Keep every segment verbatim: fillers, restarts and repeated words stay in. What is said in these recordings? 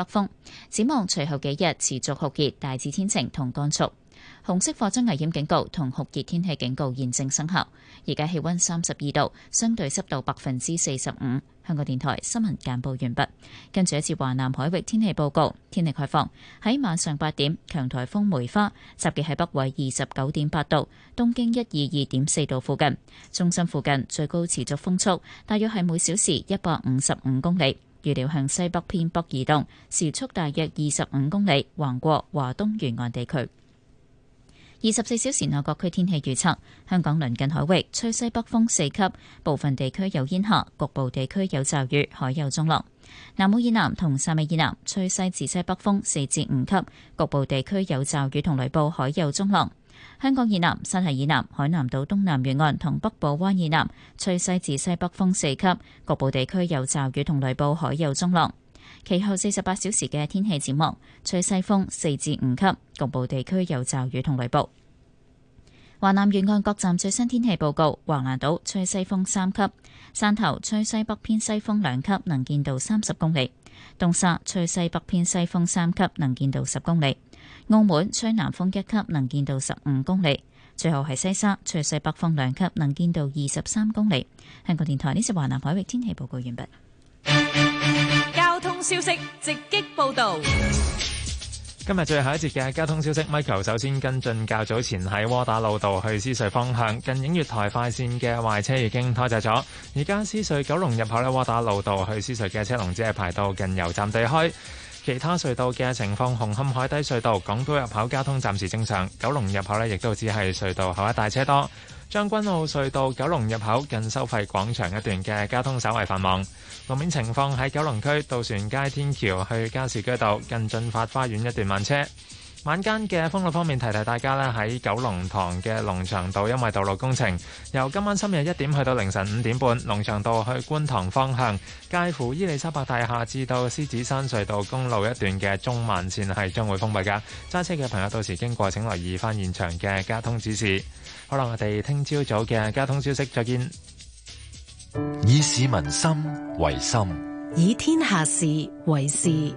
北風。展望隨後幾日持續酷熱，大致天晴同乾燥。紅色火災危險警告同酷熱天氣警告現正生效。而家氣溫三十二度，相對濕度百分之四十五。香港電台新聞簡報完畢。跟住一次華南海域天氣報告，天氣概況。喺晚上八點，強颱風梅花集結喺北緯二十九點八度，東經一二二點四度附近。中心附近最高持續風速大約係每小時一百五十五公里。預料向西北偏北移動，時速大約二十五公里，橫過華東沿岸地區。二十四小時內各區天氣預測：香港鄰近海域吹西北風四級，部分地區有煙霞，局部地區有驟雨，海有中浪。南澳以南同汕尾以南吹西至西北風四至五級，局部地區有驟雨同雷暴，海有中浪。香港以南、山系以南、海南島東南沿岸同北部灣以南吹西至西北風四級，局部地區有驟雨同雷暴，海有中浪。其後四十八小時嘅天氣展望，吹西風四至五級，局部地區有驟雨同雷暴。華南沿岸各站最新天氣報告：橫瀾島吹西風三級，汕頭吹西北偏西風兩級，能見度三十公里；東沙吹西北偏西風三級，能見度十公里；澳門吹南風一級，能見度十五公里。最後係西沙吹西北風兩級，能見度二十三公里。香港電台呢次華南海域天氣報告完畢。 交通消息直擊報道。 今日最後一節嘅交通消息 ，Michael 首先跟進較早前喺窩打老道去獅隧方向近映月台快線嘅壞車已經拖走咗，而家獅隧九龍入口咧窩打老道去獅隧嘅車龍只係排到近油站對開。其他隧道嘅情況，紅磡海底隧道港島入口交通暫時正常，九龍入口咧亦都只係隧道後一帶車多。將軍澳隧道九龍入口近收費廣場一段嘅交通稍為繁忙。路面情況喺九龍區渡船街天橋去加士居道近駿發花園一段慢車。晚間嘅封路方面，提提大家咧，喺九龍塘嘅龍翔道，因為道路工程，由今晚深夜一點去到凌晨五點半，龍翔道去觀塘方向，介乎伊利沙伯大廈至到獅子山隧道公路一段嘅中慢線係將會封閉㗎。揸車嘅朋友到時經過請留意翻現場嘅交通指示。好啦，我哋聽朝早嘅交通消息再見。 以市民心為心， 以天下事為事。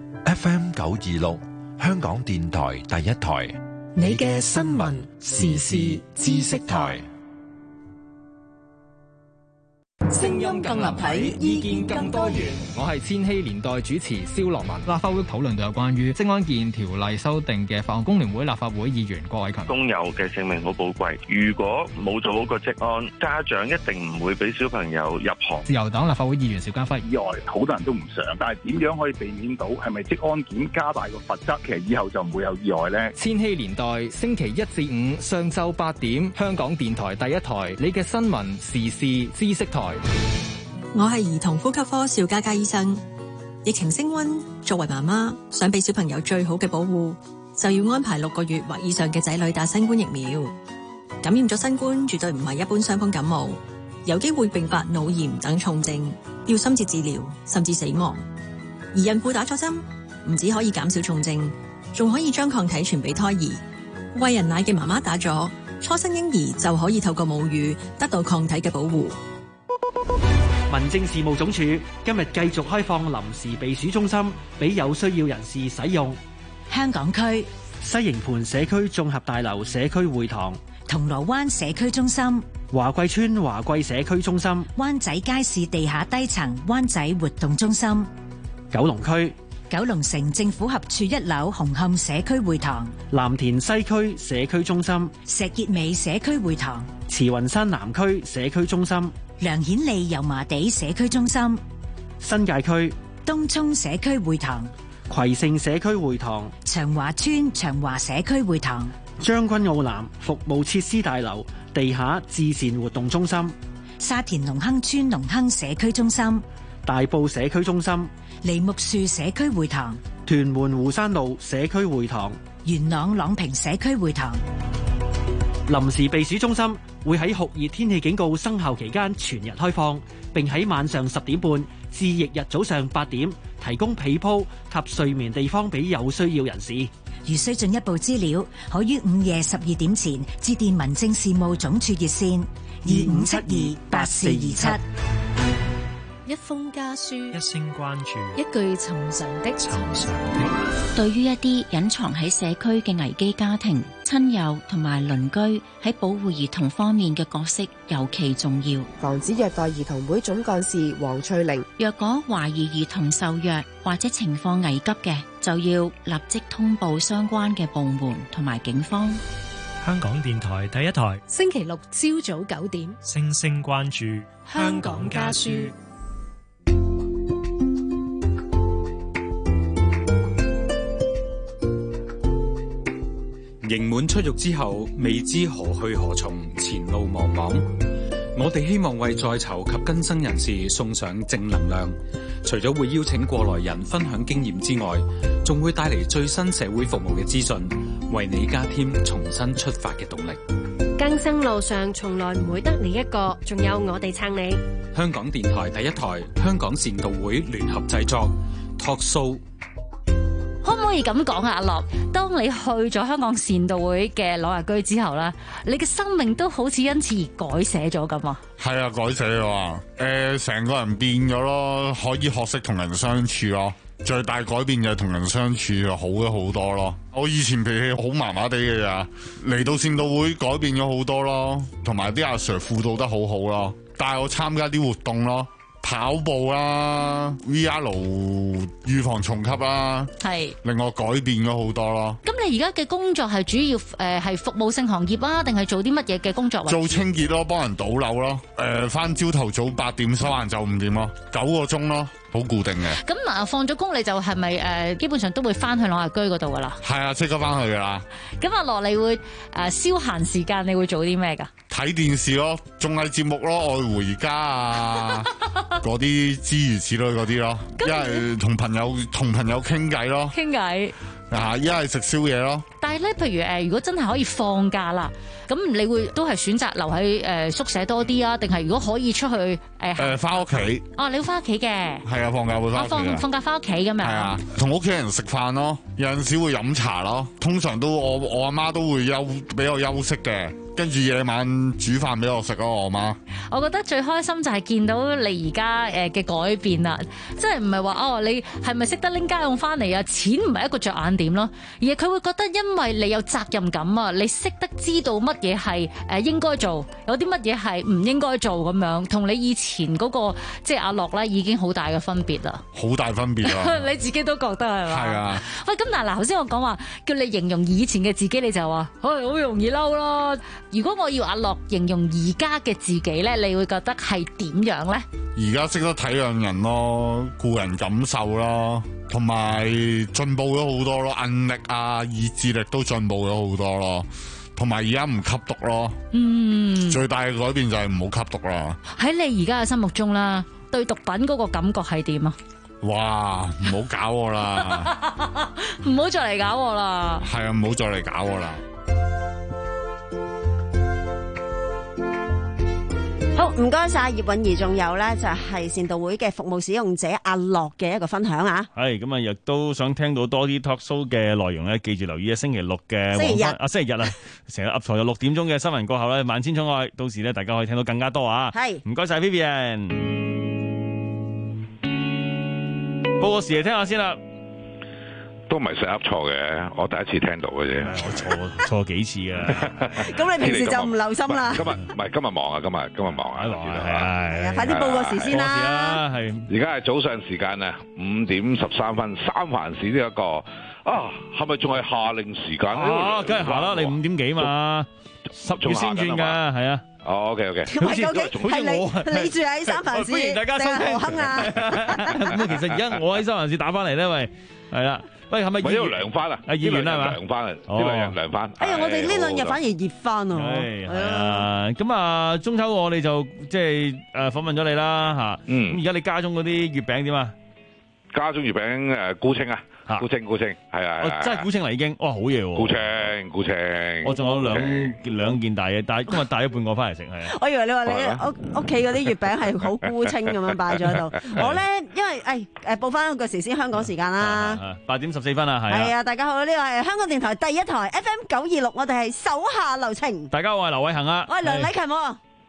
F M 九二六。香港電台第一台， 你嘅新聞時事知識台。 聲音更立體，意見更多元。 我係千禧年代主持蕭樂文。立法會討論到有關於職安健條例修訂嘅法案，工聯會立法會議員郭偉強。 工友嘅性命好寶貴，如果冇做好個職安，家長一定唔會俾小朋友入行。 自由黨立法會議員邵家輝。 意外好多人都唔想，但係點樣可以避免到？係咪職安檢加大個罰則？其實以後就唔會有意外呢。 千禧年代星期一至五上晝八點，香港電台第一台，你嘅新聞時事知識台。 我係兒童呼吸科邵嘉嘉醫生。疫情升溫，作為媽媽想俾小朋友最好嘅保護，就要安排六個月或以上嘅仔女打新冠疫苗。感染咗新冠絕對唔係一般傷風感冒，有機會併發腦炎等重症，要深切治療甚至死亡。而孕婦打咗針，唔止可以減少重症，仲可以將抗體傳俾胎兒。餵人奶嘅媽媽打咗，初生嬰兒就可以透過母乳得到抗體嘅保護。 民政事務總署今日繼續開放臨時避暑中心俾有需要人士使用。 香港區西營盤社區綜合大樓社區會堂、 銅鑼灣社區中心、 華貴村華貴社區中心、 灣仔街市地下低層灣仔活動中心、 九龍區九龍城政府合署一樓紅磡社區會堂、 藍田西區社區中心、 石硤尾社區會堂、 慈雲山南區社區中心、 梁顯利油麻地社區中心、 新界區東涌社區會堂、 葵盛社區會堂、 長華村長華社區會堂、 將軍澳南服務設施大樓地下至善活動中心、 沙田隆亨村隆亨社區中心、 大埔社區中心、 梨木樹社區會堂、 屯門湖山路社區會堂、 元朗朗屏社區會堂。 臨時避暑中心會喺酷熱天氣警告生效期間全日開放，並喺晚上十點半至翌日早上八點提供被鋪及睡眠地方俾有需要人士。 如需進一步資料，可於午夜十二點前致電民政事務總署熱線二五七二八四二七。 一封家書， 一聲關注， 一句尋常的尋常的。 對於一啲隱藏喺社區嘅危機家庭、親友同埋鄰居，喺保護兒童方面嘅角色尤其重要。 防止虐待兒童會總幹事黃翠玲， 若果懷疑兒童受虐或者情況危急嘅，就要立即通報相關嘅部門同埋警方。 香港電台第一台， 星期六朝早九點， 星星關注香港家書。 刑滿出獄之後，未知何去何從，前路茫茫。我哋希望為在囚及更生人士送上正能量，除咗會邀請過來人分享經驗之外，仲會帶嚟最新社會服務嘅資訊，為你加添重新出發嘅動力。 更生路上從來唔會得你一個，仲有我哋撐你。 香港電台第一台，香港善導會聯合製作 Talk Show。 可唔可以咁講啊？阿樂，當你去咗香港善導會嘅老人居之後咧，你嘅生命都好似因此而改寫咗咁啊？ 係啊，改寫咗啊！誒、呃，成個人變咗咯，可以學識同人相處咯。最大改變就係同人相處就好咗好多咯。我以前脾氣好麻麻地嘅咋，嚟到善導會改變咗好多咯，同埋啲阿 Sir 輔導得好好咯，帶我參加啲活動咯。跑步啦 ，V R 預防重吸啦，係令我改變咗好多咯。 咁你而家嘅工作係主要誒係、呃、服務性行業啊，定係做啲乜嘢嘅工作？ 做清潔咯，幫人倒樓咯。誒、呃，翻朝頭早八點收晏晝五點咯，九個鐘咯，好固定嘅。咁啊，放咗工你就係咪誒基本上都會翻去朗雅居嗰度噶啦？係啊，即刻翻去噶啦。 咁阿樂，你會誒、呃、消閒時間你會做啲咩噶？ 睇電視咯，綜藝節目咯，愛回家啊。嗰啲諸如此類嗰啲咯，一係同朋友同朋友傾偈咯，傾偈啊，一係食宵夜咯。但係咧，譬如誒，如果真係可以放假啦，咁你會都係選擇留喺誒宿舍多啲啊？定係如果可以出去誒誒翻屋企？哦，你會翻屋企嘅？係啊，放假會翻屋企。放放假翻屋企咁樣。係啊，同屋企人食飯咯，有陣時會飲茶咯。通常都我我阿媽都會休俾我休息嘅。跟住夜晚煮飯俾我食咯，我媽。我覺得最開心就係見到你而家誒嘅改變啦，即係唔係話哦，你係咪識得拎家用翻嚟啊？錢唔係一個着眼點咯，而係佢會覺得因為你有責任感啊，你識得知道乜嘢係誒應該做，有啲乜嘢係唔應該做咁樣，同你以前嗰個即係阿樂咧已經好大嘅分別啦。好大分別啊！你自己都覺得係嘛？係啊。喂，咁嗱嗱，頭先我講話叫你形容以前嘅自己，你就話唉好容易嬲咯。如果我要阿樂形容而家嘅自己咧，你會覺得係點樣咧？而家識得體諒人咯，顧人感受咯，同埋進步咗好多咯，韌力啊、意志力都進步咗好多咯，同埋而家唔吸毒咯。嗯，最大嘅改變就係唔好吸毒啦。喺你而家嘅心目中啦，對毒品嗰個感覺係點啊？哇！唔好搞我啦，唔好再嚟搞我啦。係啊，唔好再嚟搞我啦。 好，唔該晒葉韻儀，仲有咧就係善導會嘅服務使用者阿樂嘅一個分享啊。係咁啊，亦都想聽到多啲 talk show 嘅內容咧，記住留意啊，星期六嘅星期日啊，星期日啊，成日噏錯咗六點鐘嘅新聞過後咧，萬千寵愛，到時咧大家可以聽到更加多啊。係，唔該晒 Vivian， 報個時嚟聽下先啦。都唔係成日噏錯嘅，我第一次聽到嘅啫。我錯錯幾次嘅。咁你平時就唔留心啦。今日唔係今日忙啊，今日今日忙啊，係啊，快啲報個時先啦。係，而家係早上時間啊，五點十三分，三藩市呢一個啊，係咪仲係夏令時間咧？啊，梗係夏啦，你五點幾嘛，十月先轉㗎，係啊。哦 ，OK OK。好似好似我，你住喺三藩市，歡迎大家收聽。咁啊，其實而家我喺三藩市打翻嚟咧，喂，係啦。喂，係咪呢度涼翻啊？啊，熱完啦嘛，涼翻啊！呢兩日涼翻。哎呀，我哋呢兩日反而熱翻啊！係啊，咁啊，中秋我哋就即係誒訪問咗你啦嚇。嗯。咁而家你家中嗰啲月餅點啊？家中月餅誒沽清啊！沽清沽清，係啊！哦，真係沽清嚟已經，哇，好嘢喎！沽清沽清。我仲有兩兩件大嘢，但係今日帶咗半個翻嚟食，係啊。我以為你話你屋屋企嗰啲月餅係好沽清咁樣擺咗喺度。我咧，因為誒誒報翻個時先香港時間啦。八點十四分啊，係。係啊，大家好，呢個係香港電台第一台 F M 九二六，我哋係手下留情。大家好，我係劉偉恒啊。我係梁禮勤。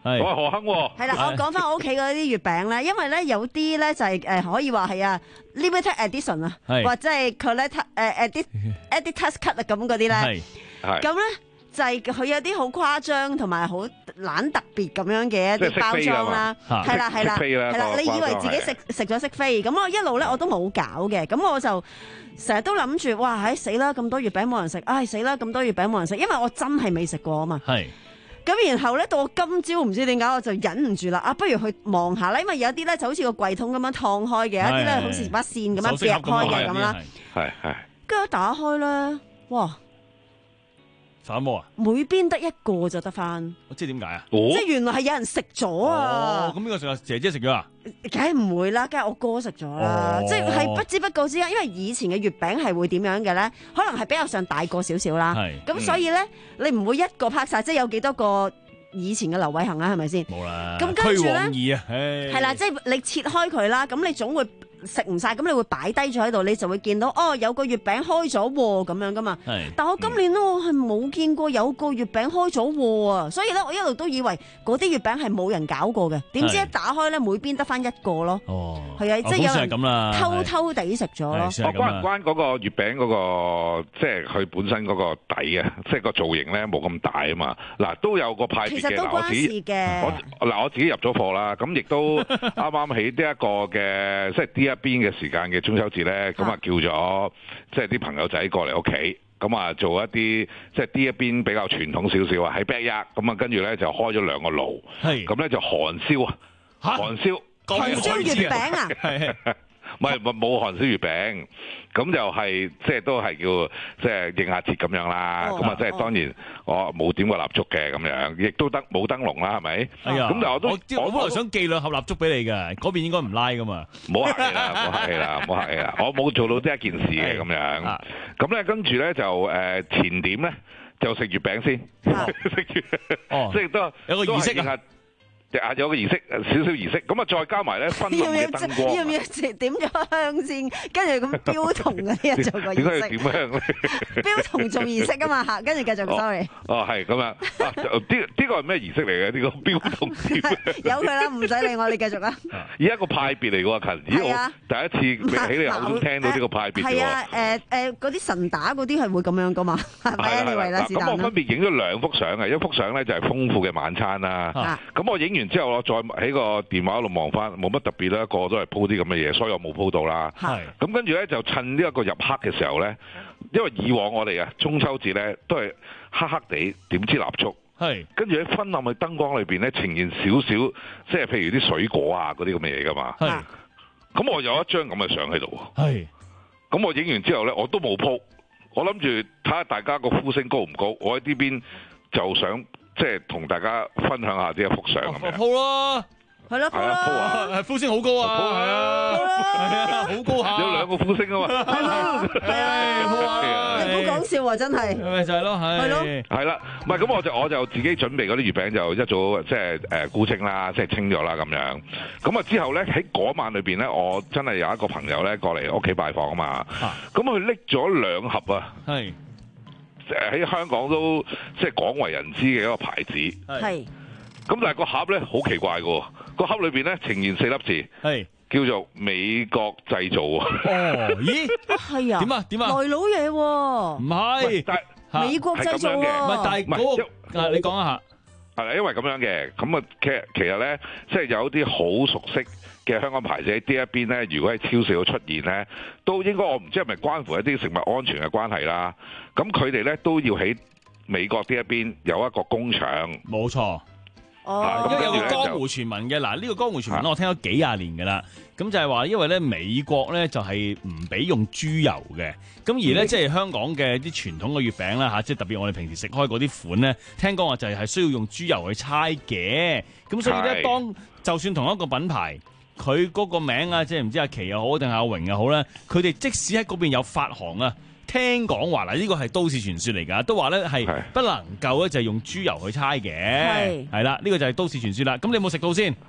我係何亨。 係啦，我講翻我屋企嗰啲月餅咧，因為咧有啲咧就係誒可以話係啊 limited edition 啊，或者係 collect 誒 edit editor's cut 啊咁嗰啲咧。係係。咁咧就係佢有啲好誇張同埋好懶特別咁樣嘅一啲包裝啦。係啦係啦係啦，你以為自己食食咗識飛，咁我一路咧我都冇搞嘅，咁我就成日都諗住哇，唉死啦咁多月餅冇人食，唉死啦咁多月餅冇人食，因為我真係未食過啊嘛。係。咁然後咧，到我今朝唔知點解我就忍唔住啦！啊，不如去望下啦，因為有啲咧就好似個櫃桶咁樣燙開嘅，有啲咧好似把線咁樣劈開嘅咁啦。係係。跟住打開咧，哇！ 反魔啊！ 每邊得一個就得翻。 我知點解啊？ 即係原來係有人食咗啊！ 咁呢個時候姐姐食咗啊？ 梗係唔會啦，梗係我哥食咗啦。即係係不知不覺之間，因為以前嘅月餅係會點樣嘅咧？可能係比較上大個少少啦。係。咁所以咧，你唔會一個拍晒，即係有幾多個以前嘅劉偉恒啊？係咪先？冇啦。咁跟住咧，係啦，即係你切開佢啦，咁你總會食唔晒，咁你會擺低咗喺度，你就會見到哦，有個月餅開咗喎，咁樣噶嘛。係。但我今年咧，我係冇見過有個月餅開咗喎啊，所以咧，我一路都以為嗰啲月餅係冇人搞過嘅，點知一打開咧，每邊得翻一個咯。哦。係啊，即係有人偷偷地食咗咯。 我關唔關嗰個月餅嗰個，即係佢本身嗰個底啊，即係個造型咧冇咁大啊嘛。嗱，都有個派別嘅。其實都關事嘅。我嗱我自己入咗貨啦，咁亦都啱啱喺呢一個嘅，即係呢一邊嘅時間嘅中秋節咧，咁啊叫咗即係啲朋友仔過嚟屋企，咁啊做一啲即係呢一邊比較傳統少少啊，喺 backyard，咁啊跟住咧就開咗兩個爐，咁咧就韓燒啊，韓燒韓燒月餅啊， 唔係冇韓燒月餅，咁就係即係都係叫即係應下節咁樣啦，咁啊即係當然我冇點過蠟燭嘅咁樣，亦都得冇燈籠啦，係咪？係啊，咁但係我都我本來想寄兩盒蠟燭俾你嘅，嗰邊應該唔拉噶嘛。 唔好客氣啦，唔好客氣啦，唔好客氣啦，我冇做到呢一件事嘅咁樣。咁咧跟住咧就誒前點咧就食月餅先，食月即係都有個儀式啊。 有個儀式，少少儀式，咁啊再加埋咧昏暗嘅燈光， 要唔要點咗香先？跟住咁標童嗰啲做個儀式。點解要點香咧？標童做儀式啊嘛嚇，跟住繼續 sorry。哦，係咁樣。呢呢個係咩儀式嚟嘅？呢個標童有佢啦，唔使理我，你繼續啦。 而家個派別嚟㗎喎，近咦我第一次喺你口中聽到呢個派別嘅喎。係啊，誒誒嗰啲神打嗰啲係會咁樣㗎嘛？係咪？anyway啦，是但啦。咁我分別影咗兩幅相嘅，一幅相咧就係豐富嘅晚餐啦。咁我影完之後，我再喺個電話度望翻，冇乜特別啦，個個都係鋪啲咁嘅嘢，所以我冇鋪到啦。係。咁跟住咧，就趁呢一個入黑嘅時候咧，因為以往我哋啊中秋節咧都係黑黑地點支蠟燭。係。跟住喺昏暗嘅燈光裏邊咧，呈現少少，即係譬如啲水果啊嗰啲咁嘅嘢噶嘛。係。咁我有一張咁嘅相喺度。係。咁我影完之後咧，我都冇鋪，我諗住睇下大家個呼聲高唔高，我喺呢邊就想。即係同大家分享下呢一幅相咁樣。 鋪咯， 係咯，鋪啦， 係呼聲好高啊！係啊，係啊，好高下。 有兩個呼聲啊嘛。 係咯，係啊，你唔好講笑啊！真係。 咪就係咯，係。係咯。 係啦，唔係咁我就我就自己準備嗰啲月餅就一早即係誒沽清啦，即係清咗啦咁樣。咁啊之後咧喺嗰晚裏邊咧，我真係有一個朋友咧過嚟屋企拜訪啊嘛。咁佢拎咗兩盒啊。係。喺香港都即係廣為人知嘅一個牌子，係。咁但係個盒咧好奇怪嘅，個盒裏邊咧呈現四粒字，係叫做美國製造啊。 哦，咦？ 係啊？ 點啊？點啊？ 外佬嘢喎？ 唔係， 但係美國製造嘅。 唔係，但係嗰個啊，你講一下。 係啦，因為咁樣嘅，咁啊，其實其實咧，即係有啲好熟悉嘅香港牌子喺呢一邊咧，如果喺超市度出現咧，都應該我唔知係咪關乎一啲食物安全嘅關係啦。咁佢哋咧都要喺美國呢一邊有一個工廠。 冇錯。哦，因為有個江湖傳聞嘅，嗱呢個江湖傳聞我聽咗幾廿年㗎啦。咁就係話，因為咧美國咧就係唔俾用豬油嘅，咁而咧即係香港嘅啲傳統嘅月餅啦嚇，即係特別我哋平時食開嗰啲款咧，聽講話就係需要用豬油去猜嘅。咁所以咧，當就算同一個品牌，佢嗰個名啊，即係唔知阿奇又好定阿榮又好咧，佢哋即使喺嗰邊有發行啊。聽講話嗱，呢個係都市傳說嚟㗎，都話咧係不能夠咧就係用豬油去猜嘅，係係啦，呢個就係都市傳說啦。咁你有冇食到先？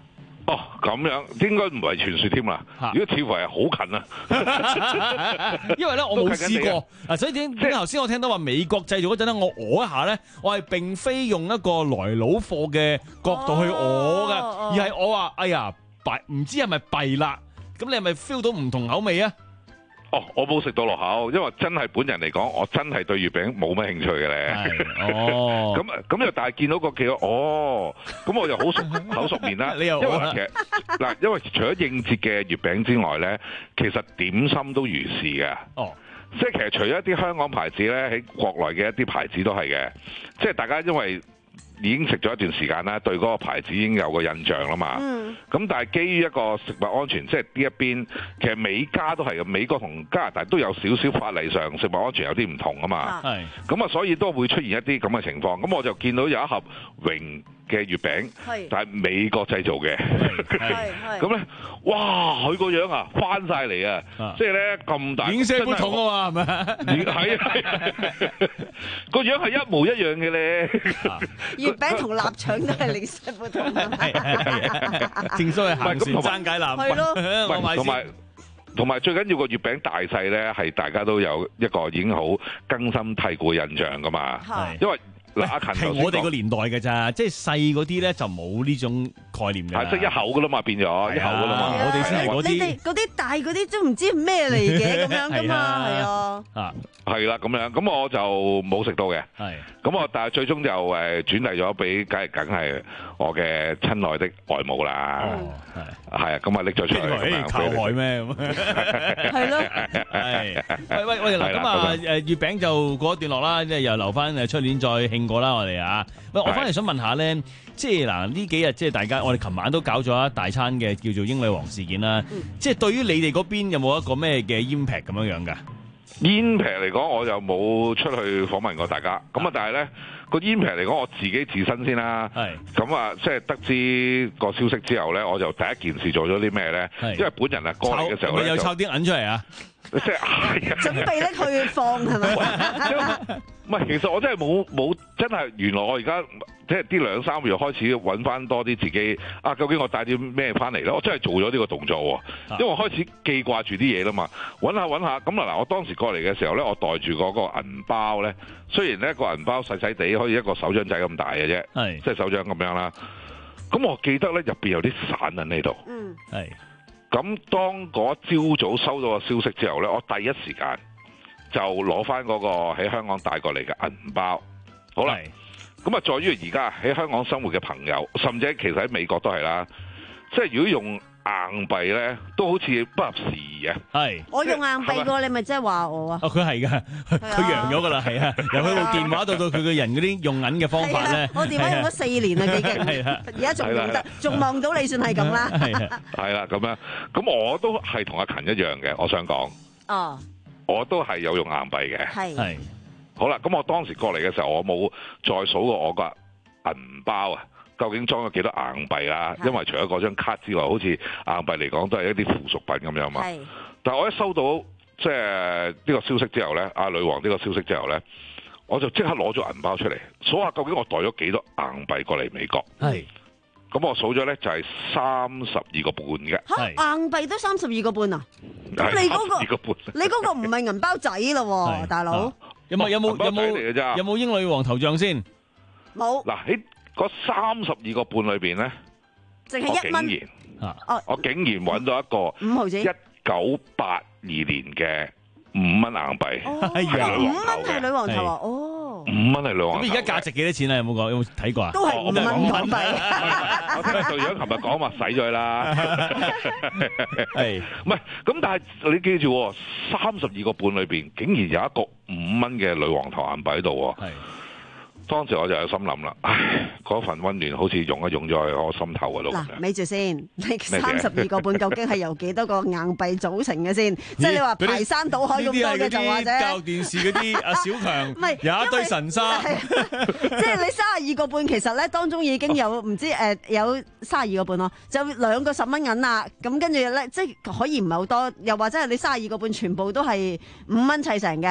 哦，咁樣應該唔係傳說添啦。如果似乎係好近啊， 因為咧我冇試過啊，所以點點解頭先我聽到話美國製造嗰陣咧，我餓一下咧，我係並非用一個來佬貨嘅角度去餓嘅，哦、而係我話哎呀弊，唔知係咪弊啦？咁你係咪 feel 到唔同口味啊？ 哦，我冇食到落口，因為真係本人嚟講，我真係對月餅冇乜興趣嘅咧。哦，咁咁又但係見到個企哦，咁我又好熟口熟面啦。你又因為其實嗱，因為除咗應節嘅月餅之外咧，其實點心都如是嘅。哦，即係其實除咗一啲香港牌子咧，喺國內嘅一啲牌子都係嘅。即係大家因為已經食咗一段時間啦，對嗰個牌子已經有個印象啦嘛。嗯。咁但係基於一個食物安全，即係呢一邊，其實美加都係嘅，美國同加拿大都有少少法例上食物安全有啲唔同啊嘛。係。咁啊，所以都會出現一啲咁嘅情況。咁我就見到有一盒榮嘅月餅，但係美國製造嘅。係咁咧，哇！佢個樣啊，翻晒嚟啊，即係咧咁大，影射不同啊嘛，係咪？係啊，個樣係一模一樣嘅咧。 月餅同臘腸都係零舍不同， 正所謂行船爭解難。係咯， 同埋同埋最緊要個月餅大細咧，係大家都有一個已經好根深蒂固嘅印象噶嘛。係，因為嗱阿勤係我哋個年代嘅咋，即係細嗰啲咧就冇呢種概念嘅。 係即係一口噶啦嘛，變咗一口噶啦嘛。 我哋先係嗰啲。 你哋嗰啲大嗰啲都唔知咩嚟嘅咁樣噶嘛，係啊。啊。 係啦，咁樣咁我就冇食到嘅。係，咁我但係最終就誒轉遞咗俾，梗係梗係我嘅親愛的外母啦。哦，係，係啊，咁啊拎咗出嚟。 靠海咩咁？係咯。係。喂喂喂，嗱咁啊誒月餅就過一段落啦，即係又留翻誒出年再慶過啦，我哋啊。喂，我翻嚟想問下咧，即係嗱呢幾日即係大家，我哋琴晚都搞咗一大餐嘅叫做英女王事件啦。即係對於你哋嗰邊有冇一個咩嘅 impact 咁樣樣㗎？ 煙皮嚟講，我就冇出去訪問過大家。咁啊，但係咧個煙皮嚟講，我自己自身先啦。係。咁啊，即係得知個消息之後咧，我就第一件事做咗啲咩咧？因為本人啊過嚟嘅時候咧， 又抄啲銀出嚟啊！ 即係係啊！ 準備咧去放係咪？ 唔係，其實我真係冇冇真係，原來我而家即係啲兩三個月開始揾翻多啲自己啊！究竟我帶啲咩翻嚟咧？我真係做咗呢個動作喎，因為我開始記掛住啲嘢啦嘛。揾下揾下，咁啊嗱！我當時過嚟嘅時候咧，我袋住嗰個銀包咧，雖然咧個銀包細細地，可以一個手掌仔咁大嘅啫，係即係手掌咁樣啦。咁我記得咧入邊有啲散銀喺度，嗯，係。咁當嗰朝早收到個消息之後咧，我第一時間就攞翻嗰個喺香港帶過嚟嘅銀包。好啦，咁啊，在於而家喺香港生活嘅朋友，甚至其實喺美國都係啦，即係如果用硬幣咧，都好似不合時宜嘅。係， 我用硬幣過，你咪即係話我啊？ 哦，佢係噶，佢揚咗噶啦，係啊，由佢部電話到到佢個人嗰啲用銀嘅方法咧。 我電話用咗四年啦，已經。係啊，而家仲用得，仲望到你算係咁啦。 係啊，係啦，咁樣，咁我都係同阿勤一樣嘅，我想講。哦。我都係有用硬幣嘅。係。係。好啦，咁我當時過嚟嘅時候，我冇再數過我個銀包啊。究竟裝咗幾多硬幣啦？因為除咗嗰張卡之外，好似硬幣嚟講都係一啲附屬品咁樣嘛。係。但係我一收到即係呢個消息之後咧，阿女王呢個消息之後咧，我就即刻攞咗銀包出嚟數下，究竟我袋咗幾多硬幣過嚟美國？係。咁我數咗咧就係三十二個半嘅。 嚇！硬幣都三十二個半啊？咁你嗰個二個半，你嗰個唔係銀包仔咯，大佬。 有冇有冇有冇有冇英女王頭像先？ 冇。 嗱喺嗰三十二個半裏邊咧， 淨係一蚊。 哦，我竟然揾到一個五毫子， 一九八二年嘅五蚊硬幣， 係啊，五蚊係女王頭啊，哦， 五蚊係女王頭。 咁而家價值幾多錢啊？有冇講？有冇睇過啊？ 都係五蚊港幣。 我聽隊長琴日講話使咗佢啦，係，唔係咁？但係你記住，三十二個半裏邊竟然有一個五蚊嘅女王頭硬幣喺度。係。當時我就有心諗啦，唉，嗰份溫暖好似湧一湧咗喺我心頭嗰度。 嗱，咪住先，你三十二個半究竟係由幾多個硬幣組成嘅先？即係你話排山倒海咁多嘅就話啫。 教電視嗰啲阿小強，唔係有一堆神沙。 即係你三十二個半，其實咧當中已經有唔知誒有三十二個半咯，就兩個十蚊銀啦。咁跟住咧，即係可以唔係好多，又或者係你三十二個半全部都係五蚊砌成嘅。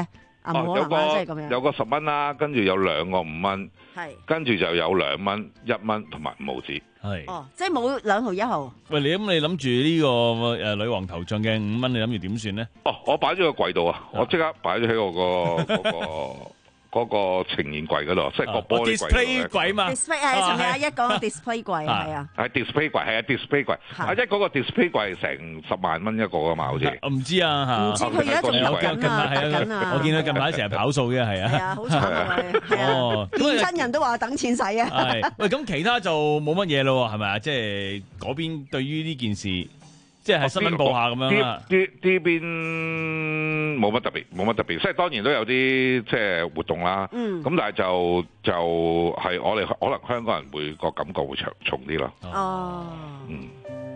啊冇可能啊，即係咁樣。 有個十蚊啦，跟住有兩個五蚊， 係， 跟住就有兩蚊、一蚊同埋五毫子。 係。 哦，即係冇兩毫一毫。 喂，你咁你諗住呢個誒女王頭像嘅五蚊，你諗住點算咧？ 哦，我擺咗個櫃度啊，我即刻擺咗喺我個嗰個。嗰個呈現櫃嗰度，即係個玻璃櫃。 display 櫃嘛。 display 係尋日阿一講個 display 櫃係啊。 係 display 櫃，係啊 display 櫃。阿一嗰個 display 櫃成十萬蚊一個㗎嘛，好似。 我唔知啊嚇。 唔知佢而家仲有緊啊，緊啊。 我見佢近排成日跑數嘅，係啊。 係啊，好慘啊！係啊。見親人都話等錢使啊。 係。喂，咁其他就冇乜嘢咯，係咪啊？即係嗰邊對於呢件事。即係新聞報下咁樣啦， 呢呢邊冇乜特別，冇乜特別，即係當然都有啲即係活動啦。嗯，咁但係就就係我哋可能香港人會個感覺會長重啲咯。 哦， 嗯。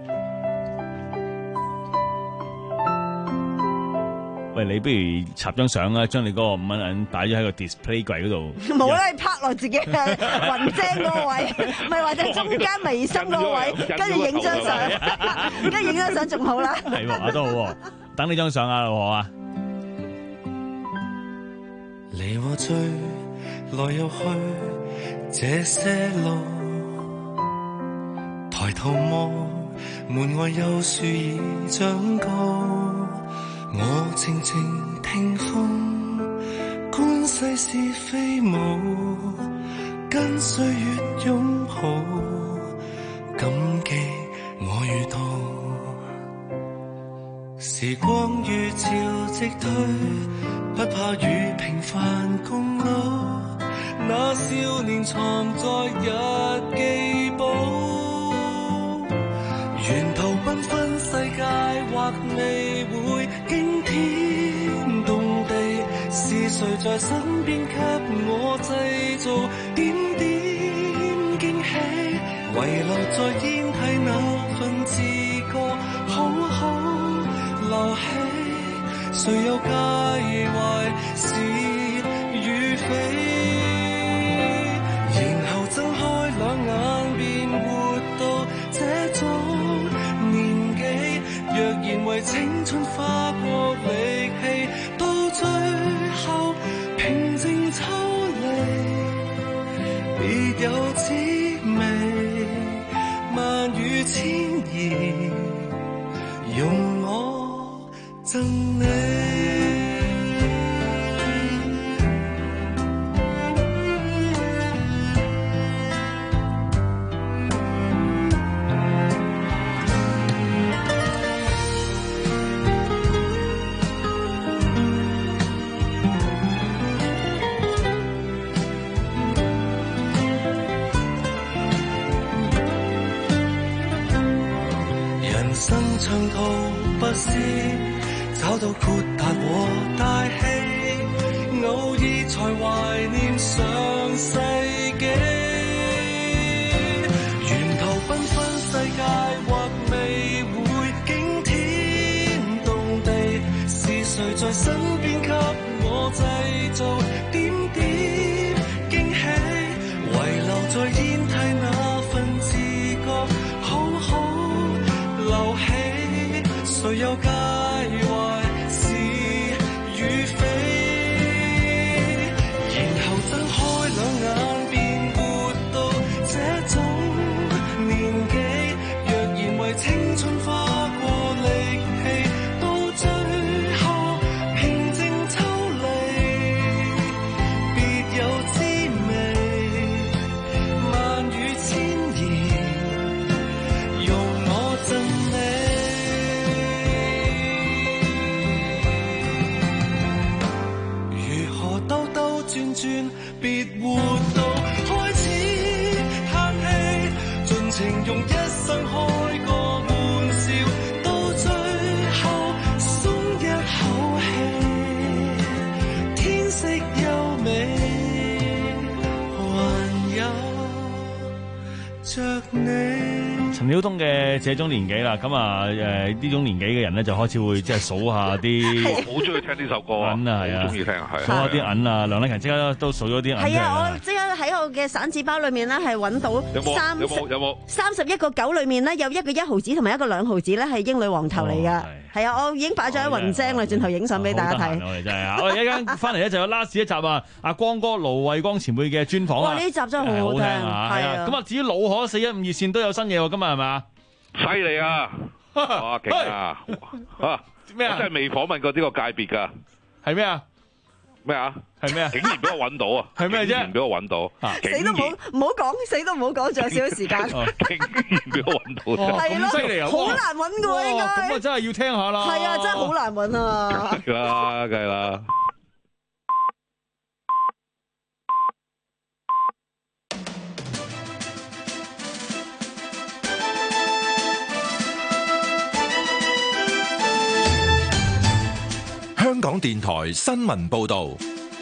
喂，你不如插張相啦，將你嗰個五蚊銀擺咗喺個 display 櫃嗰度。 冇啦，你拍落自己嘅雲精嗰個位，唔係或者中間眉心嗰個位，跟住影張相，跟住影張相仲好啦。 係喎，都好喎，等呢張相啊，老何啊。 離和聚，來又去，這些路，抬頭望，門外有樹已長高。我靜靜聽風，觀世是非無，跟歲月擁抱，感激我遇到。時光如潮汐退，不怕與平凡共老，那少年藏在日記簿，沿途繽紛世界或未會驚天動地，是誰在身邊給我製造點點驚喜，遺留在煙蒂那份自覺好好留起，誰又介懷是與非，然後睜開兩眼便活到這種年紀，若然為青春花過力氣，到最後平靜抽離，別有滋味，萬語千言，用我贈你。長途不思找到豁達和大氣，偶爾才懷念上世紀，沿途繽紛世界或未會驚天動地，是誰在身邊給我製造點點驚喜，遺留在煙蒂那份自覺好好留起，誰又介懷是與非，然後睜開兩眼便活到這種年紀，若然為青春花過力氣，到最後平靜抽離，別有滋味，萬語千言，用我贈你。轉轉，別活到開始嘆氣，盡情用一生開個玩笑，到最後鬆一口氣，天色優美，還有着你。 陳曉東嘅這種年紀啦，咁啊誒呢種年紀嘅人咧就開始會即係數下啲， 好中意聽呢首歌啊， 銀啊係啊， 中意聽係， 數下啲銀啊，梁禮勤即刻都數咗啲銀出嚟。 係啊，我即刻喺我嘅散紙包裏面咧係揾到三有冇有冇三十一個九裏面咧有一個一毫子同埋一個兩毫子咧係英女王頭嚟㗎。係啊，我已經擺咗喺雲精啦，轉頭影相俾大家睇。 我哋真係啊！我哋一陣翻嚟咧就有 last 一集啊，阿光哥盧衛光前輩嘅專訪啊。 哇！呢集真係好好聽啊！係啊。咁啊，至於老可四一五熱線都有新嘢喎，今日係咪？ 犀利啊！哇，勁啊！啊咩啊？我真係未訪問過呢個界別㗎。 係咩啊？ 咩啊？ 係咩啊？ 竟然俾我揾到啊！ 係咩啫？ 竟然俾我揾到， 死都冇唔好講，死都唔好講，仲有少少時間。 竟然俾我揾到， 係咯，犀利啊！ 好難揾㗎喎，應該。 咁啊，真係要聽下啦。 係啊，真係好難揾啊！ 梗係啦，梗係啦。 香港電台新聞報道。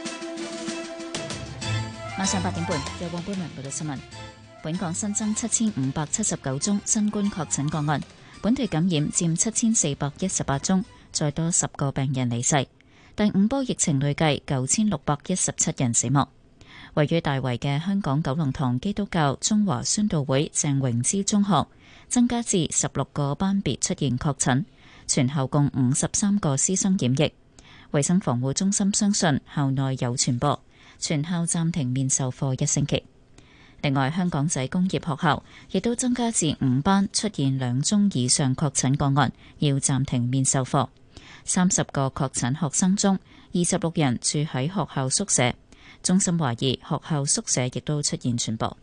晚上八點半，有黃冠文報道新聞。本港新增七千五百七十九宗新冠確診個案，本地感染佔七千四百一十八宗，再多十個病人離世。第五波疫情累計九千六百一十七人死亡。位於大圍嘅香港九龍塘基督教中華宣道會鄭榮之中學增加至十六個班別出現確診，全校共五十三個師生染疫。衛生防護中心相信校內有傳播，全校暫停面授課一星期。另外，香港仔工業學校亦都增加至五班出現兩宗以上確診個案，要暫停面授課。三十個確診學生中，二十六人住喺學校宿舍，中心懷疑學校宿舍亦都出現傳播。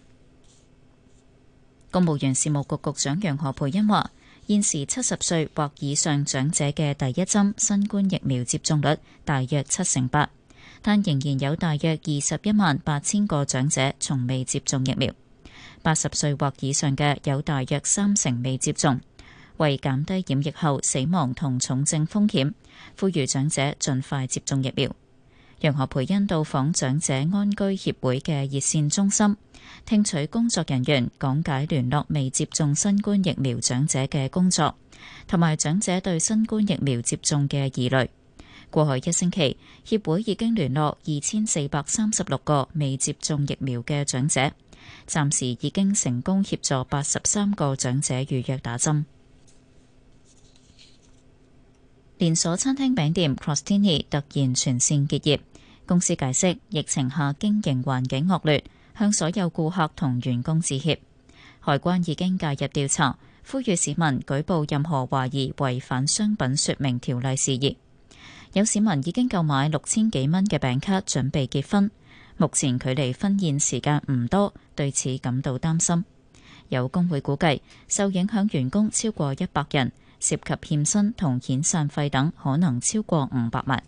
公務員事務局局長楊何蓓茵話，現時七十歲或以上長者嘅第一針新冠疫苗接種率大約七成八，但仍然有大約二十一萬八千個長者從未接種疫苗。八十歲或以上嘅有大約三成未接種。為減低染疫後死亡同重症風險，呼籲長者盡快接種疫苗。楊何蓓茵到訪長者安居協會嘅熱線中心，聽取工作人員講解聯絡未接種新冠疫苗長者嘅工作，同埋長者對新冠疫苗接種嘅疑慮。過去一星期，協會已經聯絡二千四百三十六個未接種疫苗嘅長者，暫時已經成功協助八十三個長者預約打針。連鎖餐廳餅店 Crostini 突然全線結業，公司解釋疫情下經營環境惡劣，向所有顧客同員工致歉。海關已經介入調查，呼籲市民舉報任何懷疑違反商品說明條例事宜。有市民已經購買六千幾蚊嘅餅卡準備結婚，目前距離婚宴時間唔多，對此感到擔心。有工會估計受影響員工超過一百人，涉及欠薪同遣散費等可能超過五百萬。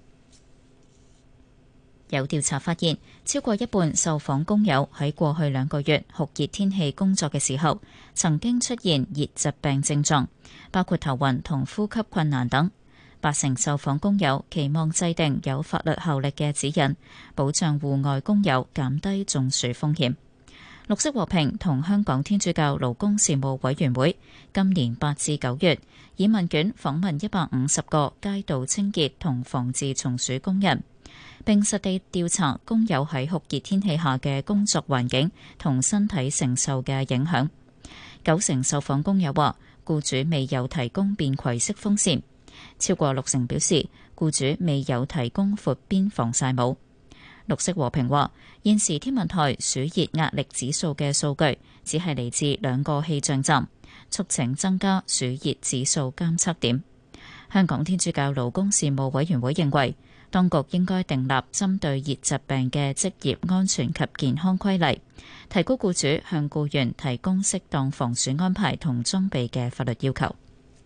有調查發現，超過一半受訪工友喺過去兩個月酷熱天氣工作嘅時候，曾經出現熱疾病症狀，包括頭暈同呼吸困難等。八成受訪工友期望制定有法律效力嘅指引，保障戶外工友減低中暑風險。綠色和平同香港天主教勞工事務委員會今年八至九月以問卷訪問一百五十個街道清潔同防治松鼠工人，並實地調查工友喺酷熱天氣下嘅工作環境同身體承受嘅影響。九成受訪工友話，僱主未有提供便攜式風扇，超過六成表示僱主未有提供闊邊防曬帽。綠色和平話，現時天文台暑熱壓力指數嘅數據只係嚟自兩個氣象站，促請增加暑熱指數監測點。香港天主教勞工事務委員會認為，當局應該訂立針對熱疾病嘅職業安全及健康規例，提高僱主向僱員提供適當防暑安排同裝備嘅法律要求。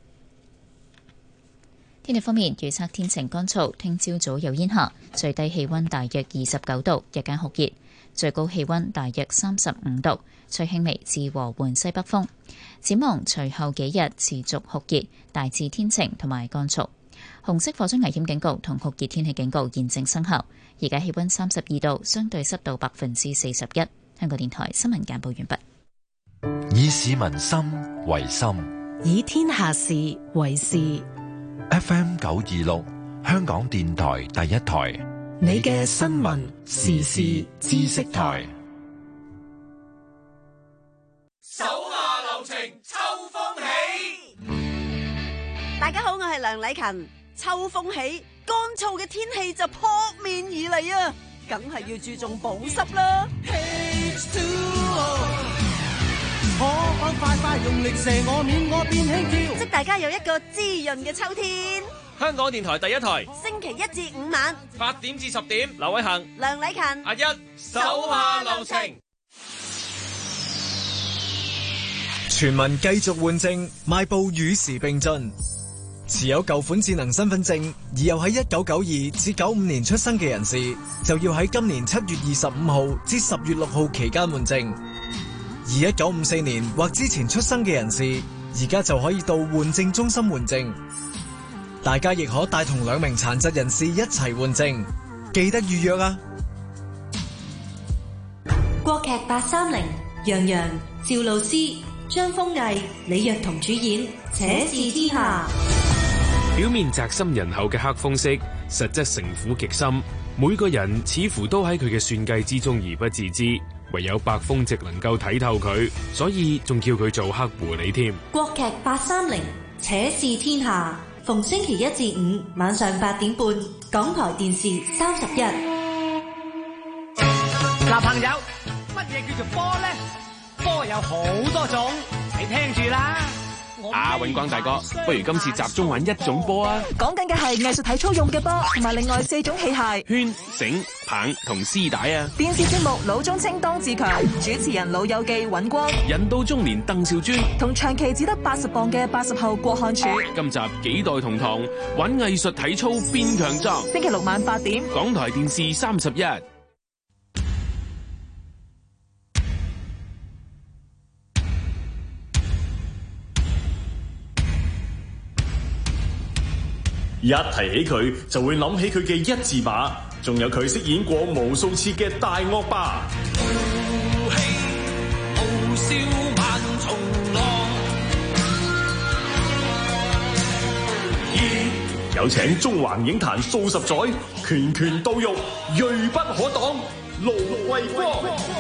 天氣方面，預測天晴乾燥，聽朝早有煙霞，最低氣溫大約二十九度，日間酷熱，最高氣溫大約三十五度，吹輕微至和緩西北風。展望隨後幾日持續酷熱，大致天晴同埋乾燥。紅色火災危險警告同酷熱天氣警告現正生效。而家氣溫三十二度，相對濕度百分之四十一。香港電台新聞簡報完畢。 以市民心為心， 以天下事為事。 F M 九二六，香港電台第一台， 你嘅新聞時事知識台。 手下留情，秋風起。 大家好，我係梁禮勤。秋風起，乾燥嘅天氣就撲面而嚟啊！梗係要注重保濕啦。 可否快快用力射我面，我變輕佻。 祝大家有一個滋潤嘅秋天。 香港電台第一台， 星期一至五晚八點至十點，劉偉恒、 梁禮勤、 阿一，手下留情。 全民繼續換證，邁步與時並進。持有舊款智能身份證而又喺一九九二至九五年出生嘅人士，就要喺今年七月二十五號至十月六號期間換證。而一九五四年或之前出生嘅人士，而家就可以到換證中心換證。大家亦可帶同兩名殘疾人士一齊換證，記得預約啊！ 國劇八三零，楊洋、趙露思、張豐毅、李若彤主演《且試天下》。 表面宅心仁厚嘅黑風息，實質城府極深。每個人似乎都喺佢嘅算計之中而不自知，唯有白風夕能夠睇透佢，所以仲叫佢做黑狐狸添。 國劇八三零，且試天下，逢星期一至五晚上八點半，港台電視三十一。 嗱，朋友，乜嘢叫做波呢？波有好多種，你聽住啦。 啊，永光大哥，不如今次集中玩一種波啊！ 講緊嘅係藝術體操用嘅波，同埋另外四種器械： 圈、繩、棒同絲帶啊！ 電視節目《老中青當自強》，主持人老友記尹光， 人到中年鄧兆尊， 同長期只得八十磅嘅八十後郭漢柱。 今集幾代同堂玩藝術體操變強壯。 星期六晚八點， 港台電視三十一。 一提起佢，就會諗起佢嘅一字馬，仲有佢飾演過無數次嘅大惡霸。 豪氣傲笑萬重浪， 有請中環影壇數十載，拳拳到肉，銳不可擋，盧衛光。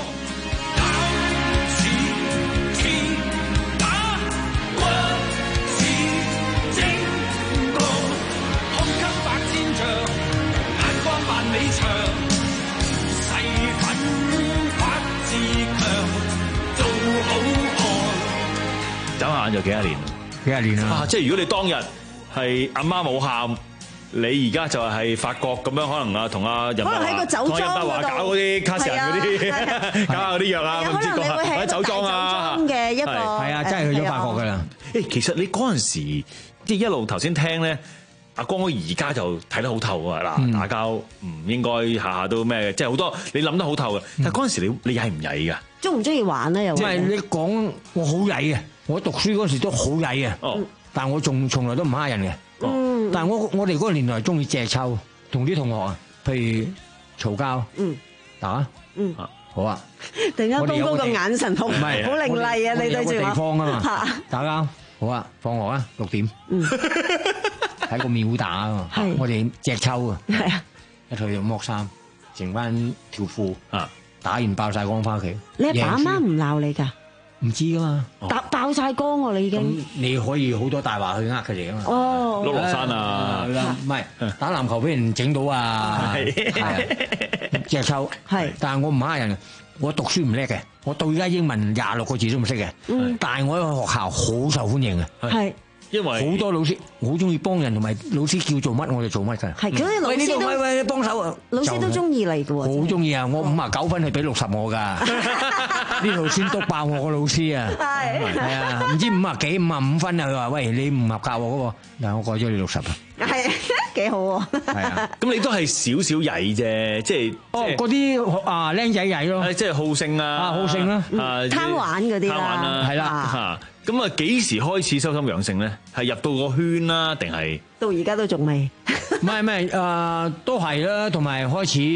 走下眼就幾廿年， 幾廿年啦、 啊！即係如果你當日係阿媽冇喊，你而家就係法國咁樣，可能啊同阿任伯華、同阿任伯華搞嗰啲卡士人嗰啲，搞下嗰啲藥啊，唔知講下或者酒莊啊嘅一個係啊，真係去咗法國噶啦！ 誒，其實你嗰陣時即係一路頭先聽咧，阿光哥而家就睇得好透啊！嗱、嗯，打交唔應該下下都咩嘅，即係好多你諗得好透嘅。但係嗰陣時你你曳唔曳噶？ 中唔中意玩咧？又即係你講我好曳嘅。我讀書嗰時都好曳嘅，哦、但係我仲從來都唔蝦人嘅。嗯、但係我我哋嗰個年代中意隻抽，同啲同學啊，譬如嘈交，嗯、打，嗯、好啊。 突然間光哥個眼神好，唔係好凌厲啊！你對住我。 有個地方啊嘛，打交好啊，放學啊，六點，喺、嗯、個廟打啊嘛，我哋隻抽啊，一退就剝衫，剩翻條褲啊，打完爆晒光翻屋企。 你阿爸阿媽唔鬧你㗎？ 唔知噶嘛， 打爆晒光喎！你已經你可以好多大話去呃佢哋啊嘛。 哦， 碌落山啊， 唔係打籃球俾人整到啊，隻抽係，但係我唔呃人，我讀書唔叻嘅，我到而家英文廿六個字都唔識嘅，但係我喺學校好受歡迎嘅，係。因為好多老師好中意幫人，同埋老師叫做乜我就做乜㗎。 係，咁啲老師都喂喂幫手啊！老師都中意你㗎喎， 好中意啊！我五啊九分係俾六十我㗎，呢度先督爆我個老師啊！係係啊，唔知五啊幾五啊五分啊！佢話喂，你唔合格喎嗰個，但係我改咗你六十啊！ 係幾好喎！ 係啊，咁你都係少少曳啫，即係哦嗰啲啊僆仔曳咯， 即係好勝啊， 啊好勝啦， 貪玩嗰啲啦， 係啦嚇。咁啊，幾時開始修心養性咧？係入到個圈啦，定係到而家都仲未？ 唔係唔係誒，都係啦，同埋開始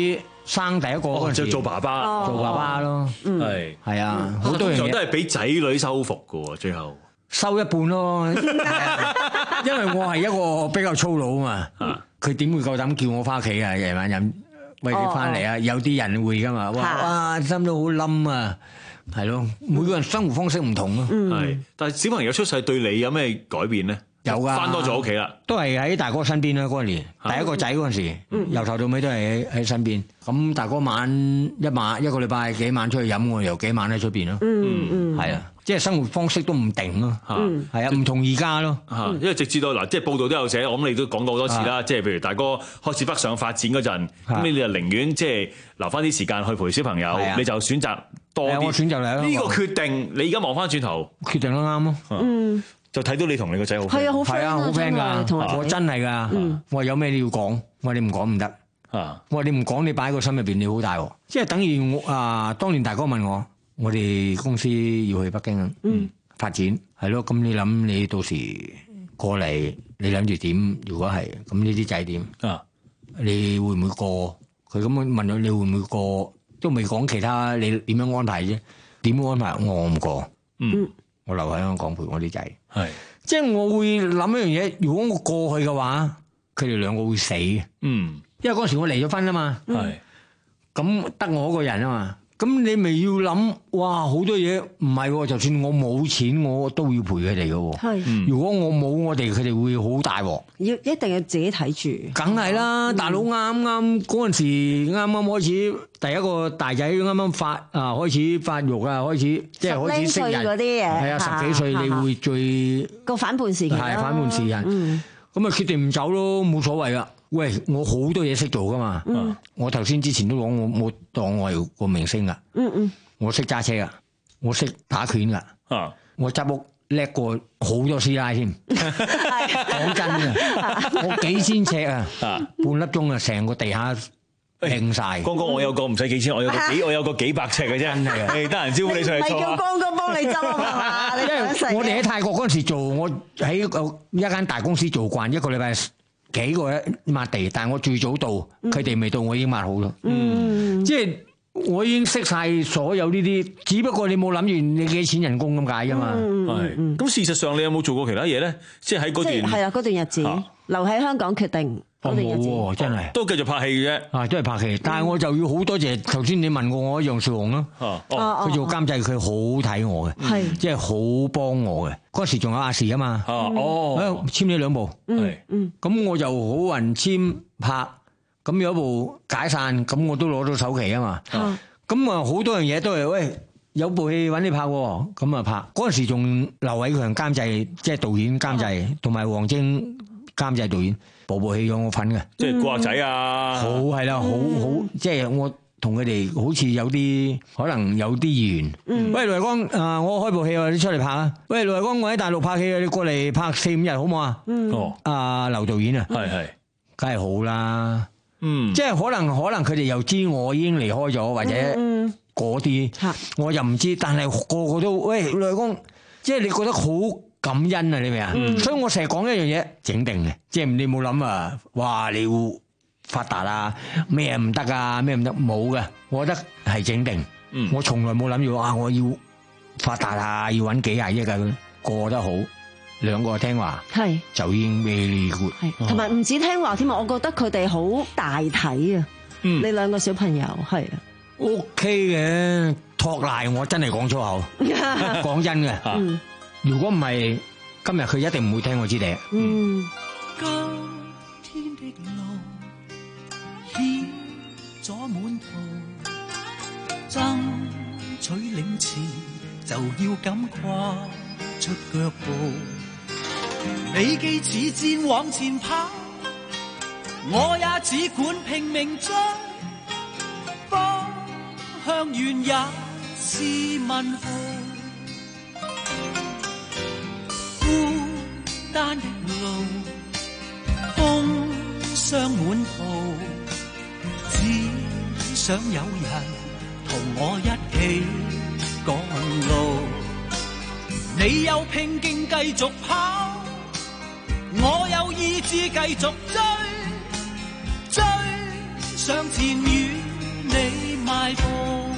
生第一個嗰陣時， 就做爸爸， 做爸爸咯。 係係啊，好多樣嘢都係俾仔女收服㗎喎，最後收一半咯。因為我係一個比較粗魯啊嘛，佢點會夠膽叫我翻屋企啊？夜晚飲喂你翻嚟啊！有啲人會㗎嘛，哇哇心都好冧啊！係咯，每個人生活方式唔同咯。 係，但係小朋友出世對你有咩改變咧？ 有噶， 翻多咗屋企啦， 都係喺大哥身邊啦。嗰年第一個仔嗰陣時，由頭到尾都係喺喺身邊。咁大哥晚一晚一個禮拜幾晚出去飲，我又幾晚喺出邊咯。嗯嗯，係啊，即係生活方式都唔定咯。嗯，係啊，唔同而家咯。 嚇，因為直至到嗱，即係報道都有寫，我諗你都講過好多次啦。即係譬如大哥開始北上發展嗰陣，咁你就寧願即係留翻啲時間去陪小朋友，你就選擇多啲。 我選擇嚟呢個決定，你而家望翻轉頭， 決定得啱咯。嗯。 就睇到你同你個仔好 friend，係啊，好 friend 啊，好 friend 噶，我真係噶，我話有咩你要講，我話你唔講唔得，我話你唔講你擺喺個心入邊你好大鑊，即係等於我啊，當年大哥問我，我哋公司要去北京發展，係咯，咁你諗你到時過嚟，你諗住點？如果係咁呢啲仔點啊？你會唔會過？佢咁樣問咗，你會唔會過？都未講其他，你點樣安排啫？點安排？我唔過，嗯。我留喺香港陪我啲仔，係即係我會諗一樣嘢。如果我過去嘅話，佢哋兩個會死嘅。嗯，因為嗰時我離咗婚啊嘛，係咁得我一個人啊嘛。咁你咪要諗，哇好多嘢唔係，就算我冇錢，我都要陪佢哋嘅。係，如果我冇我哋，佢哋會好大鑊。 要一定要自己睇住。 梗係啦，大佬啱啱嗰陣時啱啱開始，第一個大仔啱啱發啊，開始發育啊，開始即係開始識人嗰啲嘢。 係啊，十幾歲你會最個反叛時期。 係反叛時間。嗯，咁啊決定唔走咯，冇所謂啦。喂，我好多嘢識做噶嘛，嗯、我頭先之前都講我冇當我係個明星噶，嗯嗯，我識揸車噶，我識打拳噶，啊，我執屋叻過好多師奶添，講真噶，我幾千尺啊，半粒鐘啊，成個地下平晒。 剛剛我有個唔使幾千，我有個幾我有個幾百尺嘅啫，係啊，得閒招呼你上嚟坐。 唔係叫剛剛幫你執啊嘛， 因為我哋喺泰國嗰陣時做，我喺個一間大公司做慣，一個禮拜幾個一抹地，但係我最早到，佢哋未到，我已經抹好啦。嗯，即係我已經識晒所有呢啲，只不過你冇諗住你幾錢人工咁解噶嘛。 係，咁事實上你有冇做過其他嘢咧？即係喺嗰段係啊，嗰段日子留喺香港決定。 我冇喎，真係都繼續拍戲嘅啫。 啊，都係拍戲，但係我就要好多謝頭先你問過我楊少紅咯。哦，佢做監製，佢好睇我嘅，係即係好幫我嘅。嗰時仲有亞視啊嘛。哦，簽咗兩部。係，嗯，咁我就好運簽拍，咁有一部解散，咁我都攞到首期啊嘛。咁啊，好多樣嘢都係喂，有部戲揾你拍，咁啊拍。嗰陣時仲劉偉強監製，即係導演監製，同埋黃晶監製導演。部部戲有我份嘅， 即係古惑仔啊， 好係啦，好好即係我同佢哋好似有啲可能有啲緣。嗯、喂，盧偉光啊，我開部戲啊，你出嚟拍啊！喂，盧偉光，我喺大陸拍戲啊，你過嚟拍四五日好唔好啊？嗯、哦，阿劉導演啊，係係，梗係好啦。嗯，即係可能可能佢哋又知我已經離開咗，或者嗰啲，嗯、我又唔知，但係個個都喂，盧偉光，即係你覺得好感恩啊，你明啊？嗯、所以我成日講一樣嘢，整定嘅，即係你冇諗啊，哇！你要發達啊，咩唔得啊，咩唔得，冇嘅。我覺得係整定，嗯、我從來冇諗住啊，我要發達啊，要搵幾廿億啊，過得好，兩個聽話，係是就已經 very good，係同埋唔止聽話添啊，我覺得佢哋好大體啊，嗯、你兩個小朋友係啊 ，OK 嘅，托賴我真係講粗口，講真嘅。嗯如果唔係今日佢一定唔會聽我支笛。嗯。今天的路險阻滿途，爭取領前就要敢跨出腳步。你既似箭往前跑，我也只管拼命追，方向遠也是問號。孤單的路，風霜滿途，只想有人同我一起趕路。你有拼勁繼續跑，我有意志繼續追，追上前與你邁步，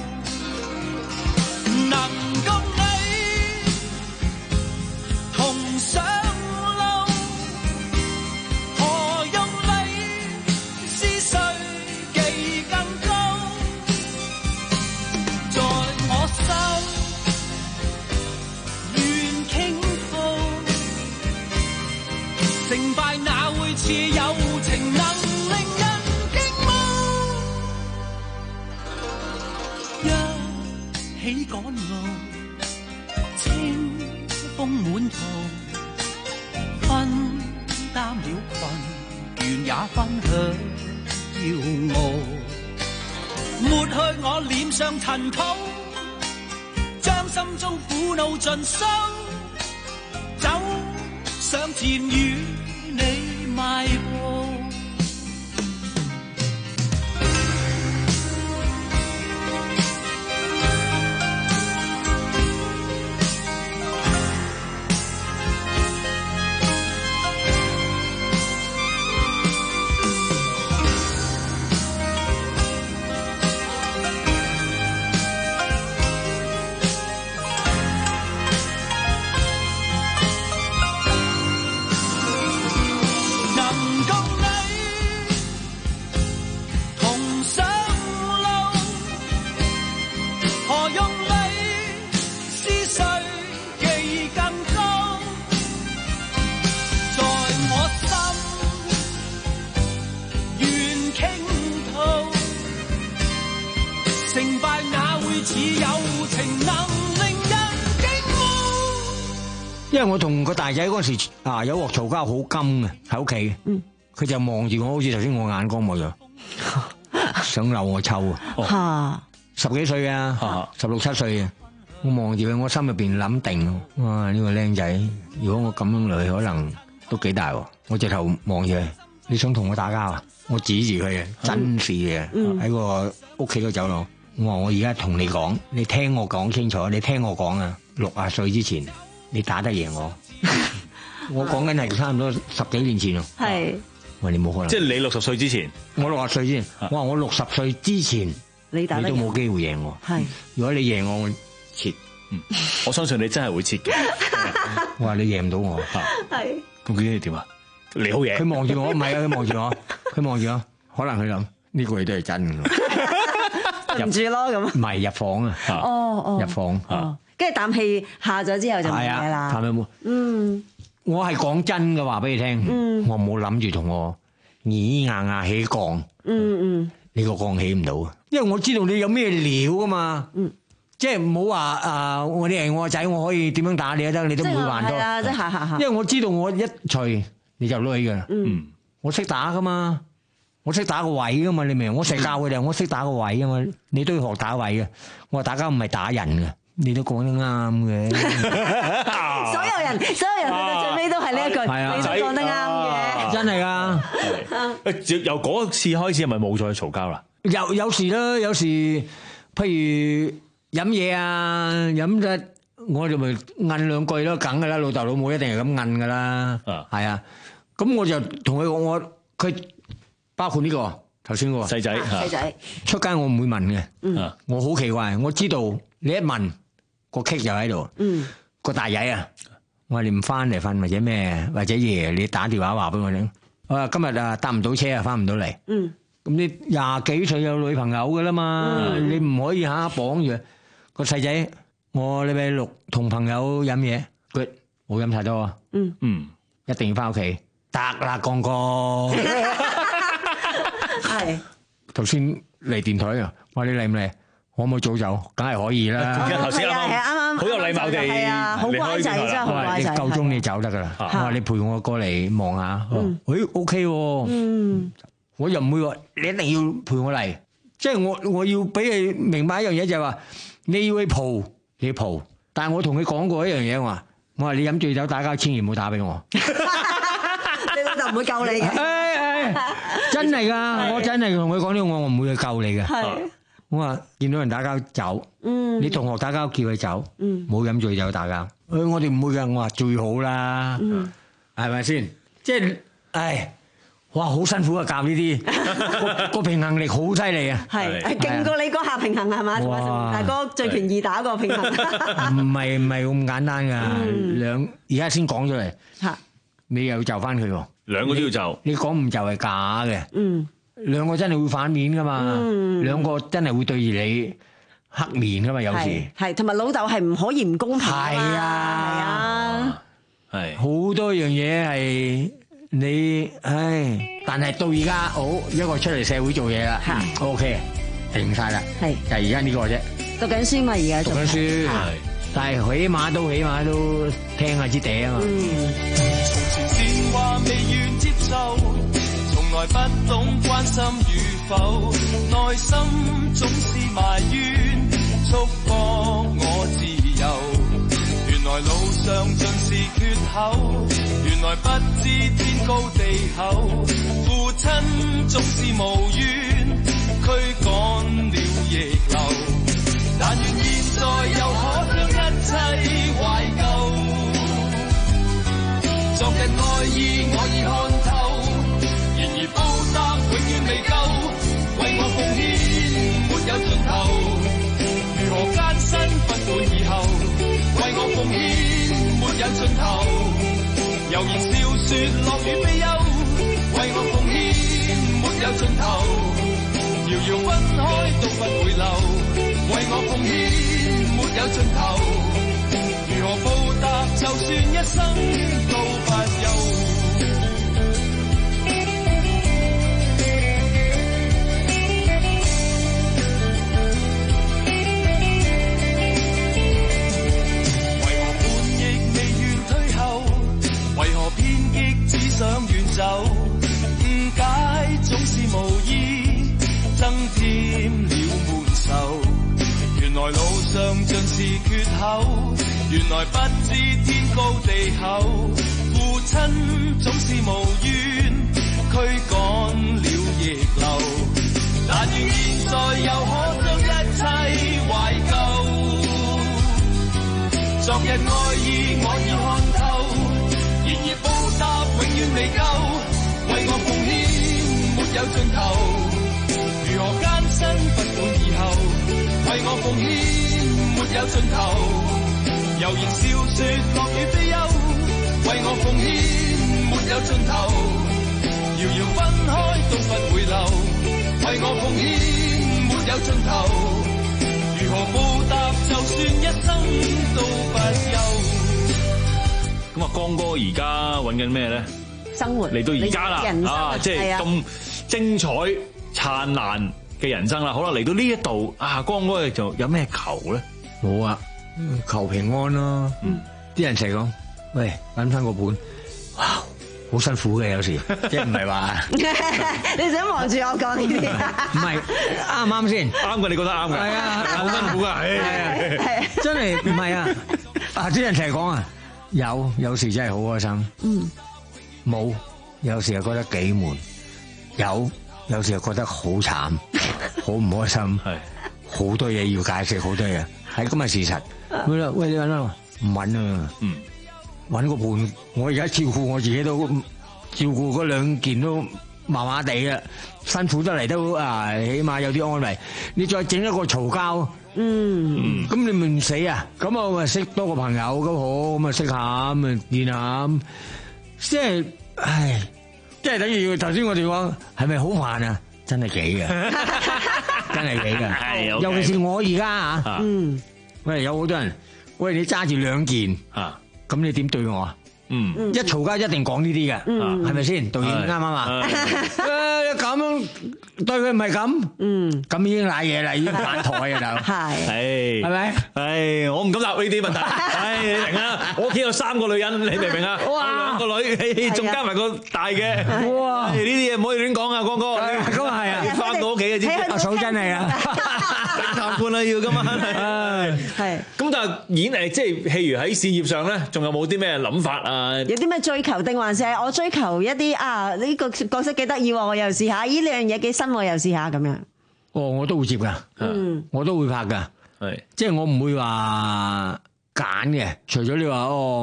能共你同上路，何用你是誰技更高，在我心願傾吐，成敗哪會似友情能令人驚慕，一起趕路，清風滿途，分擔了困，願也分享驕傲，抹去我臉上塵土，將心中苦惱盡收，走上前與你邁步。 因為我同個大仔嗰時啊有鑊嘈交好金嘅喺屋企，佢就望住我，好似頭先我眼光冇咗，想鬧我臭啊！十幾歲啊，十六七歲啊，我望住佢，我心入邊諗定，哇！呢個僆仔，如果我咁樣落去，可能都幾大喎。我直頭望住佢，你想同我打交啊？我指住佢啊，真事嘅，喺個屋企個走廊。我話我而家同你講，你聽我講清楚，你聽我講啊！六啊歲之前，你打得贏我。我講緊係差唔多十幾年前咯。係，我話你冇可能。 即係你六十歲之前， 我六十歲之前。我話我六十歲之前，你打得贏我，你都冇機會贏我。係，如果你贏我，我切。 嗯，我相信你真係會切嘅。 我話你贏唔到我。係。咁佢點啊？你好嘢。佢望住我，唔係啊！佢望住我，佢望住我，可能佢諗呢個嘢都係真嘅。 對唔住咯咁。唔係入房啊！ 哦哦， 入房啊，跟住啖氣下咗之後就冇嘢啦。 係咪冇？嗯，我係講真嘅話俾你聽。嗯，我冇諗住同我耳硬硬起槓。嗯嗯，你個槓起唔到啊，因為我知道你有咩料噶嘛。嗯，即係唔好話啊！我你係我個仔，我可以點樣打你都得，你都唔會還多。係啊，即係下下下。因為我知道我一錘你就累噶啦。嗯，我識打噶嘛。我識打個位噶嘛，你明？我成日教佢哋，我識打個位噶嘛，你都要學打位嘅。我話打交唔係打人嘅，你都講得啱嘅。 所有人，所有人到最尾都係呢一句，你都講得啱嘅， 真係噶。 由嗰次開始係咪冇再嘈交啦？ 有有時啦，有時譬如飲嘢啊，飲咗我哋咪摁兩句咯，梗噶啦，老豆老母一定係咁摁噶啦。係啊，咁我就同佢講，我佢。包括呢個頭先嗰個細仔， 細仔出街我唔會問嘅。嗯，我好奇怪，我知道你一問個 kick 就喺度。嗯，個大仔啊，我話你唔翻嚟瞓或者咩，或者爺你打電話話俾我聽。我話今日啊搭唔到車啊，翻唔到嚟。嗯，咁你廿幾歲有女朋友噶啦嘛，你唔可以下下綁住個細仔。我禮拜六同朋友飲嘢 ，good， 冇飲太多啊。嗯嗯，一定要翻屋企，得啦，光哥。係頭先嚟電台啊！話你嚟唔嚟？可唔可以早走？梗係可以啦。 頭先啱啱好有禮貌地， 係啊，好乖仔真係好乖仔。 你夠鐘你走得噶啦。我話你陪我過嚟望下。誒，O K。嗯，我又唔會話你一定要陪我嚟。即係我我要俾你明白一樣嘢就係話，你要去蒲，你要蒲。但係我同佢講過一樣嘢，我話我話你飲醉酒打交，千祈唔好打俾我。 你老豆唔會救你嘅。 真係噶，我真係同佢講呢個，我唔會去救你嘅。我話見到人打交走，你同學打交叫佢走，冇飲醉酒打交。誒，我哋唔會噶。我話最好啦，係咪先？即係，唉， 哇，好辛苦啊！教呢啲個平衡力好犀利啊！ 係係勁過你嗰下平衡係嘛？大哥醉拳二打個平衡， 唔係唔係咁簡單㗎。兩而家先講出嚟，你又要就翻佢喎。 兩個都要就， 你講唔就係假嘅。 嗯， 兩個真係會反面㗎嘛。兩個真係會對住你黑面㗎嘛。有時係同埋老豆係唔可以唔公平。係啊係啊， 係好多樣嘢係。你唉，但係到而家好一個出嚟社會做嘢啦，OK，定晒啦，係就係而家呢個啫。 讀緊書嘛，而家讀緊書，但係起碼都起碼都聽下支笛啊嘛。 從前善話未願接受，從來不懂關心與否，內心總是埋怨，束縛我自由。原來路上盡是缺口，原來不知天高地厚，父親總是無怨，驅趕了逆流。但願現在又可將一切懷舊，昨日愛意我已看透，然而報答永遠未夠，為我奉獻沒有盡頭。如何艱辛不滿以後，為我奉獻沒有盡頭，悠然笑說樂與悲憂，為我奉獻沒有盡頭，遙遙分開都不回流，為我奉獻沒有盡頭，如何報答就算一生都不休。為何偏激只想遠走，誤解總是無意，增添了悶愁。原來路上盡是缺口，原來不知天高地厚，父親總是無怨，驅趕了逆流。但願現在又可將一切懷舊，昨日愛意我已看透，然而報答永遠未夠，為我奉獻沒有盡頭。如何艱辛不滿以後，為我奉獻沒有盡頭。悠然笑說樂與悲憂，為我奉獻沒有盡頭。遙遙分開都不回流，為我奉獻沒有盡頭。如何報答就算一生都不休。 咁啊，江哥而家揾緊咩咧？ 生活嚟到而家啦，啊，即係咁精彩燦爛嘅人生啦。好啦，嚟到呢一度啊，江哥就有咩求咧？ 冇啊，求平安咯。嗯，啲人成日講，喂，揾翻個伴，哇，好辛苦嘅有時，即係唔係話你想望住我講呢啲？ 唔係啱唔啱先？ 啱嘅，你覺得啱嘅？係啊，好辛苦噶，係係係，真係唔係啊！啊，啲人成日講啊。有有時真係好開心，嗯，冇有時又覺得幾悶，有有時又覺得好慘，好唔開心，係好多嘢要解釋，好多嘢係咁嘅事實。喂啦，喂你揾啦，唔揾啊，嗯，揾個伴，我而家照顧我自己都照顧嗰兩件都麻麻地啦，辛苦得嚟都啊，起碼有啲安慰。你再整一個嘈交。嗯，咁你咪唔死啊？咁我咪識多個朋友咁好，咁啊識下咁啊見下，即係，唉，即係等於頭先我哋講，係咪好煩啊？真係幾嘅，真係幾嘅，係，尤其是我而家啊，嗯，喂，有好多人，喂，你揸住兩件啊，咁你點對我啊？嗯，一嘈交一定講呢啲嘅，係咪先？導演啱唔啱啊？誒，咁樣對佢唔係咁，嗯，咁已經賴嘢啦，已經反台嘅就係，係，係咪？係，我唔敢答呢啲問題。係，你明啊？我屋企有三個女人，你明唔明啊？哇，兩個女，仲加埋個大嘅，哇！呢啲嘢唔可以亂講啊，江哥。咁啊係啊，翻到屋企嘅知阿嫂真係啊，談判啦要噶嘛。係。咁但係演誒，即係譬如喺事業上咧，仲有冇啲咩諗法啊？有啲咩追求定還是係我追求一啲啊？呢個角色幾得意喎，我又試下；呢兩樣嘢幾新，我又試下咁樣。哦，我都會接噶，嗯，我都會拍噶，係，即係我唔會話揀嘅。除咗你話哦，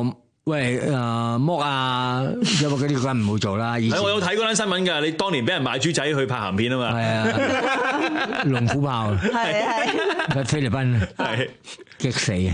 喂誒剝啊，因為嗰啲梗唔會做啦。 係我有睇嗰單新聞㗎，你當年俾人賣豬仔去拍鹹片啊嘛。 係啊，龍虎豹。係係。喺菲律賓。係。激死啊！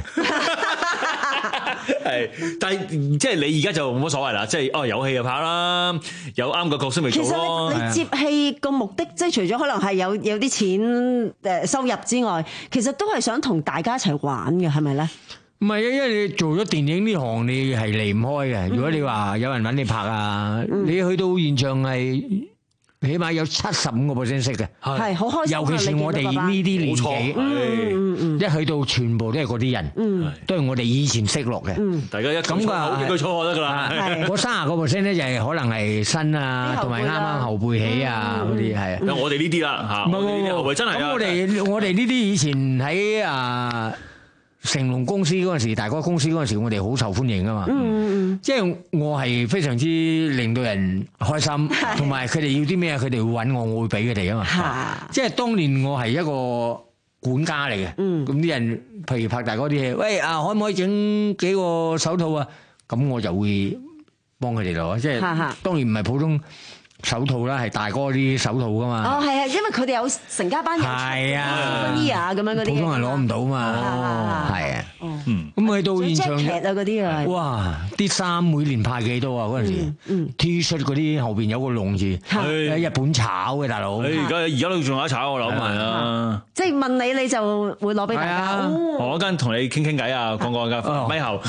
係，但係即係你而家就冇乜所謂啦，即係哦有戲就拍啦，有啱個角色咪做咯。 其實你接戲個目的，即係除咗可能係有有啲錢誒收入之外，其實都係想同大家一齊玩嘅，係咪咧？ 唔係啊，因為你做咗電影呢行，你係離唔開嘅。如果你話有人揾你拍啊，你去到現場係。起碼有七十五個 percent 識嘅， 係好開心。 尤其是我哋呢啲年紀，一去到全部都係嗰啲人，都係我哋以前識落嘅。 大家一咁嘅幾句粗口得噶啦。 嗰三十個 percent 咧就係可能係新啊，同埋啱啱後輩起啊嗰啲係。 有我哋呢啲啦嚇，我哋呢啲後輩真係啊。 咁我哋我哋呢啲以前喺啊。成龍公司嗰陣時，大哥公司嗰陣時，我哋好受歡迎噶嘛。嗯嗯，即係我係非常之令到人開心，同埋佢哋要啲咩，佢哋會揾我，我會俾佢哋啊嘛。即係當年我係一個管家嚟嘅。嗯，咁啲人譬如拍大哥啲戲，喂啊，可唔可以整幾個手套啊？咁我就會幫佢哋咯。即係當然唔係普通手套啦，係大哥啲手套噶嘛。 哦，係啊，因為佢哋有成家班人，係啊，咁樣嗰啲， 普通人攞唔到嘛，係啊。嗯，咁去到現場劇啊嗰啲啊， 哇！啲衫每年派幾多啊？嗰陣時 T 恤嗰啲後邊有個龍字，喺日本炒嘅大佬。 而家而家都仲有得炒，我諗係啊。 即係問你，你就會攞俾大家。 我跟同你傾傾偈啊，講講間咪後。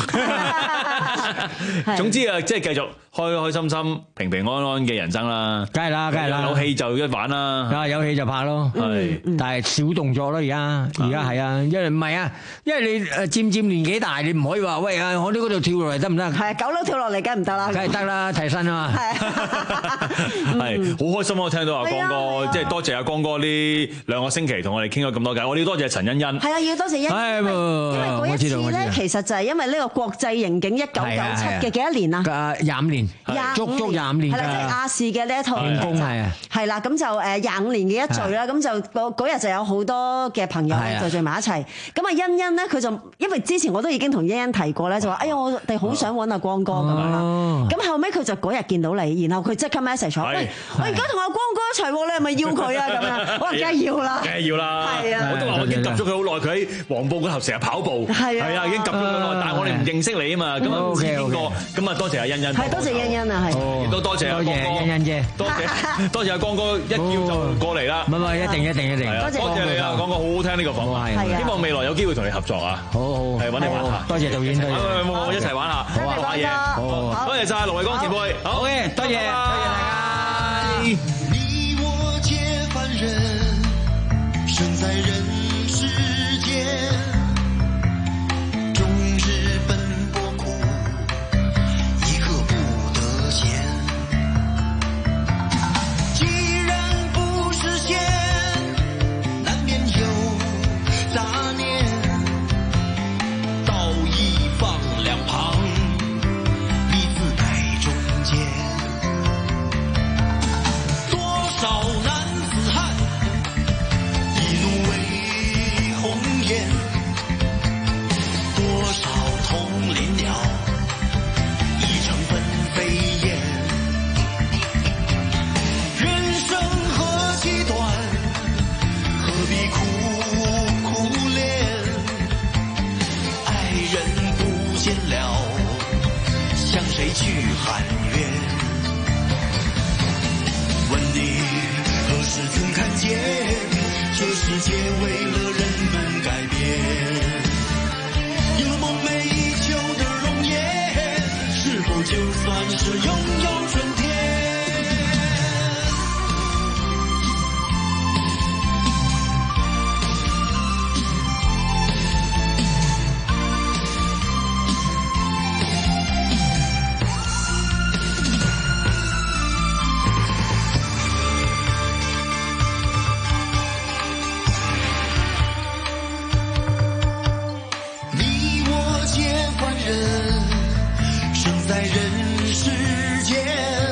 總之啊，即係繼續開開心心、平平安安嘅人生啦。 梗係啦，梗係啦。 有戲就一玩啦。 啊，有戲就拍咯。係，但係小動作咯。而家而家係啊，因為唔係啊，因為你誒漸漸年紀大，你唔可以話喂啊，我呢嗰度跳落嚟得唔得？ 係啊，九樓跳落嚟梗唔得啦。 梗係得啦，提身啊嘛。 係，好開心啊！我聽到阿光哥，即係多謝阿光哥呢兩個星期同我哋傾咗咁多偈。我哋多謝陳欣欣。 係啊，要多謝欣欣。因為嗰一次咧，其實就係因為呢個國際刑警一九九七嘅幾多年啊？ 廿五年，足足廿五年。 係啦，即係亞視嘅呢一套慶功係啊。 係啦，咁就誒廿五年嘅一聚啦，咁就嗰嗰日就有好多嘅朋友就聚埋一齊。咁啊，欣欣咧佢就因為之前我都已經同欣欣提過咧，就話哎呀我哋好想揾阿光哥咁樣啦。咁後尾佢就嗰日見到你，然後佢即刻 message 咗，喂，我而家同阿光哥一齊喎，你係咪要佢啊？咁樣，我話梗係要啦， 梗係要啦。 係啊， 我都話我已經及咗佢好耐，佢喺黃埔嗰頭成日跑步，係啊，已經及咗佢好耐，但係我哋唔認識你啊嘛，咁啊唔知邊個，咁啊多謝阿欣欣， 係多謝欣欣啊，係， 亦都多謝阿光哥， 欣欣姐， 多謝多謝阿光哥一叫就過嚟啦， 唔係唔係一定一定一定， 多謝多謝你啊，光哥好好聽呢個訪問，希望未來有機會同你合作啊， 好好， 係揾你玩下， 多謝導演，多謝， 我一齊玩下，好啊，玩嘢，好，多謝晒盧偉光前輩， 好嘅，多謝，多謝大家。 你我皆凡人，生在人世間，終日奔波苦，一刻不得閒。既然不實現，難免有雜念，道義放兩旁，你自在中間。多少男子漢，一怒為紅顏，多少同林鳥，一場分飛燕。人生何其短，何必苦苦戀，愛人不見了，向誰去喊冤？問你何時曾看見，這世界為了人們改變？有了夢寐以求的容顏，是否就算是擁有春天？你我皆凡人，生在人世間。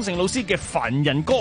誠老師嘅《凡人歌》。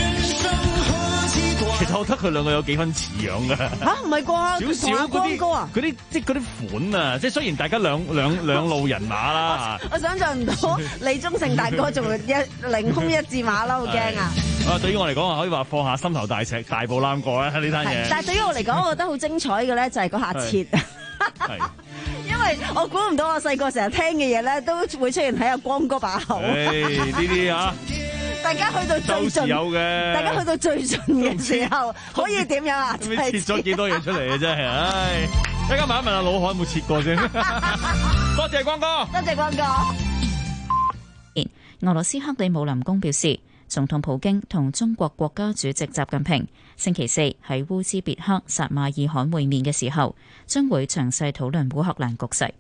其實我覺得佢兩個有幾分似樣噶嚇，唔係啩？ 少少嗰啲歌啊， 嗰啲即係嗰啲款啊，即係雖然大家兩兩兩路人馬啦。 我想象唔到李宗盛大哥仲一凌空一字馬啦，好驚啊！ 啊，對於我嚟講啊，可以話放下心頭大石，大步攬過啦呢單嘢。 但係對於我嚟講，我覺得好精彩嘅咧，就係嗰下切。因為我估唔到我細個成日聽嘅嘢咧，都會出現喺阿光哥把口。 誒，呢啲啊！ 大家去到最盡有嘅，大家去到最盡嘅時候，可以點樣啊？ 切咗幾多嘢出嚟嘅真係，唉！一陣間問一問阿老海有冇切過先。多謝光哥， 多謝光哥。 俄羅斯克里姆林宮表示，總統普京同中國國家主席習近平星期四喺烏茲別克撒馬爾罕會面嘅時候，將會詳細討論烏克蘭局勢。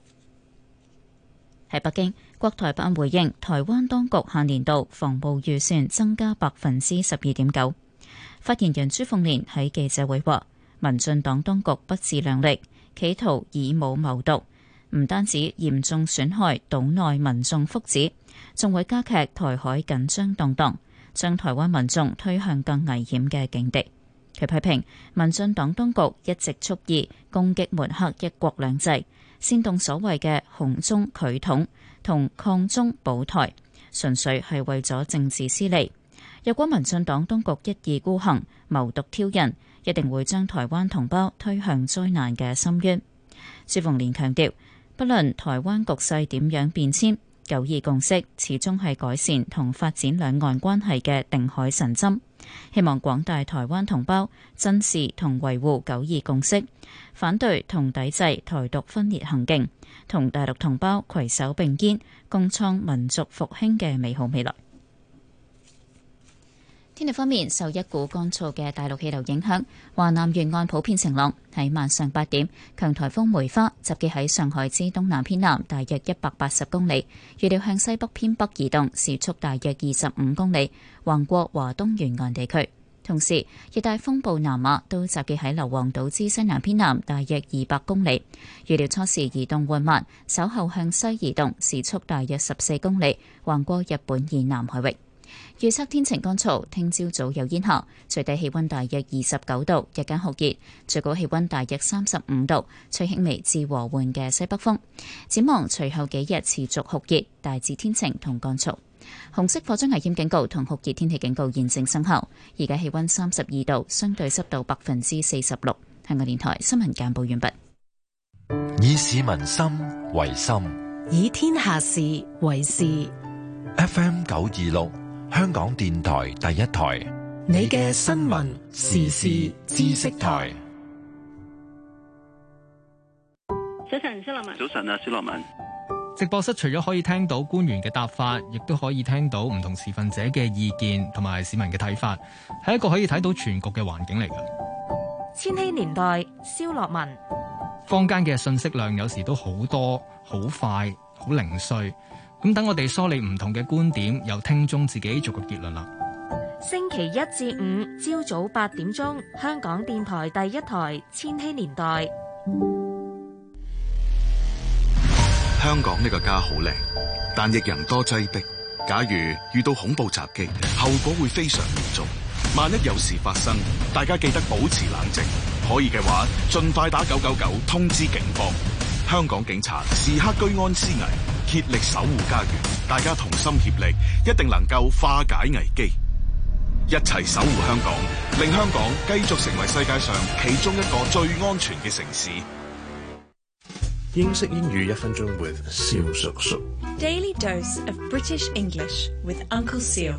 喺北京，國台辦回應台灣當局下年度防務預算增加百分之十二點九。發言人朱鳳蓮喺記者會話，民進黨當局不自量力，企圖以武謀獨，唔單止嚴重損害島內民眾福祉，仲會加劇台海緊張動盪，將台灣民眾推向更危險嘅境地。佢批評民進黨當局一直蓄意攻擊抹黑一國兩制，煽動所謂嘅雄中拒統同抗中保台，純粹係為咗政治私利。若果民進黨當局一意孤行，謀獨挑釁，一定會將台灣同胞推向災難嘅深淵。朱鳳蓮強調，不論台灣局勢點樣變遷，九二共識始終係改善同發展兩岸關係嘅定海神針。希望廣大台灣同胞珍視同維護九二共識，反對同抵制台獨分裂行徑，同大陸同胞攜手並肩，共創民族復興嘅美好未來。天氣方面，受一股乾燥嘅大陸氣流影響，華南沿岸普遍晴朗。喺晚上八點，強颱風梅花集結喺上海之東南偏南大約一百八十公里，預料向西北偏北移動，時速大約二十五公里，橫過華東沿岸地區。同時，熱帶風暴南馬都集結喺硫磺島之西南偏南大約二百公里，預料初時移動緩慢，稍後向西移動，時速大約十四公里，橫過日本以南海域。預測天晴乾燥，聽朝早有煙霞，最低氣溫大約二十九度，日間酷熱，最高氣溫大約三十五度，吹輕微至和緩嘅西北風。展望隨後幾日持續酷熱，大致天晴同乾燥。紅色火災危險警告同酷熱天氣警告現正生效。而家氣溫三十二度，相對濕度百分之四十六。香港電台新聞簡報完畢。 以市民心為心， 以天下事為事。 F M 九二六。香港電台第一台， 你嘅新聞時事知識台。 早晨，蕭樂文。 早晨啊，蕭樂文。 直播室除咗可以聽到官員嘅答法，亦都可以聽到唔同持份者嘅意見同埋市民嘅睇法，係一個可以睇到全局嘅環境嚟㗎。 千禧年代，蕭樂文。 坊間嘅信息量有時都好多、好快、好零碎。咁等我哋梳理唔同嘅觀點，由聽眾自己做個結論啦。 星期一至五朝早八點鐘，香港電台第一台千禧年代。 香港呢個家好靚，但亦人多擠迫。假如遇到恐怖襲擊，後果會非常嚴重。萬一有事發生，大家記得保持冷靜，可以嘅話盡快打九九九通知警方。香港警察時刻居安思危，竭力守護家園，大家同心協力，一定能夠化解危機，一齊守護香港，令香港繼續成為世界上其中一個最安全嘅城市。 英式英語一分鐘 with 蕭叔叔。 Daily dose of British English with Uncle Seal。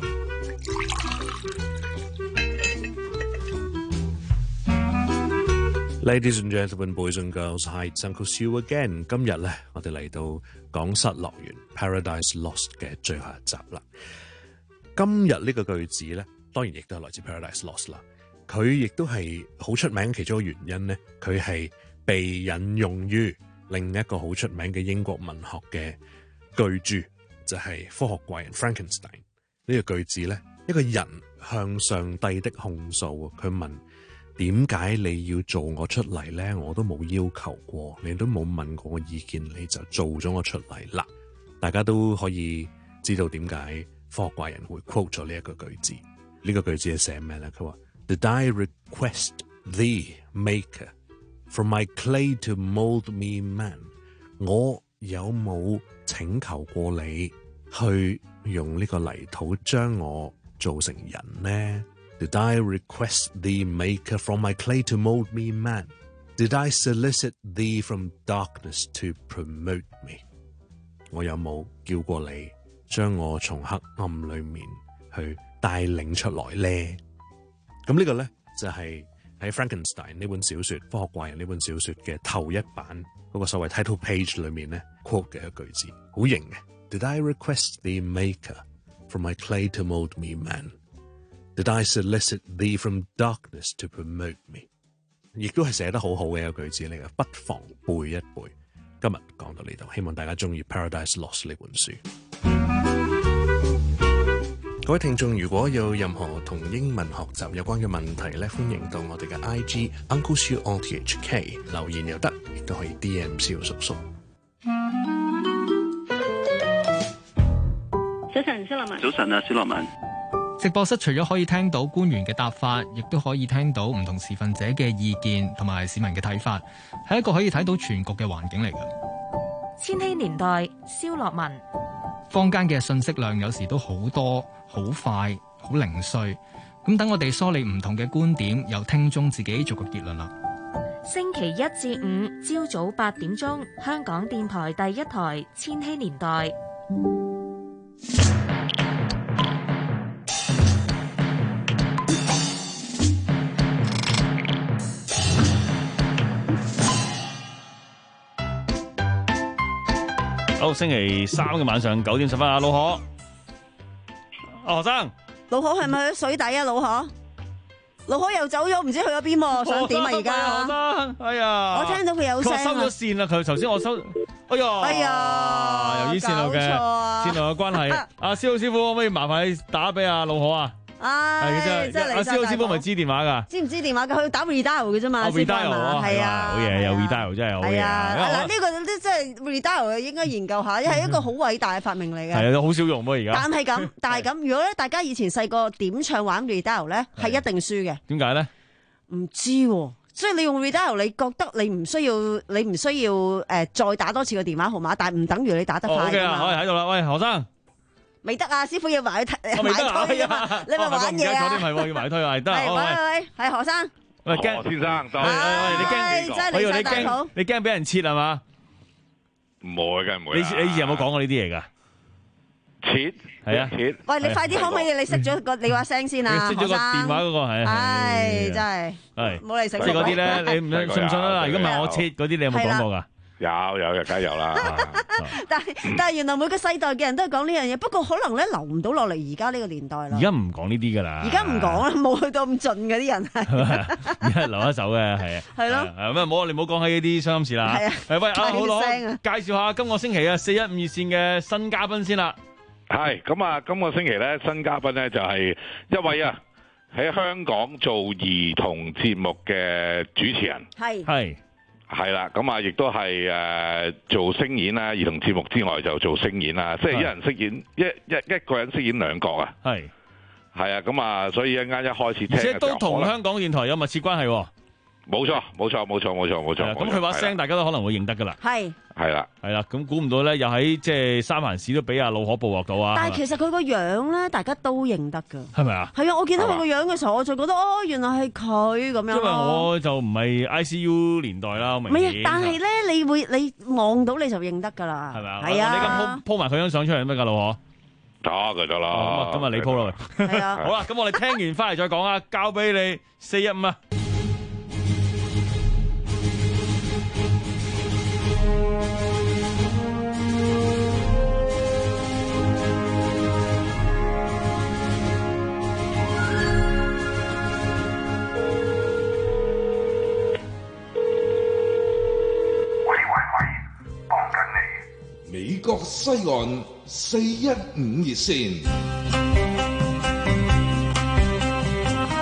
Ladies and gentlemen, boys and girls, hi, it's Uncle Sue again. 今日咧，我哋嚟到港失樂園 Paradise Lost 嘅最後一集啦。今日呢個句子咧，當然亦都係來自 Paradise Lost 啦。佢亦都係好出名，其中一個原因咧，佢係被引用於另一個好出名嘅英國文學嘅巨著，就係、是、科學怪人 Frankenstein 呢個句子咧，一個人向上帝的控訴，佢問。點解你要做我出嚟呢？我都冇要求過，你都冇問過我意見，你就做咗我出嚟啦。大家都可以知道點解科學怪人會 quote 咗呢一個句子。呢、這個句子係寫咩咧？佢話 Did I request thee, maker, from my clay to mold me man？ 我有冇請求過你去用呢個泥土將我做成人呢？ Did I request thee, maker, from my clay to mold me man? Did I solicit thee from darkness to promote me？ 我有冇叫過你將我從黑暗裏面去帶領出來呢？咁呢個咧就係喺 Frankenstein 呢本小說《科學怪人》呢本小說嘅頭一版嗰個所謂 title page 裏面咧 quote 嘅一句子，好型嘅。Did I request thee, maker, from my clay to mold me man? Did I solicit thee from darkness to promote me？ 亦都係寫得好好嘅一個句子嚟嘅，不妨背一背。今日講到呢度，希望大家中意《Paradise Lost》呢本書。各位聽眾，如果有任何同英文學習有關嘅問題咧，歡迎到我哋嘅 I G Uncle Siu O T H K 留言又得，亦都可以 D M 蕭叔叔。 早晨，蕭樂文。 早晨啊，蕭樂文。 直播室除咗可以聽到官員嘅答法，亦都可以聽到唔同持份者嘅意見同埋市民嘅睇法，係一個可以睇到全局嘅環境嚟嘅。 千禧年代，蕭樂文。 坊間嘅信息量有時都好多、好快、好零碎，咁等我哋梳理唔同嘅觀點，由聽眾自己做個結論啦。 星期一至五朝早八點鐘，香港電台第一台千禧年代。 好，星期三嘅晚上九點十分啊，老何，阿何生， 老何係咪去水底啊？老何，老何又走咗，唔知去咗邊喎？想點啊？而家何生，哎呀， 我聽到佢有聲啊， 佢收咗線啦，佢頭先我收，哎呀， 哎呀， 由於線路嘅線路嘅關係，阿蕭師傅可唔可以麻煩你打俾阿老何啊？ 唉，真係阿蕭師傅咪知電話㗎？ 知唔知電話㗎？佢打 redial 嘅啫嘛。 redial 係啊，好嘢，有 redial 真係好嘢。 係啊，嗱呢個都真係 redial 應該研究下，因為係一個好偉大嘅發明嚟嘅。 係啊，好少用喎而家。 但係咁，但係咁，如果咧大家以前細個點唱玩 redial 咧，係一定輸嘅。 點解咧？ 唔知喎，所以你用 redial，你覺得你唔需要，你唔需要誒再打多次個電話號碼，但係唔等於你打得快㗎嘛。 好嘅，可以喺度啦。喂，何生。 未得啊！師傅要埋去睇， 埋推啊嘛！你咪玩嘢啊！ 唔係要埋推啊！得， 喂喂，係何生。 喂，驚何先生， 喂喂，你驚？我以為你驚，你驚俾人切係嘛？ 唔會嘅，唔會。 你你以前有冇講過呢啲嘢㗎？ 切係啊， 切。 喂，你快啲可唔可以？你熄咗個你話聲先啊！ 熄咗個電話嗰個係。 唉，真係。 係。 冇嚟食。 即係嗰啲咧，你唔信唔信啊？如果唔係我切嗰啲，你有冇講過㗎？ 有有有梗係有啦， 但係但係原來每個世代嘅人都係講呢樣嘢，不過可能咧留唔到落嚟而家呢個年代啦。 而家唔講呢啲噶啦， 而家唔講啦，冇去到咁盡嗰啲人係， 而家留一手嘅係啊， 係咯， 咁啊唔好你唔好講起呢啲傷心事啦。 係啊， 喂啊好咯，介紹下今個星期啊四一五熱線嘅新嘉賓先啦。 係咁啊，今個星期咧新嘉賓咧就係一位啊喺香港做兒童節目嘅主持人， 係係。 係啦，咁啊，亦都係誒做聲演啦，兒童節目之外就做聲演啦，即係一人飾演一一一個人飾演兩角啊。係係啊，咁啊，所以一啱一開始聽嘅時候， 而且都同香港電台有密切關係。 冇錯，冇錯，冇錯，冇錯，冇錯。 咁佢把聲大家都可能會認得噶啦。 係係啦， 係啦，咁估唔到咧，又喺即係三藩市都俾阿老可捕獲到啊！ 但係其實佢個樣咧，大家都認得噶。 係咪啊？ 係啊，我見到佢個樣嘅時候，我就覺得哦，原來係佢咁樣。 因為我就唔係 I C U 年代啦，明唔明？ 唔係，但係咧，你會你望到你就認得噶啦。 係咪啊？ 係啊。 你咁鋪鋪埋佢張相出嚟咩㗎，老可？ 得嘅得啦。 咁啊，你鋪啦。 係啊。 好啦，咁我哋聽完翻嚟再講啊，交俾你四一五啊。 美國西岸四一五熱線。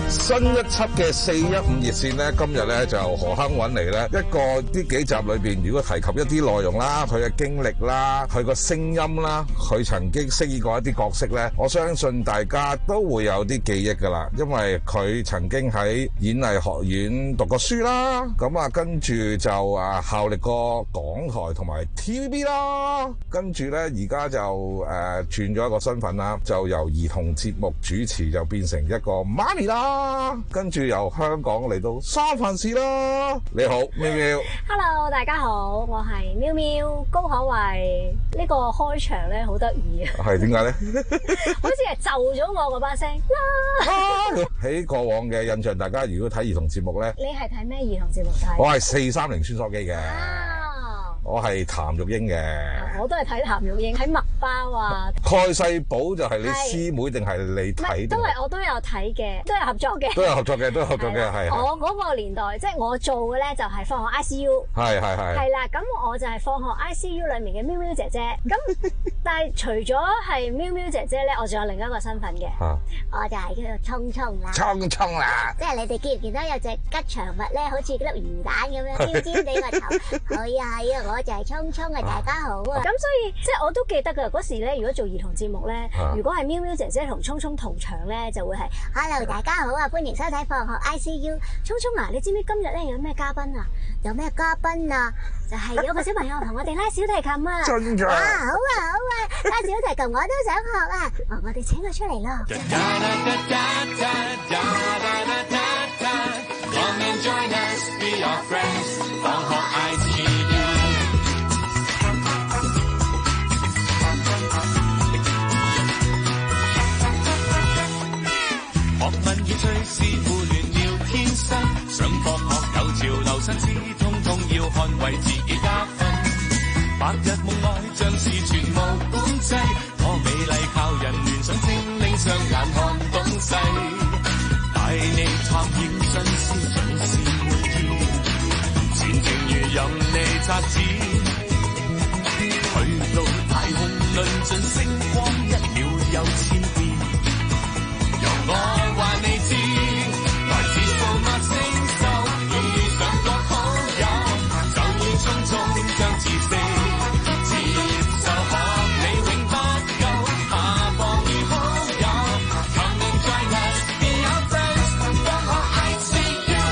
新一輯嘅四一五熱線咧，今日咧就何亨揾嚟咧一個呢幾集裏邊，如果提及一啲內容啦，佢嘅經歷啦，佢個聲音啦，佢曾經飾演過一啲角色咧，我相信大家都會有啲記憶噶啦，因為佢曾經喺演藝學院讀過書啦，咁啊跟住就啊效力過港台同埋 T V B 啦，跟住咧而家就誒轉咗一個身份啦，就由兒童節目主持就變成一個媽咪啦，跟住由香港嚟到三藩市啦。你好，喵喵。 Hello， 大家好，我係喵喵高可慧。呢個開場咧好得意啊。係點解咧？好似係就咗我嗰把聲啦。 喺過往嘅印象，大家如果睇兒童節目咧， 你係睇咩兒童節目睇？ 我係四三零穿梭機嘅。我係譚玉英嘅， 我都係睇譚玉英，睇麥包啊。蓋世寶就係你師妹定係你睇？ 都係我都有睇嘅，都有合作嘅。 都有合作嘅，都有合作嘅，係。 我嗰個年代，即係我做嘅咧，就係放學 I C U。係係係。係啦，咁我就係放學 I C U 裏面嘅喵喵姐姐。咁但係除咗係喵喵姐姐咧，我仲有另一個身份嘅。我就係叫做聰聰啦。聰聰啦！即係你哋見唔見到有隻吉祥物咧？好似粒魚蛋咁樣，尖尖地個頭。係啊係啊，我就係聰聰啊！大家好啊！咁所以即係我都記得㗎。嗰時咧，如果做兒童節目咧，如果係喵喵姐姐同聰聰同場咧，就會係 Hello 大家好啊！歡迎收睇放學 I C U。聰聰啊，你知唔知今日咧有咩嘉賓啊？有咩嘉賓啊？就係有個小朋友同我哋拉小提琴啊！真㗎！哇，好啊好啊！拉小提琴我都想學啊！哦，我哋請佢出嚟咯。Come and join us, be our friends. 放學 I C U。學問要隨時互聯要天生，上課學有潮流新知，通通要捍衛自己家分。白日夢內像是全無管制，多美麗靠人聯想，精靈雙眼看東西。帶你探險新鮮，總是每天前程如任你策展，去到太空論盡星光，一秒有千變。由我話你知，來自數碼星球，遇上個好友，就要匆匆將自死接受，學你永不夠，下課與好友 Come and join us, be our friends， 放學 I C U。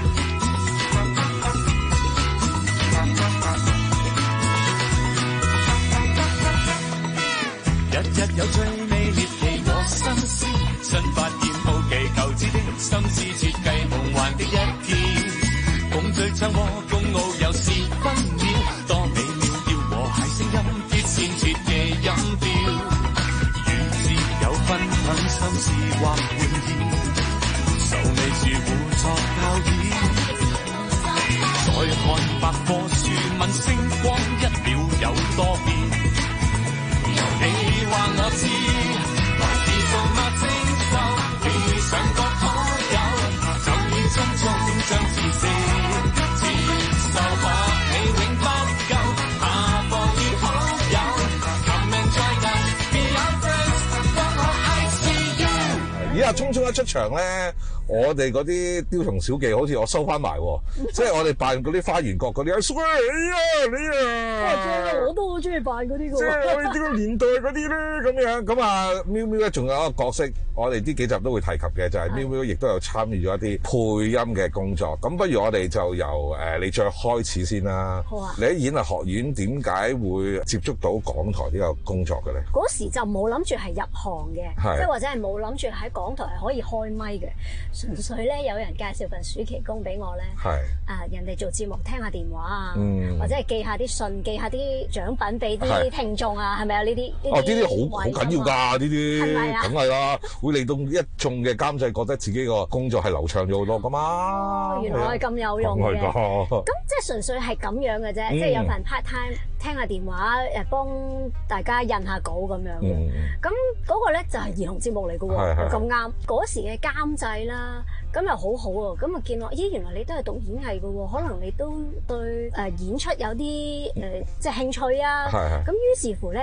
日日有最美獵奇和新鮮，新發現好奇求知的心思設計夢幻的一天，共聚唱和共遨遊是分秒，多美妙要和諧聲音必先設嘅音調，如自有分享心事或玩意，愁眉樹互作交演，再看百科書問星光，一秒有多變，由你話我知，來自數碼星球，遇上個好友，就要匆匆將自死接受，學你永不夠，下課與好友 Come and join us, be our friends， 放學 I C U。 咦啊，聰聰一出場咧，我哋嗰啲雕蟲小技好似我收翻埋喎，即係我哋扮嗰啲花園國嗰啲，阿叔啊你啊你啊， 我都好中意扮嗰啲嘅喎， 即係我哋呢個年代嗰啲咧咁樣。咁啊喵喵咧仲有一個角色，我哋呢幾集都會提及嘅，就係喵喵亦都有參與咗一啲配音嘅工作。咁不如我哋就由誒你再開始先啦。好啊。你喺演藝學院點解會接觸到港台呢個工作嘅咧？ 嗰時就冇諗住係入行嘅，即係或者係冇諗住喺港台係可以開咪嘅。純粹咧有人介紹份暑期工俾我咧，係啊人哋做節目聽下電話啊，嗯、或者係寄下啲信，寄下啲獎品俾啲聽眾啊，係咪啊？呢啲哦，呢啲好好緊要㗎，呢啲梗係啦，會令到一眾嘅監製覺得自己個工作係流暢咗好多㗎嘛。哦，原來係咁有用嘅。咁即係純粹係咁樣嘅啫，嗯、即係有份 part time 聽下電話，誒幫大家印下稿咁樣嘅。咁嗰、嗯、個咧就係兒童節目嚟嘅喎，咁啱嗰時嘅監製啦，咁又好好啊，咁啊見我，咦原來你都係讀演藝嘅喎，可能你都對誒演出有啲誒、呃、即係興趣啊，咁於是乎咧。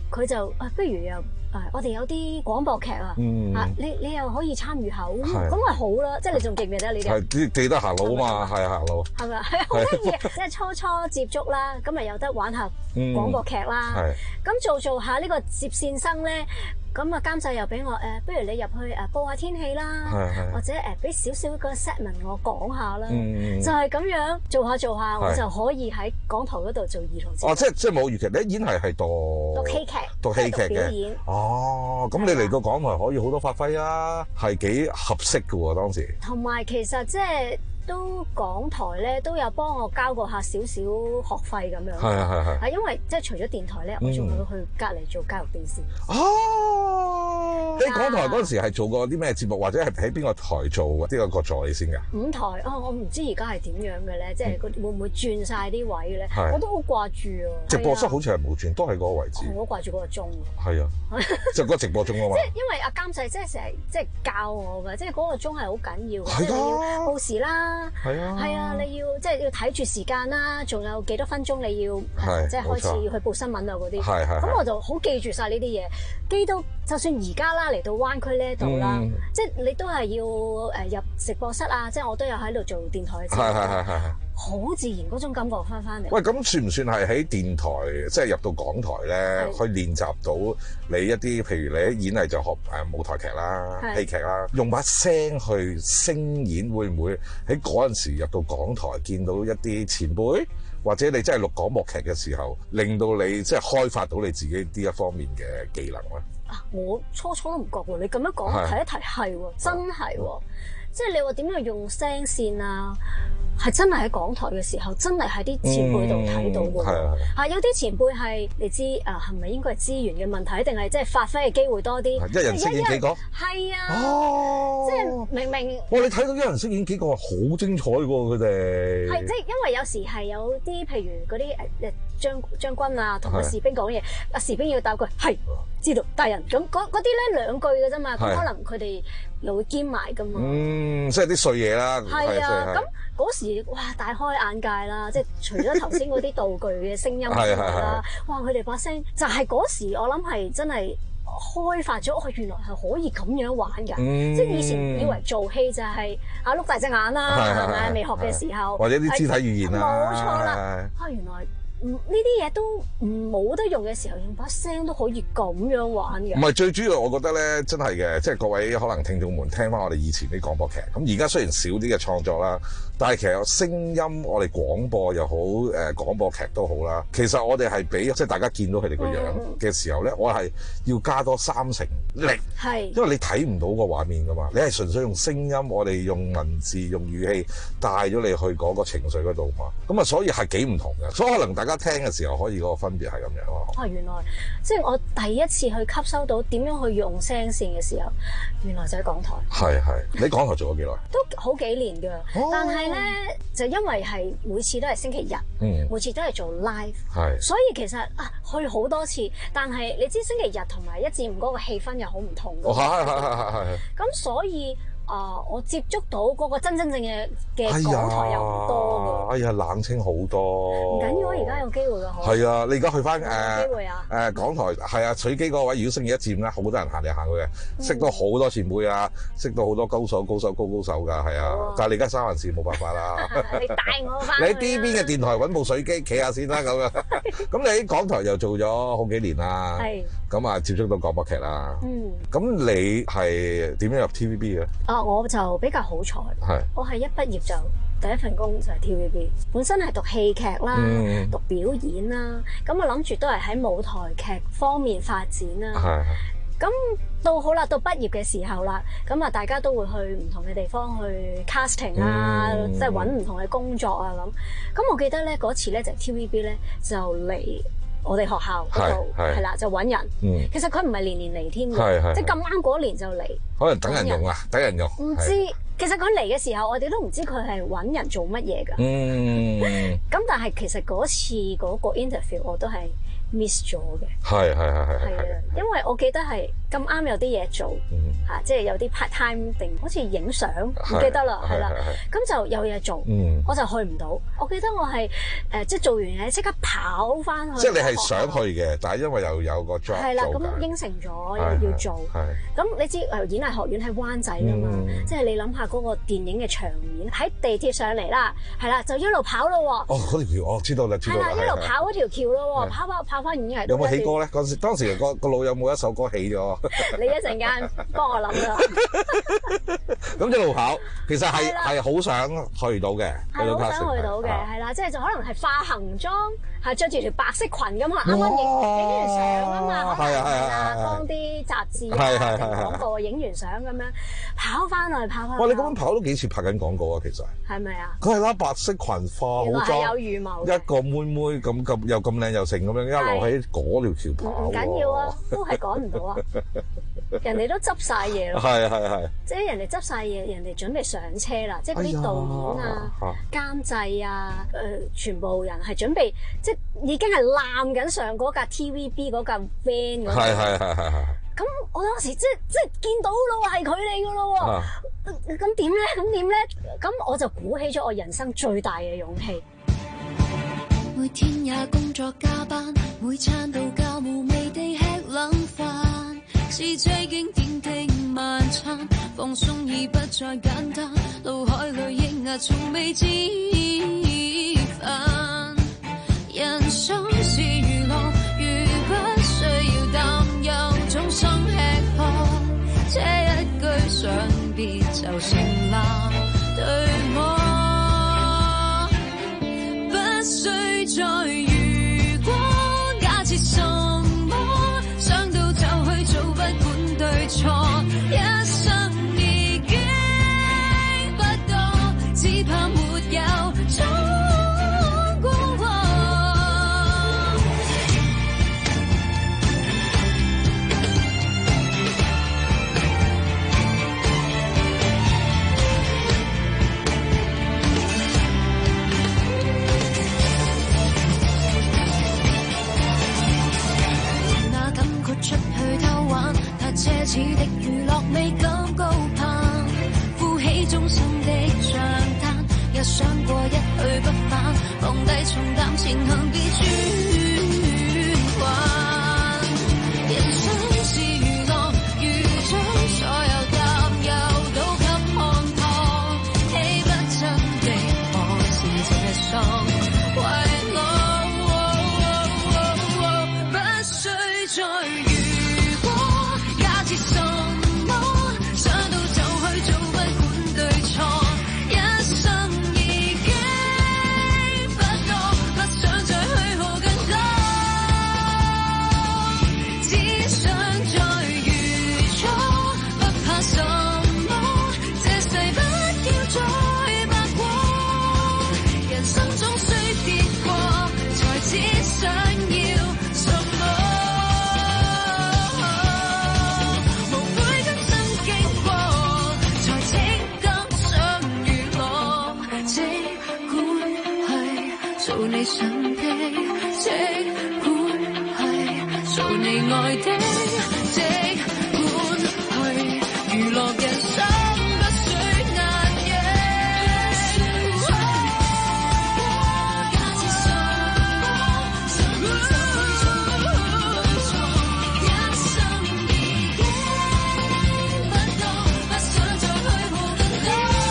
佢就啊，不如又。我哋有啲廣播劇啊，嗯、啊，你你又可以參與下，咁咁咪好啦，即係你仲記唔記得呢啲？ 係記記得行路啊嘛，係啊行路。 係咪啊？係好得意，即係初初接觸啦，咁咪有得玩下廣播劇啦。咁、嗯、做做下呢個接線生咧。咁啊監製又俾我誒、呃，不如你入去誒報下天氣啦，或者誒俾少少個 segment 我講下啦，嗯、就係咁樣做下做下，我就可以喺港台嗰度做兒童節目。 哦，即係即係冇粵劇，你演係係讀讀戲劇， 讀戲劇嘅表演。 哦，咁你嚟到港台可以好多發揮啊，係幾合適㗎喎當時。 同埋其實即係。都港台咧都有幫我交過下少少學費咁樣，係啊係係，係因為即係除咗電台咧，我仲要去隔離做教育電視。哦， 你港台嗰陣時係做過啲咩節目，或者係喺邊個台做呢個個助理先㗎？ 五台哦，我唔知而家係點樣嘅咧，即係會唔會轉晒啲位咧？我都好掛住啊！ 直播室好似係冇轉，都係嗰個位置。 我好掛住嗰個鐘。 係啊，就嗰個直播鐘啊嘛。 即係因為阿監製即係成日即係教我㗎，即係嗰個鐘係好緊要嘅，即係你要報時啦。係啊，係啊，你要即係要睇住時間啦，仲有幾多分鐘你要即係開始去報新聞啊嗰啲。係係。咁我就好記住晒呢啲嘢，記到就算而家啦嚟到灣區呢度啦，即係你都係要誒入直播室啊，即係我都有喺度做電台嘅節目。係係係係。好自然嗰種感覺翻翻嚟。喂， 咁算唔算係喺電台即係入到港台咧，去練習到你一啲，譬如你喺演藝就學誒舞台劇啦、戲劇啦，用把聲去聲演，會唔會喺嗰陣時入到港台見到一啲前輩，或者你真係錄廣播劇嘅時候，令到你即係開發到你自己呢一方面嘅技能咧？ 啊，我初初都唔覺喎，你咁樣講提一提係喎，真係喎，即係你話點樣用聲線啊？係真係喺港台嘅時候，真係喺啲前輩度睇到嘅。係、嗯、啊，係有啲前輩係你知啊，係咪應該係資源嘅問題，定係即係發揮嘅機會多啲？ 一人飾演幾個？ 係啊， 哦， 即係明明。 哇！你睇到一人飾演幾個，好精彩喎！佢哋係即係因為有時係有啲譬如嗰啲誒誒將將軍啊，同個士兵講嘢，阿士兵要答句係知道大人，咁嗰嗰啲咧兩句嘅啫嘛，咁可能佢哋又會兼埋噶嘛。 嗯，即係啲碎嘢啦。 係啊，咁嗰時哇大開眼界啦！即係除咗頭先嗰啲道具嘅聲音啦，哇佢哋把聲就係嗰時我諗係真係開發咗，哦原來係可以咁樣玩㗎！嗯、即係以前以為做戲就係啊碌大隻眼啦，係咪？未學嘅時候， 或者啲肢體語言啦， 冇錯啦。啊原來。呢啲嘢都唔冇得用嘅時候，用把聲都可以咁樣玩嘅。唔係最主要，我覺得咧，真係嘅，即係各位可能聽眾們聽翻我哋以前啲廣播劇，咁而家雖然少啲嘅創作啦，但係其實聲音我哋廣播又好，誒廣播劇都好啦。其實我哋係俾即係大家見到佢哋個樣嘅時候咧，嗯、我係要加多三成力，係因為你睇唔到個畫面噶嘛，你係純粹用聲音，我哋用文字、用語氣帶咗你去嗰個情緒嗰度嘛。咁啊，所以係幾唔同嘅，所以可能大家聽嘅時候可以嗰個分別係咁樣咯。 啊，原來即係我第一次去吸收到點樣去用聲線嘅時候，原來就喺港台。係係，你港台做咗幾耐？都好幾年㗎，哦、但係咧就因為係每次都係星期日，嗯、每次都係做 live，係，所以其實啊去好多次，但係你知星期日同埋一至五嗰個氣氛又好唔同㗎。係係係係係。咁所以。啊！我接觸到嗰個真真正嘅嘅港台又唔多㗎。 哎呀，冷清好多。 唔緊要啊，而家有機會㗎。 係啊，你而家去翻誒機會啊！ 誒港台係啊，取機嗰位，如果星期一至五咧，好多人行嚟行去嘅，識到好多前輩啊，識到好多高手、高手、高高手㗎，係啊。但係你而家三藩市冇辦法啦。 你帶我翻。 你喺邊邊嘅電台揾部水機企下先啦，咁樣。咁你喺港台又做咗好幾年啦。係。咁啊，接觸到廣播劇啦。嗯。咁你係點樣入 T V B 嘅？ 啊，我就比較好彩，係我係一畢業就第一份工就係 T V B， 本身係讀戲劇啦，嗯、讀表演啦，咁我諗住都係喺舞台劇方面發展啦。係，咁到好啦，到畢業嘅時候啦，咁啊大家都會去唔同嘅地方去 casting 啊，嗯、即係揾唔同嘅工作啊咁。咁我記得咧嗰次咧就係 T V B 咧就嚟我哋學校嗰度係啦，就揾人。嗯、其實佢唔係年年嚟添嘅，即係咁啱嗰年就嚟。可能等人用啊，等人用。 唔知，其實佢嚟嘅時候，我哋都唔知佢係揾人做乜嘢㗎。 嗯。 咁但係其實嗰次嗰個 interview 我都係 miss 咗嘅。 係係係係。 係啊，因為我記得係咁啱有啲嘢做嚇，即係有啲 part time 定好似影相，唔記得啦，係啦，咁就有嘢做，我就去唔到。我記得我係誒即係做完嘢即刻跑翻去。 即係你係想去嘅，但係因為又有個 job 係啦，咁應承咗要做。咁你知誒演藝學院喺灣仔㗎嘛？即係你諗下嗰個電影嘅場面，喺地鐵上嚟啦，係啦，就一路跑咯喎。 哦，嗰條橋我知道啦，知道啦。 係啦，一路跑嗰條橋咯喎，跑跑跑翻演藝。 有冇起歌咧？嗰時當時個個腦有冇一首歌起咗？ 你一陣間幫我諗啦。 咁一路跑，其實係係好想去到嘅， 係好想去到嘅，係啦，即係就可能係化行裝，係着住條白色裙咁啊，啱啱影影完相啊嘛，係啊係啊，幫啲雜誌啊定廣告影完相咁樣跑翻去跑翻。 哇！你咁樣跑都幾似拍緊廣告啊，其實係咪啊？佢係啦，白色裙化好裝， 有預謀， 一個妹妹咁咁又咁靚又成咁樣一路喺嗰條橋跑。 唔緊要啊，都係趕唔到啊！人哋都執晒嘢咯， 係係係， 即係人哋執晒嘢，人哋準備上車啦，即係嗰啲導演啊、監製啊，誒，全部人係準備，即係已經係攬緊上嗰架 T V B 嗰架 van 嗰度。係係係係係。咁我當時即係即係見到咯，係佢嚟噶咯，咁點咧？咁點咧？咁我就鼓起咗我人生最大嘅勇氣。 每天也工作加班，每餐到家無味地吃冷飯，是最經典的晚餐，放鬆已不再簡單，腦海裏抑壓從未知煩。人生是娛樂，如不需要擔憂終生吃喝，這一句想必就成立，對我不需再如果假設什麼，想到就去做，不管對錯，一生已經不多，只怕沒有錯過。那感覺出去偷玩，太奢侈的娛樂未敢高攀，負起終生的賬單，也想過一去不返，放低重擔前行別轉還。人生是娛樂，如將所有擔憂都給看破，氣不真的我是這喪，為我不需再如果假設什麼，想到就去做，不管對錯，一生已經不多，不想再虛耗更多，只想再如初，不怕什麼，這世不要再白過，人生總需跌過，才知想要什麼。無悔今生經過，才值得想娛樂。即管係做你想的，即管係做你愛的，即管去娛樂人生，不需壓抑。假設什麼，想到就去做，不管對錯，一生已經不多，不想再虛耗更多，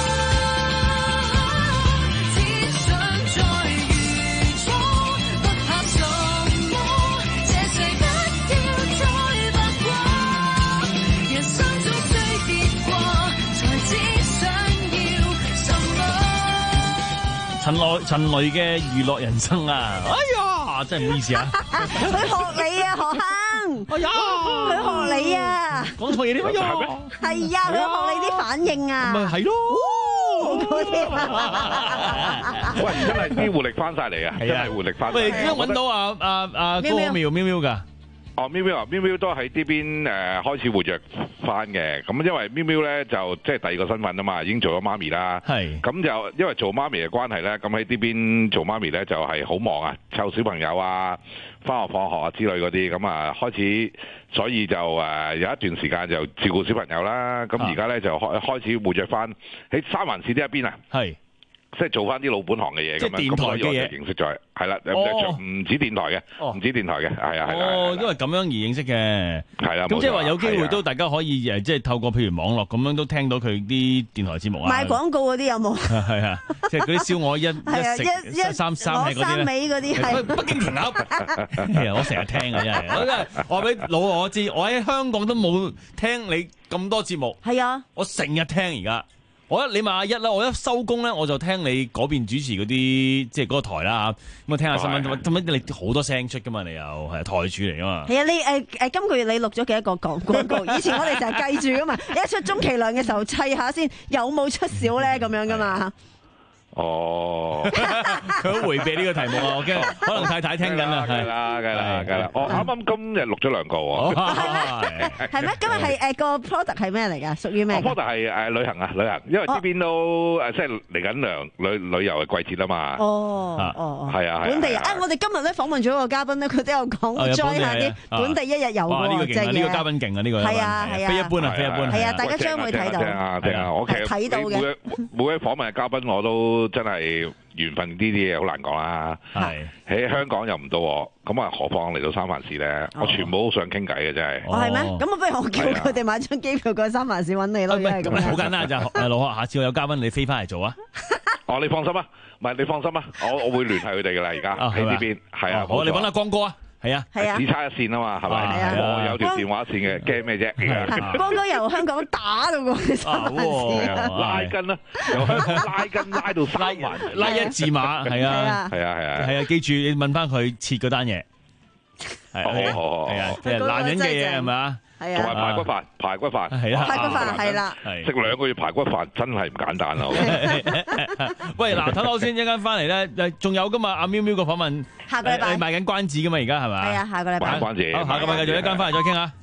只想再如初，不怕什麼，這世不要再白過，人生總需跌過，才知想要什麼。 陳雷陳雷嘅娛樂人生啊！哎呀，真係唔好意思啊！ 佢學你啊，何坑！ 哎呀， 佢學你啊！ 講錯嘢點樣？ 係啊，佢學你啲反應啊！ 咪係咯， 嗰啲啊！ 喂，真係啲活力翻晒嚟啊！真係活力翻。 喂，點樣揾到啊啊啊高妙喵喵㗎？ 哦，喵喵啊，喵喵都喺呢邊誒、呃、開始活躍翻嘅。咁因為喵喵咧就即係第二個身份啊嘛，已經做咗媽咪啦。係。咁就因為做媽咪嘅關係咧，咁喺呢邊做媽咪咧就係好忙啊，湊小朋友啊，翻學放學啊之類嗰啲。咁啊開始，所以就誒、呃、有一段時間就照顧小朋友啦。咁而家咧就開開始活躍翻喺三藩市呢一邊啊。係。即係做翻啲老本行嘅嘢咁樣，咁所以我就認識咗，係啦，唔止電台嘅，唔止電台嘅，係啊，係啦。 哦，因為咁樣而認識嘅， 係啦。 咁即係話有機會都大家可以誒，即係透過譬如網絡咁樣都聽到佢啲電台節目啊。 賣廣告嗰啲有冇？ 係啊，即係嗰啲燒鵝一一食一三三係嗰啲咧。 三尾嗰啲係。 北京填鴨，我成日聽啊，真係。我真係話俾老我知，我喺香港都冇聽你咁多節目。 係啊， 我成日聽而家。我一你問阿一啦，我一收工咧，我就聽你嗰邊主持嗰啲即係嗰個台啦嚇，咁啊聽下新聞，咁乜你好多聲出噶嘛，你又係台主嚟噶嘛？係啊， 你誒誒今個月你錄咗幾多個廣廣告？以前我哋成日計住噶嘛，一出中期量嘅時候砌下先，有冇出少咧咁樣噶嘛？ 哦， 佢好迴避呢個題目啊！我驚可能太太聽緊啦， 係啦，梗係啦，梗係啦。我啱啱今日錄咗兩個喎， 係咩？今日係誒個 product 係咩嚟㗎？屬於咩 ？product 係誒旅行啊，旅行，因為呢邊都誒即係嚟緊涼旅旅遊嘅季節啊嘛。 哦哦， 係啊係。 本地啊！我哋今日咧訪問咗一個嘉賓咧，佢都有講 join 下啲本地一日遊喎。 呢個勁啊！呢個嘉賓勁啊！呢個係啊係啊， 非一般啊，非一般。 係啊，大家將會睇到。 聽啊聽啊！我其實睇到嘅每每位訪問嘅嘉賓我都。真係緣分呢啲嘢好難講啦，係喺香港又唔到我，咁啊何況嚟到三藩市咧？哦、我全部都想傾偈嘅真係。 哦係咩？咁啊不如我叫佢哋買張機票過三藩市揾你咯，係咁。 好簡單就誒老學，下次我有嘉賓你飛翻嚟做啊！ 哦你放心啊，唔係你放心啊，我我會聯繫佢哋嘅啦，而家喺呢邊係啊。 好，你揾阿光哥啊！係啊， 係啊， 只差一線啊嘛，係咪？我有條電話線嘅，驚咩啫？ 光哥由香港打到過去三藩市， 拉筋啦，由香港拉筋拉到三環， 拉一字馬，係啊， 係啊，係啊， 係啊，記住你問翻佢切嗰單嘢，係好， 係啊，即係男人嘅嘢係咪啊？ 同埋排骨飯，排骨飯係啊，排骨飯係啦， 食兩個月排骨飯真係唔簡單啊！ 喂，嗱，等我先，一陣間翻嚟咧，仲有噶嘛？阿喵喵個訪問， 下個禮拜你賣緊關子噶嘛？而家係咪？ 係啊，下個禮拜。 賣關子。 好，下個禮拜繼續一間翻嚟再傾下。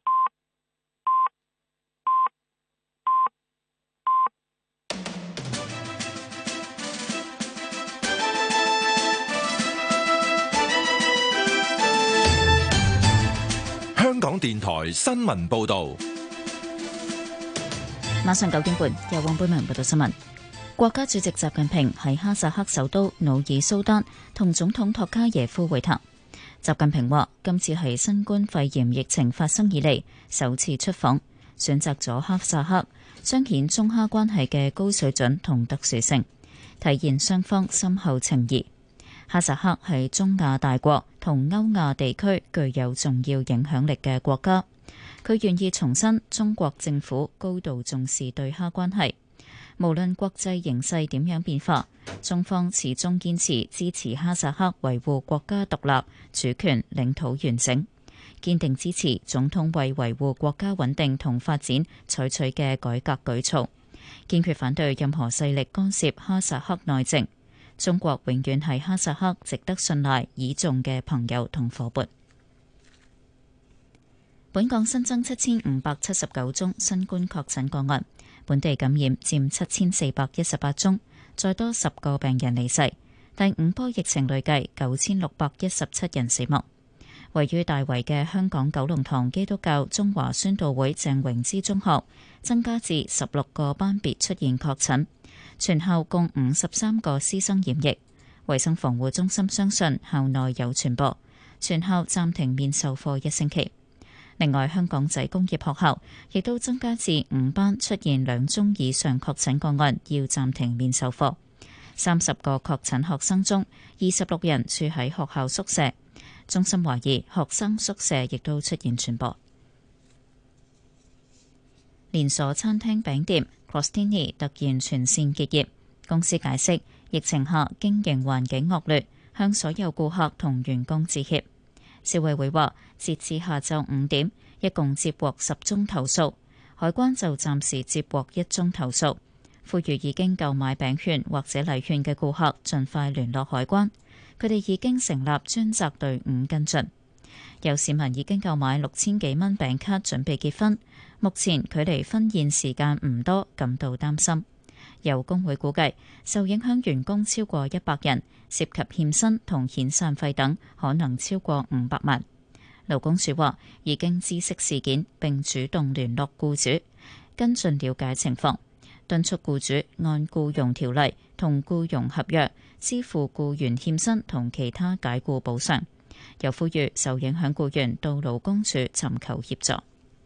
香港電台新聞報道， 晚上九點半由黃貝文報道新聞。國家主席習近平喺哈薩克首都努爾蘇丹同總統托卡耶夫會談。習近平話：今次係新冠肺炎疫情發生以嚟首次出訪，選擇咗哈薩克，彰顯中哈關係嘅高水準同特殊性，體現雙方深厚情誼。哈薩克係中亞大國同歐亞地區具有重要影響力嘅國家，佢願意重申中國政府高度重視對哈關係。無論國際形勢點樣變化，中方始終堅持支持哈薩克維護國家獨立、主權、領土完整，堅定支持總統為維護國家穩定同發展採取嘅改革舉措，堅決反對任何勢力干涉哈薩克內政。中國永遠係哈薩克值得信賴倚重嘅朋友同夥伴。本港新增七千五百七十九宗新冠確診個案，本地感染佔七千四百一十八宗，再多十個病人離世。第五波疫情累計九千六百一十七人死亡。位於大圍嘅香港九龍塘基督教中華宣道會鄭榮之中學增加至十六個班別出現確診。全校共五十三個師生染疫，衛生防護中心相信校內有傳播，全校暫停面授課一星期。另外，香港仔工業學校亦都增加至五班出現兩宗以上確診個案，要暫停面授課。三十個確診學生中，二十六人住喺學校宿舍，中心懷疑學生宿舍亦都出現傳播。連鎖餐廳餅店Crostini 突然全線結業，公司解釋疫情下經營環境惡劣，向所有顧客同員工致歉。消委會話，截至下晝五點，一共接獲十宗投訴，海關就暫時接獲一宗投訴，呼籲已經購買餅券或者禮券嘅顧客盡快聯絡海關，佢哋已經成立專責隊伍跟進。 有市民已經購買六千幾蚊餅卡準備結婚，目前距離婚宴時間唔多，感到擔心。有工會估計，受影響員工超過一百人，涉及欠薪同遣散費等，可能超過五百萬。勞工處話已經知悉事件，並主動聯絡僱主，跟進了解情況，敦促僱主按僱傭條例同僱傭合約支付僱員欠薪同其他解僱補償。又呼籲受影響僱員到勞工處尋求協助。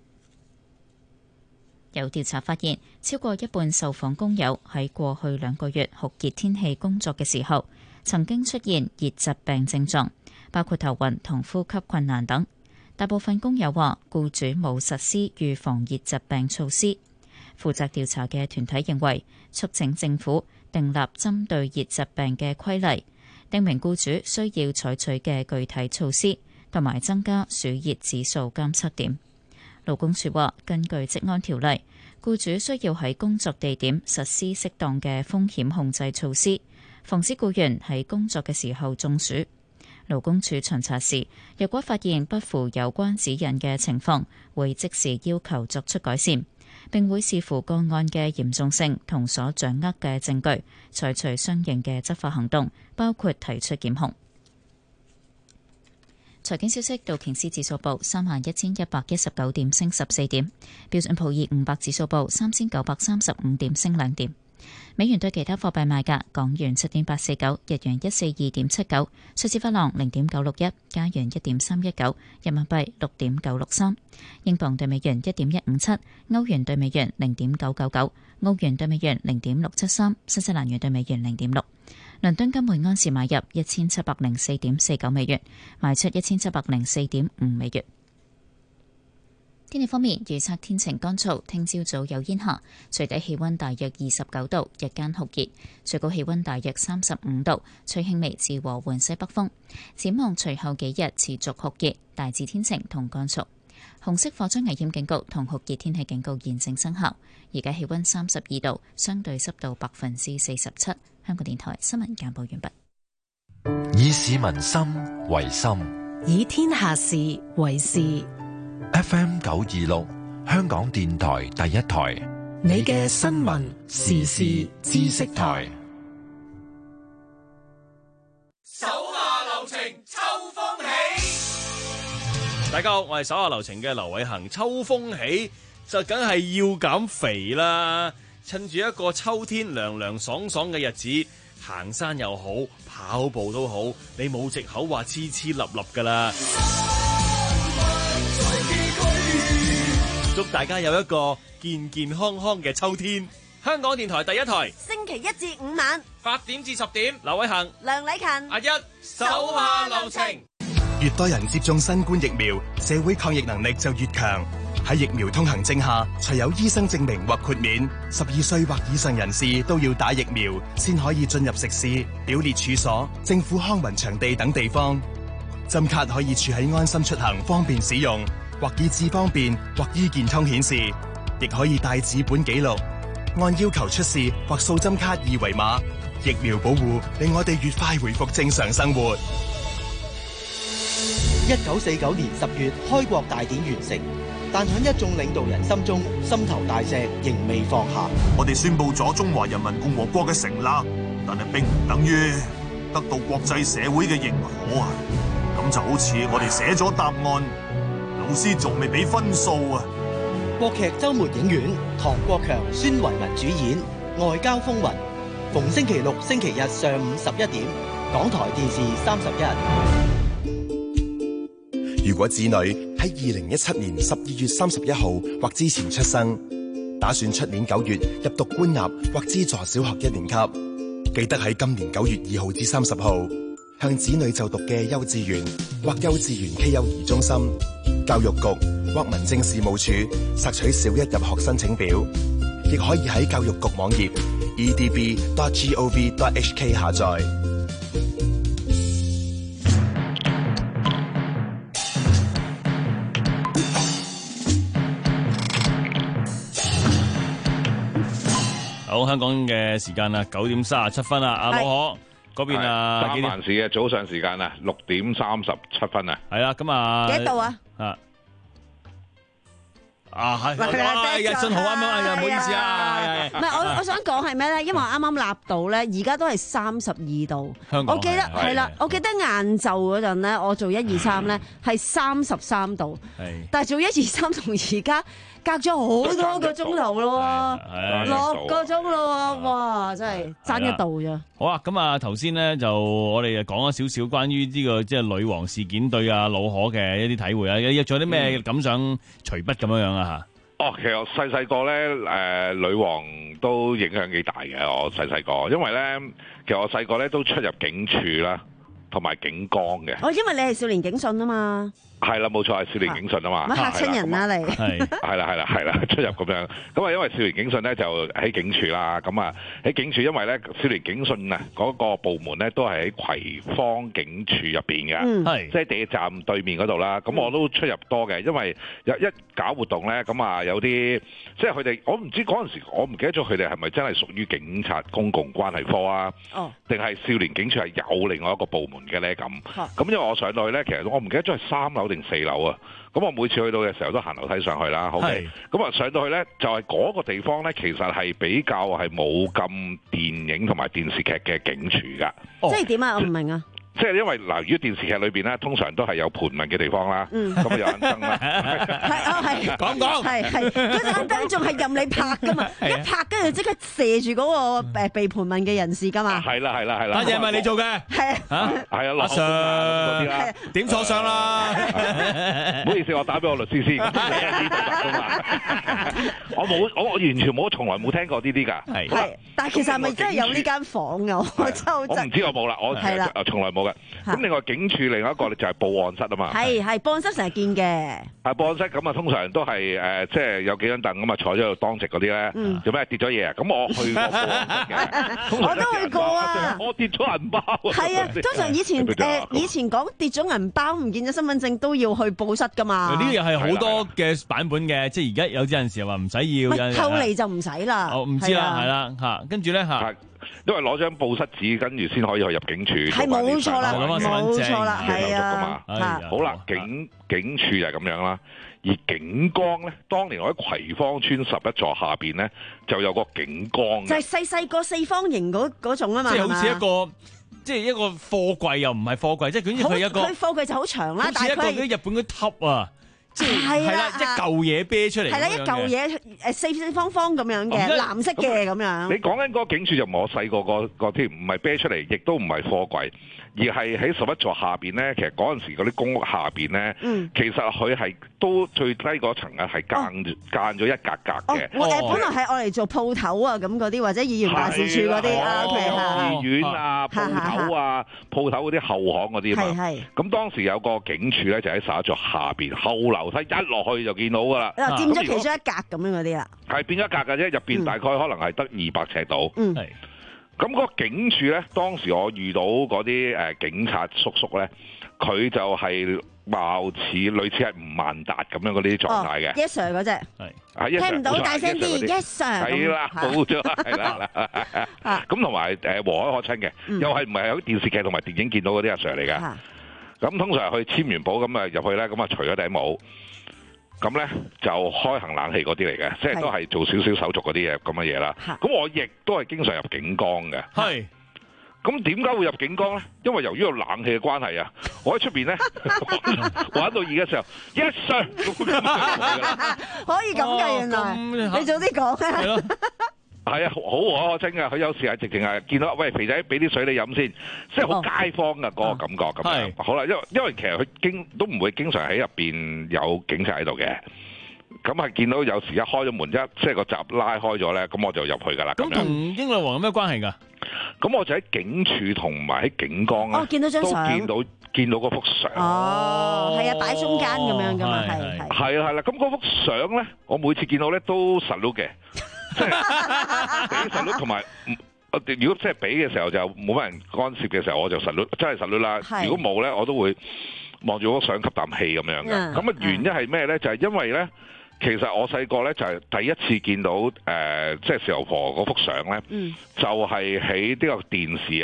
有調查發現，超過一半受訪工友喺過去兩個月酷熱天氣工作嘅時候，曾經出現熱疾病症狀，包括頭暈同呼吸困難等。大部分工友話，僱主冇實施預防熱疾病措施。負責調查嘅團體認為，促請政府訂立針對熱疾病嘅規例，訂明僱主需要採取嘅具體措施，同埋增加暑熱指數監測點。勞工處話，根據職安條例，僱主需要喺工作地點實施適當嘅風險控制措施，防止僱員喺工作嘅時候中暑。勞工處巡查時，若果發現不符有關指引嘅情況，會即時要求作出改善，並會視乎個案嘅嚴重性同所掌握嘅證據，採取相應嘅執法行動，包括提出檢控。財經消息，道瓊斯指數報三萬一千一百一十九點，升十四點；標準普爾五百指數報三千九百三十五點，升兩點。美元對其他貨幣賣價：港元七點八四九，日元一四二點七九，瑞士法郎零點九六一，加元一點三一九，人民幣六點九六三，英鎊對美元一點一五七，歐元對美元零點九九九，澳元對美元零點六七三，新西蘭元對美元零點六。倫敦金每安士買入一千七百零四點四九美元，賣出一千七百零四點五美元。天氣方面，預測天晴乾燥，聽朝早有煙霞，最低氣溫大約二十九度，日間酷熱，最高氣溫大約三十五度，吹輕微至和緩西北風。展望隨後幾日持續酷熱，大致天晴同乾燥。紅色火災危險警告同酷熱天氣警告現正生效。而家氣溫三十二度，相對濕度百分之四十七。香港電台新聞簡報完畢。 以市民心為心， 以天下事為事。 F M 九二六，香港電台第一台， 你嘅新聞時事知識台。 手下留情，秋風起。 大家好，我係手下留情嘅劉偉恒。秋風起就梗係要減肥啦，趁住一個秋天涼涼爽爽嘅日子，行山又好，跑步都好，你冇藉口話黐黐立立噶啦。祝大家有一個健健康康嘅秋天。香港電台第一台， 星期一至五晚八點至十點，劉偉恒、 梁禮勤、 阿一，手下留情。 越多人接種新冠疫苗，社會抗疫能力就越強。喺疫苗通行證下，除有醫生證明或豁免，十二歲或以上人士都要打疫苗，先可以進入食肆、表列處所、政府康文場地等地方。針卡可以儲喺安心出行，方便使用。或以智方便，或醫健通顯示，亦可以帶紙本記錄，按要求出示或掃針卡二維碼。疫苗保護令我哋越快回復正常生活。 一九四九年十月開國大典完成，但喺一眾領導人心中，心頭大石仍未放下。 我哋宣布咗中華人民共和國嘅成立，但係並唔等於得到國際社會嘅認可啊！咁就好似我哋寫咗答案，老師仲未俾分數啊！ 國劇周末影院，唐國強、孫維民主演《外交風雲》，逢星期六、星期日上午十一點，港台電視三十一。 如果子女喺二零一七年十二月三十一號或之前出生，打算出年九月入讀官立或資助小學一年級，記得喺今年九月二號至三十號向子女就讀嘅幼稚園或幼稚園暨幼兒中心、教育局或民政事務處索取小一入學申請表，亦可以喺教育局網頁 e d b dot gov dot h k 下載。 好，香港嘅時間啦，九點三十七分啦，阿老可。 嗰邊啊， 三藩市嘅早上時間啊，六點三十七分啊， 係啦，咁啊， 幾多度啊？ 啊啊係，係信號啱啱，哎呀，唔好意思啊， 唔係我我想講係咩咧？因為我啱啱立到咧，而家都係三十二度。 香港我記得係啦，我記得晏晝嗰陣咧，我做一二三咧係三十三度，但係做一二三同而家隔咗好多個鐘頭咯，六個鐘咯，哇！真係爭一度咋。 好啊，咁啊頭先咧就我哋就講咗少少關於呢個即係女王事件對阿老可嘅一啲體會啊，有仲有啲咩感想隨筆咁樣樣啊嚇？ 哦，其實我細細個咧，誒、呃、女王都影響幾大嘅。我細細個，因為咧，其實我細個咧都出入警署啦，同埋警崗嘅。 哦，因為你係少年警訊啊嘛。 係啦，冇錯，係少年警訊啊嘛。 乜嚇親人啊你？ 係係啦係啦係啦，出入咁樣。咁啊，因為少年警訊咧就喺警署啦。咁啊喺警署，因為咧少年警訊啊嗰個部門咧都係喺葵芳警署入邊嘅，係即係地鐵站對面嗰度啦。咁我都出入多嘅，因為有一搞活動咧，咁啊有啲即係佢哋，我唔知嗰陣時，我唔記得咗佢哋係咪真係屬於警察公共關係科啊？哦，定係少年警署係有另外一個部門嘅咧？咁咁因為我上到去咧，其實我唔記得咗係三樓定四樓啊。咁我每次去到嘅時候都行樓梯上去啦。OK，咁啊上到去咧就係嗰個地方咧，其實係比較係冇咁電影同埋電視劇嘅警署噶。 即係點啊？我唔明啊。 即係因為嗱，如果電視劇裏邊咧，通常都係有盤問嘅地方啦，咁啊有盞燈啦， 係啊係， 講講係係，嗰盞燈仲係任你拍噶嘛，一拍跟住即刻射住嗰個誒被盤問嘅人士噶嘛， 係啦係啦係啦， 單嘢係咪你做嘅？ 係啊， 係啊， 阿 Sir 嗰啲啦，點坐上啦？ 唔好意思，我打俾我律師先，我冇我我完全冇，從來冇聽過呢啲㗎， 係，但係其實係咪真係有呢間房㗎？我真係我唔知我冇啦，我係啦，從來冇。咁另外警署另一個就係報案室啊嘛， 係係報案室成日見嘅。 係報案室咁啊，通常都係誒，即係有幾張凳咁啊，坐咗喺度當值嗰啲咧，做咩跌咗嘢啊？咁我去過報案室嘅， 我都去過啊。 我跌咗銀包。 係啊，通常以前誒以前講跌咗銀包唔見咗身份證都要去報室㗎嘛。 呢個又係好多嘅版本嘅，即係而家有啲陣時話唔使要。 後嚟就唔使啦。 哦，唔知啦，係啦嚇，跟住咧嚇。 因為攞張報室紙，跟住先可以去入警署。 係冇錯啦，冇錯啦，係啊。 好啦，警警署就係咁樣啦。而警崗咧，當年我喺葵芳村十一座下邊咧，就有個警崗。 就係細細個四方形嗰嗰種啊嘛。 即係好似一個，即係一個貨櫃又唔係貨櫃，即係總之佢一個。 佢貨櫃就好長啦， 但係佢係日本嗰級啊。即係係啦，一嚿嘢啤出嚟， 係啦，一嚿嘢誒四四方方咁樣嘅，藍色嘅咁樣。 你講緊嗰個警署就唔係我細個個個添，唔係啤出嚟，亦都唔係貨櫃，而係喺十一座下邊咧。其實嗰陣時嗰啲公屋下邊咧，嗯、其實佢係都最低嗰層啊，係間間咗一格格嘅。 我誒本來係愛嚟做鋪頭啊，咁嗰啲或者議員辦事處嗰啲啊， 醫院啊、鋪頭啊、鋪頭嗰啲後巷嗰啲啊嘛。咁當時有個警署咧，就喺十一座下邊後樓梯一落去就見到噶啦。 佔咗其中一格咁樣嗰啲啦。 係變咗一格嘅啫，入邊大概可能係得二百尺度。 嗯。 咁嗰個警署咧，當時我遇到嗰啲誒警察叔叔咧，佢就係貌似類似係吳萬達咁樣嗰啲狀態嘅。 Yes sir 嗰隻係，聽唔到大聲啲。Yes sir 係啦，冇錯，係啦。咁同埋誒和藹可親嘅，又係唔係喺電視劇同埋電影見到嗰啲阿 Sir 嚟嘅。咁通常去簽完簿咁啊入去咧，咁啊除咗頂帽。咁咧就開行冷氣嗰啲嚟嘅，即係都係做少少手續嗰啲嘢咁嘅嘢啦。咁我亦都係經常入警崗嘅。係。咁點解會入警崗咧？因為由於有冷氣嘅關係啊，我喺出邊咧玩到熱嘅時候，一上可以咁嘅原來，你早啲講啊！ 係啊，好和藹可親噶，佢有時係直情係見到，喂肥仔俾啲水你飲先，即係好街坊噶嗰個感覺咁樣。好啦，因為因為其實佢經都唔會經常喺入邊有警察喺度嘅，咁係見到有時一開咗門一即係個閘拉開咗咧，咁我就入去噶啦。 咁同英女王有咩關係㗎？ 咁我就喺警署同埋喺警崗咧， 哦，見到張相， 都見到見到嗰幅相。 哦，係啊，擺中間咁樣㗎嘛，係係。 係啊係啦，咁嗰幅相咧，我每次見到咧都salute嘅。即係俾實率同埋，如果即係俾嘅時候就冇乜人干涉嘅時候，我就實率真係實率啦。如果冇咧，我都會望住嗰個相吸啖氣咁樣嘅。咁啊原因係咩咧？就係、是、因為咧，其實我細個咧就係第一次見到誒，即係事頭婆嗰幅相咧，嗯、就係喺呢個電視啊，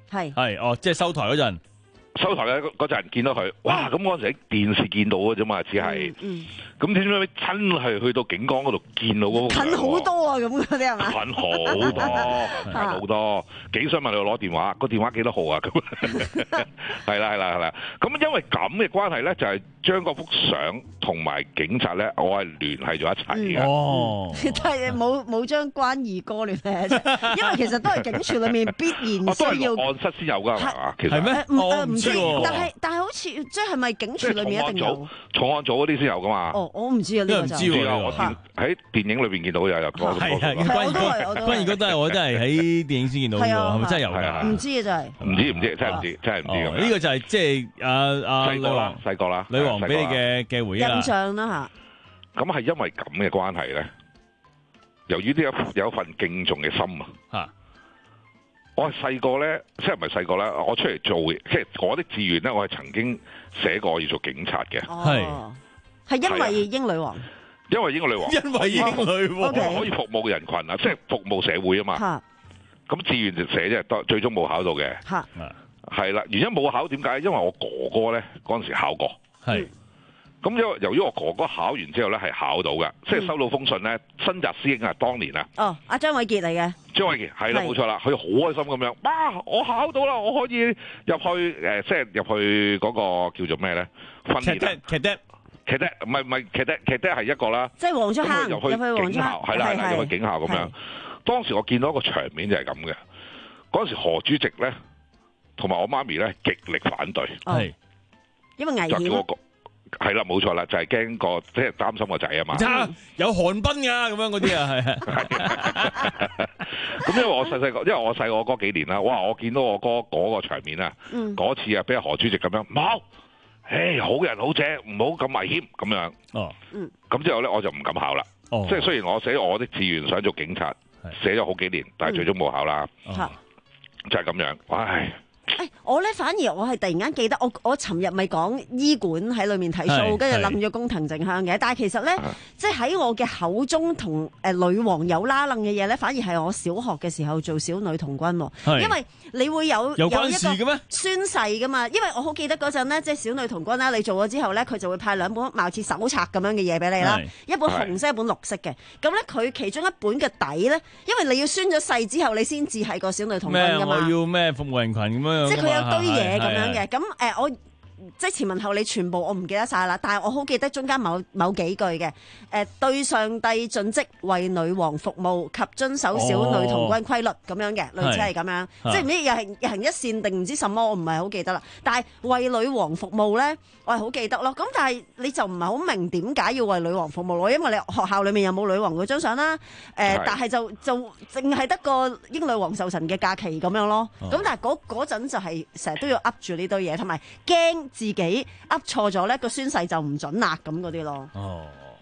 係係哦，即係收台嗰陣。 收台嘅嗰陣見到佢，哇！咁嗰陣時喺電視見到嘅啫嘛，只係，咁點解真係去到警崗嗰度見到嗰個？ 近好多啊！咁嗰啲係嘛？ 近好多，近好多，幾想問你攞電話，個電話幾多號啊？咁係啦係啦係啦，咁因為咁嘅關係咧，就係將嗰幅相同埋警察咧，我係聯繫咗一齊嘅。 哦，但係冇冇將關二哥聯繫一齊，因為其實都係警署裏面必然需要。 案室先有㗎係嘛？其實係咩？我唔知，但係但係好似即係咪警署裏面一定有？ 重案組嗰啲先有㗎嘛？ 哦，我唔知啊，呢個就唔知啊！我喺電影裏邊見到有有個。 係啊，關二哥，關二哥都係我都係喺電影先見到嘅喎，係咪真係有㗎？ 唔知啊，真係唔知唔知，真係唔知，真係唔知咁。 呢個就係即係阿阿女王細個啦， 女王俾你嘅嘅回憶啦。 印象啦嚇。咁係因為咁嘅關係咧，由於呢有有一份敬重嘅心啊。嚇。我係細個咧，即係唔係細個咧？我出嚟做，即係我的志願咧，我係曾經寫過要做警察嘅。 係。係因為英女王。 因為英女王， 因為英女王可以服務人群啊，即係服務社會啊嘛。咁志願就寫啫，係最終冇考到嘅。係啦，原因冇考點解？因為我哥哥咧嗰陣時考過。係。咁因為由於我哥哥考完之後咧係考到嘅，即係收到封信咧，新澤師兄啊，當年啊。 哦，阿張偉傑嚟嘅。 張偉傑係啦，冇錯啦，佢好開心咁樣，哇！我考到啦，我可以入去誒，即係入去嗰個叫做咩咧？訓練。劇爹唔係唔係劇爹，劇爹係一個啦。 即係黃竹坑入去警校，係啦，入去警校咁樣。當時我見到一個場面就係咁嘅。嗰陣時何主席咧，同埋我媽咪咧極力反對，係因為危險。 就叫我係啦，冇錯啦，就係驚個即係擔心個仔啊嘛。 有韓賓㗎咁樣嗰啲啊，係。 咁因為我細細個，因為我細我哥幾年啦，哇！我見到我哥嗰個場面啊，嗰次啊，俾何主席咁樣冇。誒，好人好姐，唔好咁危險咁樣。哦，嗯，咁之後咧，我就唔敢考啦。哦，即係雖然我寫我的志願想做警察，寫咗好幾年，但係最終冇考啦。哦，就係咁樣。唉。 誒，我咧反而我係突然間記得，我我尋日咪講醫館喺裏面睇 show，跟住冧咗工藤靜香嘅。但係其實咧，即係喺我嘅口中同誒女王有拉楞嘅嘢咧，反而係我小學嘅時候做小女童軍，因為你會有有關事嘅咩？ 宣誓噶嘛。因為我好記得嗰陣咧，即係小女童軍啦，你做咗之後咧，佢就會派兩本貌似手冊咁樣嘅嘢俾你啦，一本紅色，一本綠色嘅。咁咧，佢其中一本嘅底咧，因為你要宣咗誓之後，你先至係個小女童軍噶嘛。 咩？我要咩服務人群咁樣？ 即係佢有堆嘢咁樣嘅，咁誒我即係前文後理全部我唔記得晒啦，但係我好記得中間某某幾句嘅，誒對上帝盡職為女王服務及遵守小女童軍規律咁樣嘅，類似係咁樣，即係唔知日行日行一善定唔知什麼，我唔係好記得啦。但係為女王服務咧，我係好記得咯。咁但係你就唔係好明點解要為女王服務咯？因為你學校裏面有冇女王嗰張相啦，誒，但係就就淨係得個英女王壽辰嘅假期咁樣咯。咁但係嗰嗰陣就係成日都要噏住呢堆嘢，同埋驚自己噏錯咗咧，個宣誓就唔準啦咁嗰啲咯。哦。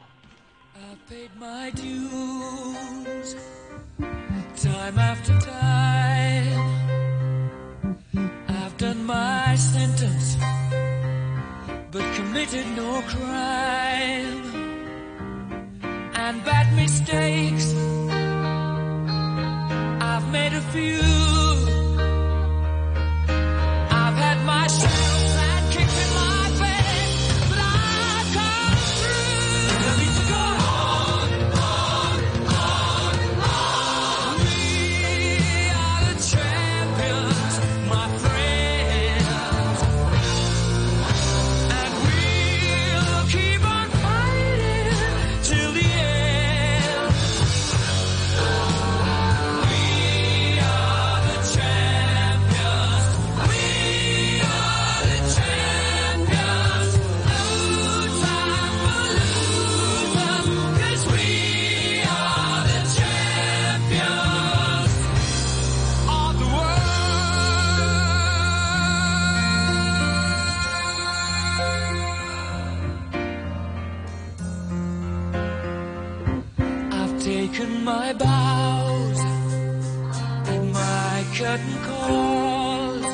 My bows and my curtain calls.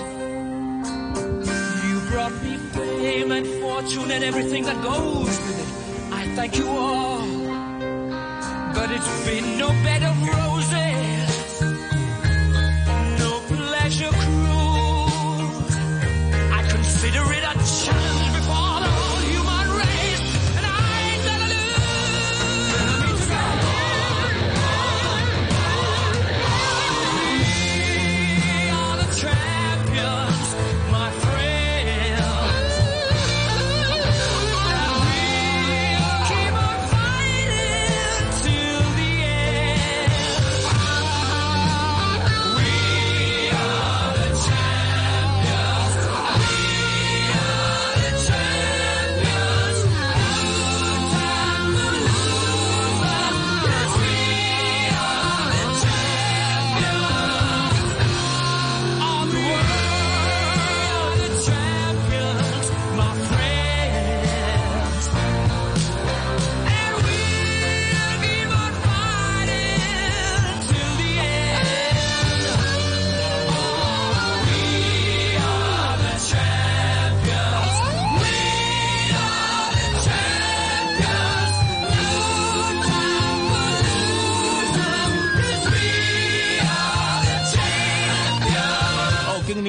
You brought me fame and fortune and everything that goes with it. I thank you all, but it's been no bed of roses, no pleasure cruise.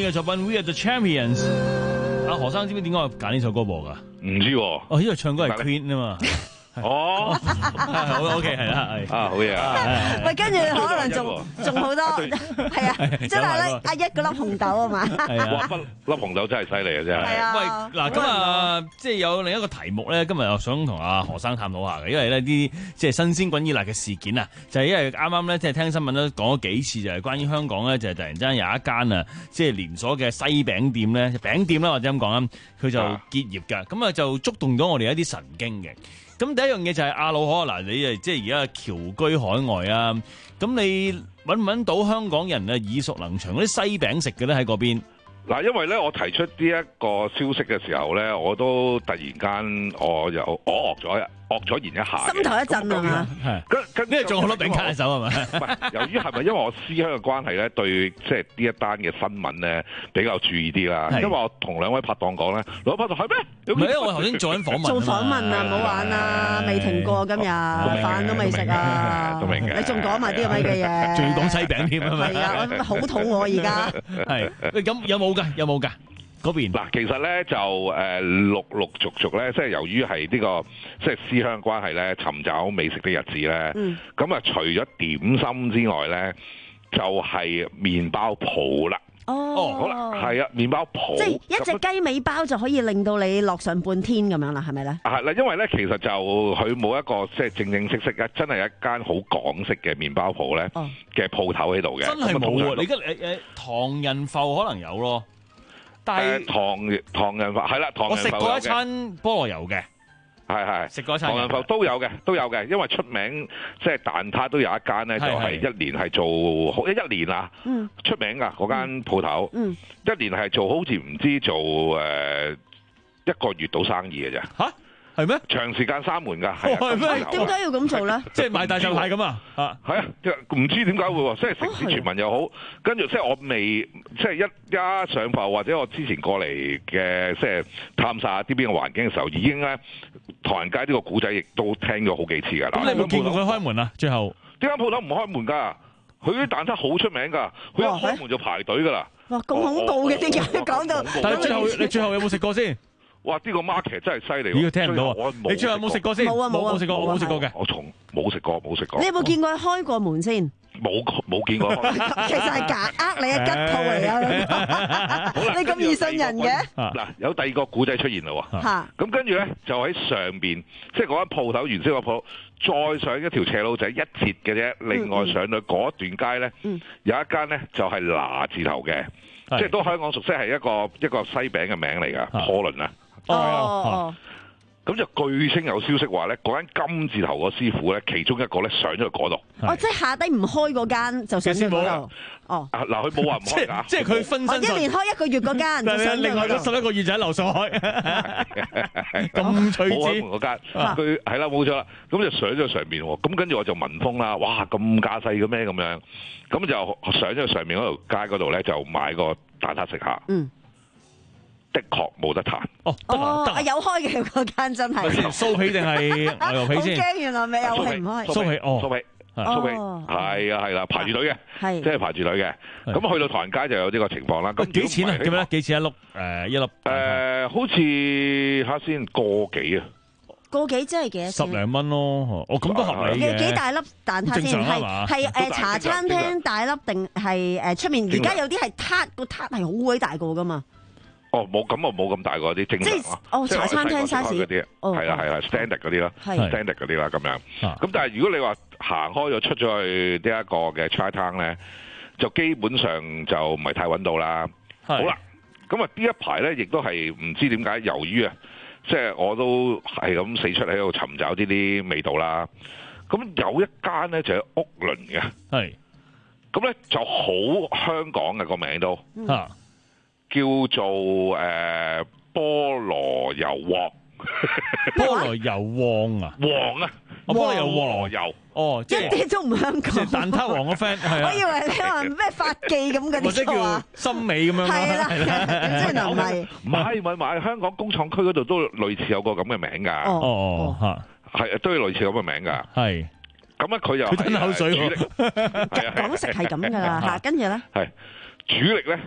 嘅作品《We Are The Champions》。阿何生知唔知點解我揀呢首歌播㗎？ 唔知喎。 哦，因為唱歌係 Queen 啊嘛。 哦， 好 OK 係啦，係啊，好嘢啊！ 喂，跟住可能仲仲好多，係啊，真係咧，阿一嗰粒紅豆啊嘛， 哇，粒紅豆真係犀利啊，真係。 係啊， 喂，嗱，今日即係有另一個題目咧，今日又想同阿何生探討下嘅，因為呢啲即係新鮮滾熱辣嘅事件啊，就係因為啱啱咧即係聽新聞都講咗幾次，就係關於香港咧就係突然之間有一間啊，即係連鎖嘅西餅店咧，餅店啦或者咁講啦，佢就結業㗎，咁啊就觸動咗我哋一啲神經嘅。咁第一樣嘢就係阿老可嗱，你誒即係而家僑居海外啊，咁你揾唔揾到香港人啊耳熟能詳嗰啲西餅食嘅咧喺嗰邊？ 嗱，因為咧我提出呢一個消息嘅時候咧，我都突然間我又我愕咗愕咗然一下， 心頭一震啊嘛， 係跟跟呢仲好多餅卡喺手係咪？ 唔係，由於係咪因為我思鄉嘅關係咧，對即係呢一單嘅新聞咧比較注意啲啦。因為我同兩位拍檔講咧，兩位拍檔係咩？ 唔係啊，我頭先做緊訪問， 做訪問啊，唔好玩啊，未停過今日，飯都未食啊， 都明嘅。 你仲講埋啲咁嘅嘢， 仲要講西餅添啊嘛？ 係啊，我好肚餓而家。 係喂，咁有冇㗎？有冇㗎？嗰邊嗱，其實咧就誒陸陸續續咧，即係由於係呢個即係思鄉關係咧，尋找美食的日子咧，咁、嗯、啊除咗點心之外咧，就係麵包鋪啦。 哦， 好啦，係啊，麵包鋪， 即係一隻雞尾包就可以令到你樂上半天咁樣啦，係咪咧？ 係啦，因為咧其實就佢冇一個即係正正式式嘅，真係一間好港式嘅麵包鋪咧嘅鋪頭喺度嘅。 真係冇喎！你而家誒誒唐人埠可能有咯。但係唐唐人埠係啦，唐人埠我食過一餐菠蘿油嘅， 係係食過一餐唐人埠都有嘅，都有嘅，因為出名即係蛋撻都有一間咧，就係一年係做好一一年啊，嗯、出名㗎嗰間鋪頭，嗯、一年係做好似唔知做誒、呃、一個月到生意嘅啫。嚇係咩？ 長時間閂門㗎， 係咩？點解要咁做咧？ 即係賣大閘蟹咁啊？啊， 係啊，唔知點解會喎？即係城市傳聞又好，跟住即係我未即係一一上埠或者我之前過嚟嘅即係探索下啲邊嘅環境嘅時候，已經咧唐人街呢個古仔亦都聽咗好幾次㗎啦。 咁你有冇見過佢開門啊？最後呢間鋪頭唔開門㗎，佢啲蛋撻好出名㗎，佢一開門就排隊㗎啦。 哇！咁恐怖嘅啲嘢講到， 但係最後你最後有冇食過先？ 哇！呢個 market 真係犀利， 呢個聽唔到啊！你最後有冇食過先？ 冇啊冇啊， 冇食過，我冇食過嘅。 我從冇食過，冇食過。 你有冇見過佢開過門先？ 冇冇見過。 其實係假呃你嘅吉鋪嚟啊！你咁易信人嘅？ 嗱，有第二個古仔出現啦喎。嚇！咁跟住咧就喺上邊，即係嗰間鋪頭原先個鋪，再上一條斜路仔一截嘅啫。另外上到嗰段街咧，有一間咧就係拿字頭嘅，即係都香港熟悉係一個一個西餅嘅名嚟㗎，破倫啊！ 哦哦， 咁就據稱有消息話咧，嗰間金字頭個師傅咧，其中一個咧上咗去嗰度。 哦，即係下低唔開嗰間就上咗嗰度。哦， 嗱，佢冇話唔開㗎， 即係佢分身。 一年開一個月嗰間，就上另外嗰十一個月就喺樓上開。咁趣致。 冇開門嗰間，佢係啦，冇錯啦。咁就上咗上面喎。咁跟住我就聞風啦，哇！咁架勢嘅咩咁樣？咁就上咗上面嗰條街嗰度咧，就買個蛋撻食下。嗯。的確冇得彈哦， 哦，有開嘅嗰間真係酥皮定係牛油皮先？ 好驚，原來未有係唔開酥皮哦， 酥皮酥皮係啊係啦，排住隊嘅，係即係排住隊嘅。咁去到唐人街就有呢個情況啦。咁幾錢啊？點樣？幾錢一碌？誒一粒誒，好似下先個幾啊？ 個幾真係幾多錢？ 十零蚊咯，哦咁都合理嘅。 幾大粒蛋撻先？係係誒茶餐廳大粒定係誒出面？而家有啲係撻個撻係好鬼大個噶嘛？ 哦，冇咁啊，冇咁大個啲正常咯。 哦，茶餐廳 size 嗰啲，係啦係啦 standard 嗰啲啦 standard 嗰啲啦咁樣。咁但係如果你話行開咗出咗去呢一個嘅 Chinatown 咧，就基本上就唔係太揾到啦。好啦，咁啊呢一排咧，亦都係唔知點解，由於啊，即係我都係咁四出喺度尋找呢啲味道啦。咁有一間咧就係屋崙嘅，係咁咧就好香港嘅個名都嚇。叫做誒、呃、菠蘿油旺， 菠蘿油旺啊， 旺啊， 菠蘿油旺油， 哦， 一啲都唔香港。 即係蛋撻王個 friend 係啊， 我以為你話咩發記咁嗰啲， 或者叫森美咁樣。 係啦，即係唔係？ 唔係唔係唔係，香港工廠區嗰度都類似有個咁嘅名㗎。 哦哦嚇， 係都係類似咁嘅名㗎。 係。 咁咧佢又佢吞口水喎。 講食係咁㗎啦嚇，跟住咧係主力咧。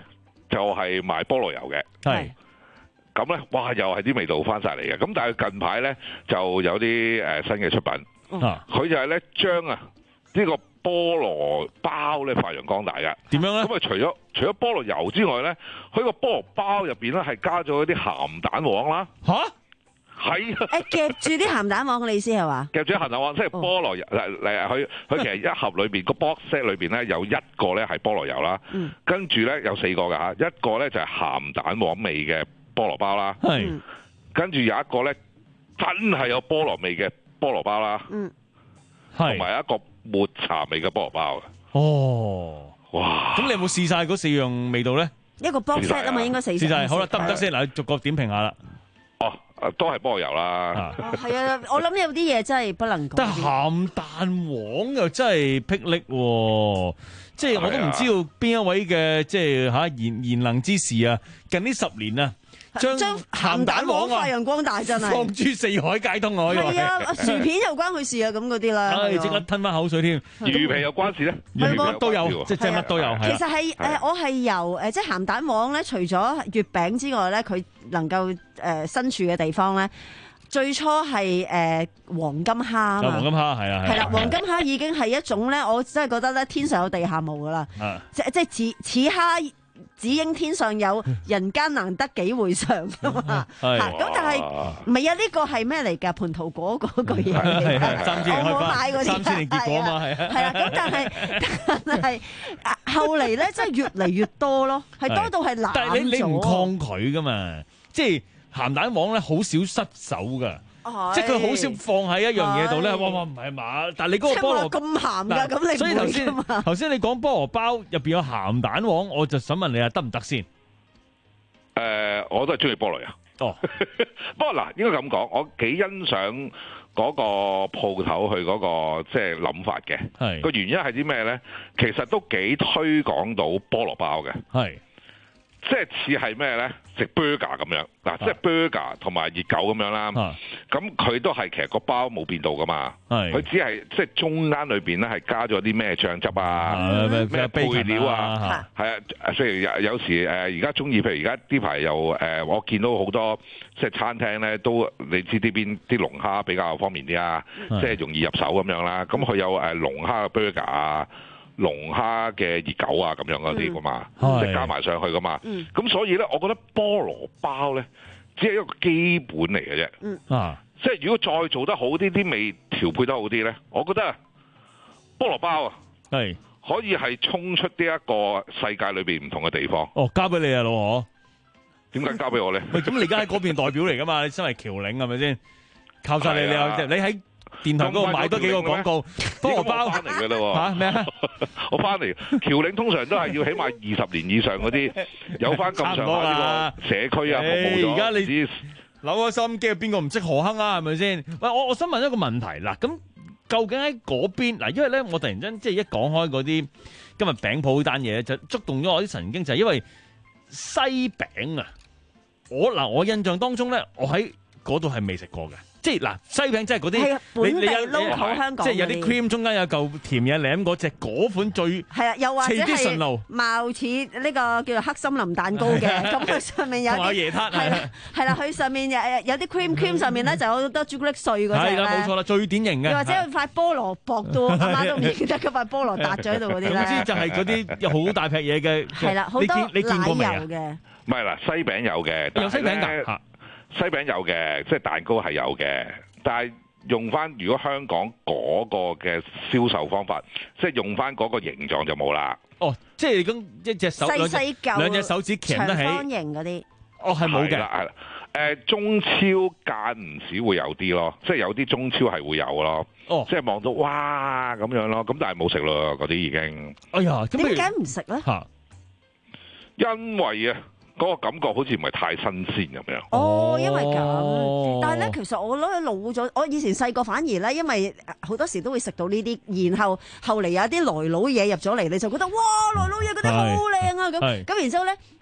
就係賣菠蘿油嘅。 係。 咁咧，哇！又係啲味道翻晒嚟嘅。咁但係近排咧就有啲誒新嘅出品，佢、啊、就係咧將啊呢個菠蘿包咧發揚光大嘅。 點樣咧？ 咁啊，除咗除咗菠蘿油之外咧，佢個菠蘿包入邊咧係加咗一啲鹹蛋黃啦。 吓？ 係啊！ 誒夾住啲鹹蛋黃，你意思係話？ 夾住鹹蛋黃，即係菠蘿油嚟嚟，佢佢其實一盒裏邊個 box set 裏邊咧有一個咧係菠蘿油啦，嗯、跟住咧有四個㗎嚇，一個咧就係鹹蛋黃味嘅菠蘿包啦， 係， 跟住有一個咧真係有菠蘿味嘅菠蘿包啦，嗯，同埋一個抹茶味嘅菠蘿包嘅。 哦， 哇！ 咁你有冇試晒嗰四樣味道咧？ 一個 box set 啊嘛，應該四試晒。好啦，得唔得先？嗱，逐個點評下啦。 哦，都係菠蘿油啦。 係啊，我諗有啲嘢真係不能講。 但係鹹蛋黃又真係霹靂喎，即係我都唔知道邊一位嘅即係嚇賢賢能之士啊！近呢十年啊，將鹹蛋黃發揚光大真係， 放諸四海皆通啊！ 係啊，薯片又關佢事啊，咁嗰啲啦。 唉，即刻吞翻口水添。 魚皮有關事咧？ 魚皮都有，即係乜都有。 其實係誒，我係由誒即係鹹蛋黃咧，除咗月餅之外咧，佢能夠誒身處嘅地方咧。最初係誒、呃、黃金蝦啊嘛， 黃金蝦係啊， 係啦，黃金蝦已經係一種咧，我真係覺得咧天上有地下無噶啦，即即係此此蝦只應天上有，人間難得幾回嘗噶嘛，咁但係唔係啊？呢個係咩嚟㗎？蟠桃果嗰個嘢嚟㗎，我冇買嗰啲， 三千年結果嘛，係啊， 係啊，咁但係但係後嚟咧，真係越嚟越多咯，係多到係濫咗。 但係你你唔抗拒㗎嘛？即係。鹹蛋黃咧好少失手噶，即係佢好少放喺一樣嘢度咧。哇哇唔係嘛？但係你嗰個菠蘿咁鹹㗎，咁你所以頭先頭先你講菠蘿包入邊有鹹蛋黃，我就想問你啊，得唔得先？ 誒，我都係中意菠蘿油。哦，不過嗱，應該咁講，我幾欣賞嗰個鋪頭佢嗰個即係諗法嘅。係個原因係啲咩咧？其實都幾推廣到菠蘿包嘅。係。即係似係咩咧？食 burger 咁樣嗱，啊、即係 burger 同埋熱狗咁樣啦。咁佢、啊、都係其實個包冇變到噶嘛。佢只係即係中間裏邊咧係加咗啲咩醬汁啊、咩、啊、配料啊。係啊，譬如有有時誒，而家中意譬如而家呢排又誒、呃，我見到好多即係餐廳咧都你知呢邊啲龍蝦比較方便啲啊，即係容易入手咁樣啦。咁佢有誒龍蝦嘅 burger 啊。龍蝦嘅熱狗啊，咁樣嗰啲噶嘛，即係、嗯、加埋上去噶嘛。咁、嗯、所以咧，我覺得菠蘿包咧，只係一個基本嚟嘅啫。嗯、啊，即係如果再做得好啲，啲味調配得好啲咧，我覺得菠蘿包啊，係可以係衝出呢一個世界裏邊唔同嘅地方。 哦，交俾你啊，老何。 點解交俾我咧？ 喂，咁你而家喺嗰邊代表嚟噶嘛？你身為僑領係咪先？靠晒你，啊、你有你喺。電台嗰度買多幾個廣告，菠蘿包翻嚟㗎啦嚇咩啊？ 我翻嚟僑領通常都係要起碼二十年以上嗰啲，有翻咁上下呢個社區啊服務咗。 而家你扭個收音機，邊個唔識河坑啊？係咪先？喂，我我想問一個問題嗱，咁究竟喺嗰邊嗱？因為咧，我突然間即係一講開嗰啲今日餅鋪嗰單嘢，就觸動咗我啲神經，就係因為西餅啊！我嗱，我印象當中咧，我喺嗰度係未食過嘅。即係嗱，西餅即係嗰啲， 本地 local 香港， 即係有啲 cream 中間有嚿甜嘢舐嗰隻，嗰款最係啊，又或者係貌似呢個叫做黑森林蛋糕嘅，咁佢上面有啲椰撻係啦，係啦，佢上面有有啲 cream cream 上面咧就有好多朱古力碎嗰隻咧， 係啦，冇錯啦，最典型嘅。 又或者塊菠蘿薄到阿媽都唔認得嗰塊菠蘿搭咗喺度嗰啲咧。 總之就係嗰啲有好大劈嘢嘅， 係啦，好多奶油嘅。 唔係啦，西餅有嘅， 有西餅㗎， 西餅有嘅，即係蛋糕係有嘅。但係用翻如果香港嗰個嘅銷售方法，即係用翻嗰個形狀就冇啦。 哦，即係咁一隻手細細嚿兩隻手指鉗得起長方形嗰啲。 哦，係冇嘅。 係啦，係啦。誒，中超間唔時會有啲咯，即係有啲中超係會有咯。哦，即係望到哇咁樣咯，咁但係冇食咯，嗰啲已經。 哎呀，點解唔食咧？嚇， 因為啊。嗰個感覺好似唔係太新鮮咁樣。 哦，因為咁，但係咧，其實我攞老咗，我以前細個反而咧，因為好多時都會食到呢啲，然後後嚟有啲來佬嘢入咗嚟，你就覺得哇，來佬嘢覺得好靚啊咁，咁然之後咧，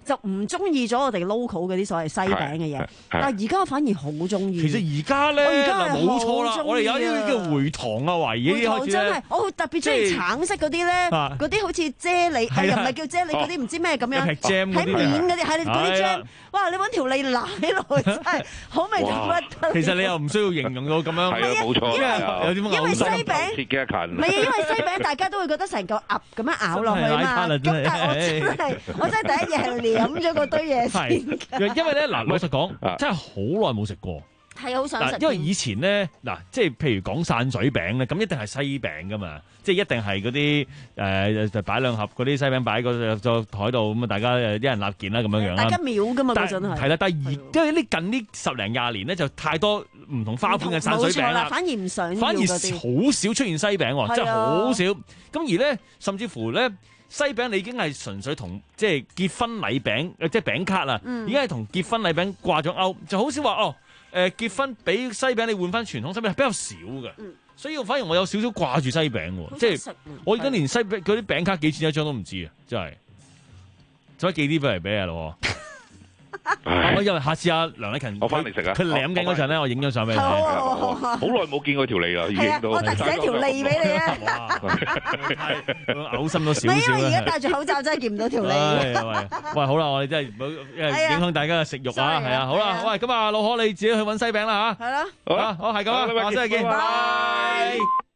就唔中意咗我哋 local 嗰啲所謂西餅嘅嘢，但係而家我反而好中意。 其實而家咧，嗱冇錯啦，我哋有啲叫回糖啊，懷疑呢啲開始咧。真係，我特別中意橙色嗰啲咧，嗰啲好似啫喱，係又唔係叫啫喱嗰啲，唔知咩咁樣。喺面嗰啲，係嗰啲 jam。哇！你揾條脷舐落去真係好味到不得。 其實你又唔需要形容到咁樣。 係啊，冇錯。 有啲因為西餅切嘅近。 唔係，因為西餅大家都會覺得成嚿鴨咁樣咬落去嘛。咁但係我真係，我真係第一嘢係舐咗嗰堆嘢先。 因為咧嗱，老實講，真係好耐冇食過。 係好想食。 因為以前咧嗱，即係譬如講散水餅咧，咁一定係西餅噶嘛，即係一定係嗰啲誒就擺兩盒嗰啲西餅擺喺個個台度，咁啊大家誒一人立件啦咁樣樣啦。 大家秒噶嘛嗰陣係。 係啦，但係而因為呢近呢十零廿年咧，就太多唔同花款嘅散水餅啦， 反而唔想， 反而好少出現西餅喎，真係好少。咁而咧，甚至乎咧。西餅你已經係純粹同即係結婚禮餅，即係餅卡啦，已經係同結婚禮餅掛咗鈎，就好少話哦。誒結婚俾西餅你換翻傳統西餅係比較少嘅，嗯、所以我反而我有少少掛住西餅喎，即係我而家連西餅嗰啲餅卡幾錢一張都唔知啊，真係，使乜寄啲俾嚟俾啊咯？我因為下次阿梁禮勤我翻嚟食啊， 佢舐緊嗰陣咧，我影咗相俾你。 好耐冇見過條脷啦，已經都。 我特寫條脷俾你啊！ 嘔心咗少少。 因為而家戴住口罩真係見唔到條脷。 喂，好啦，我哋真係唔好影響大家嘅食慾啊，係啊，好啦，喂，咁啊，老可你自己去揾西餅啦嚇。 係啦。 好啦，好係咁啊，下星期見。拜。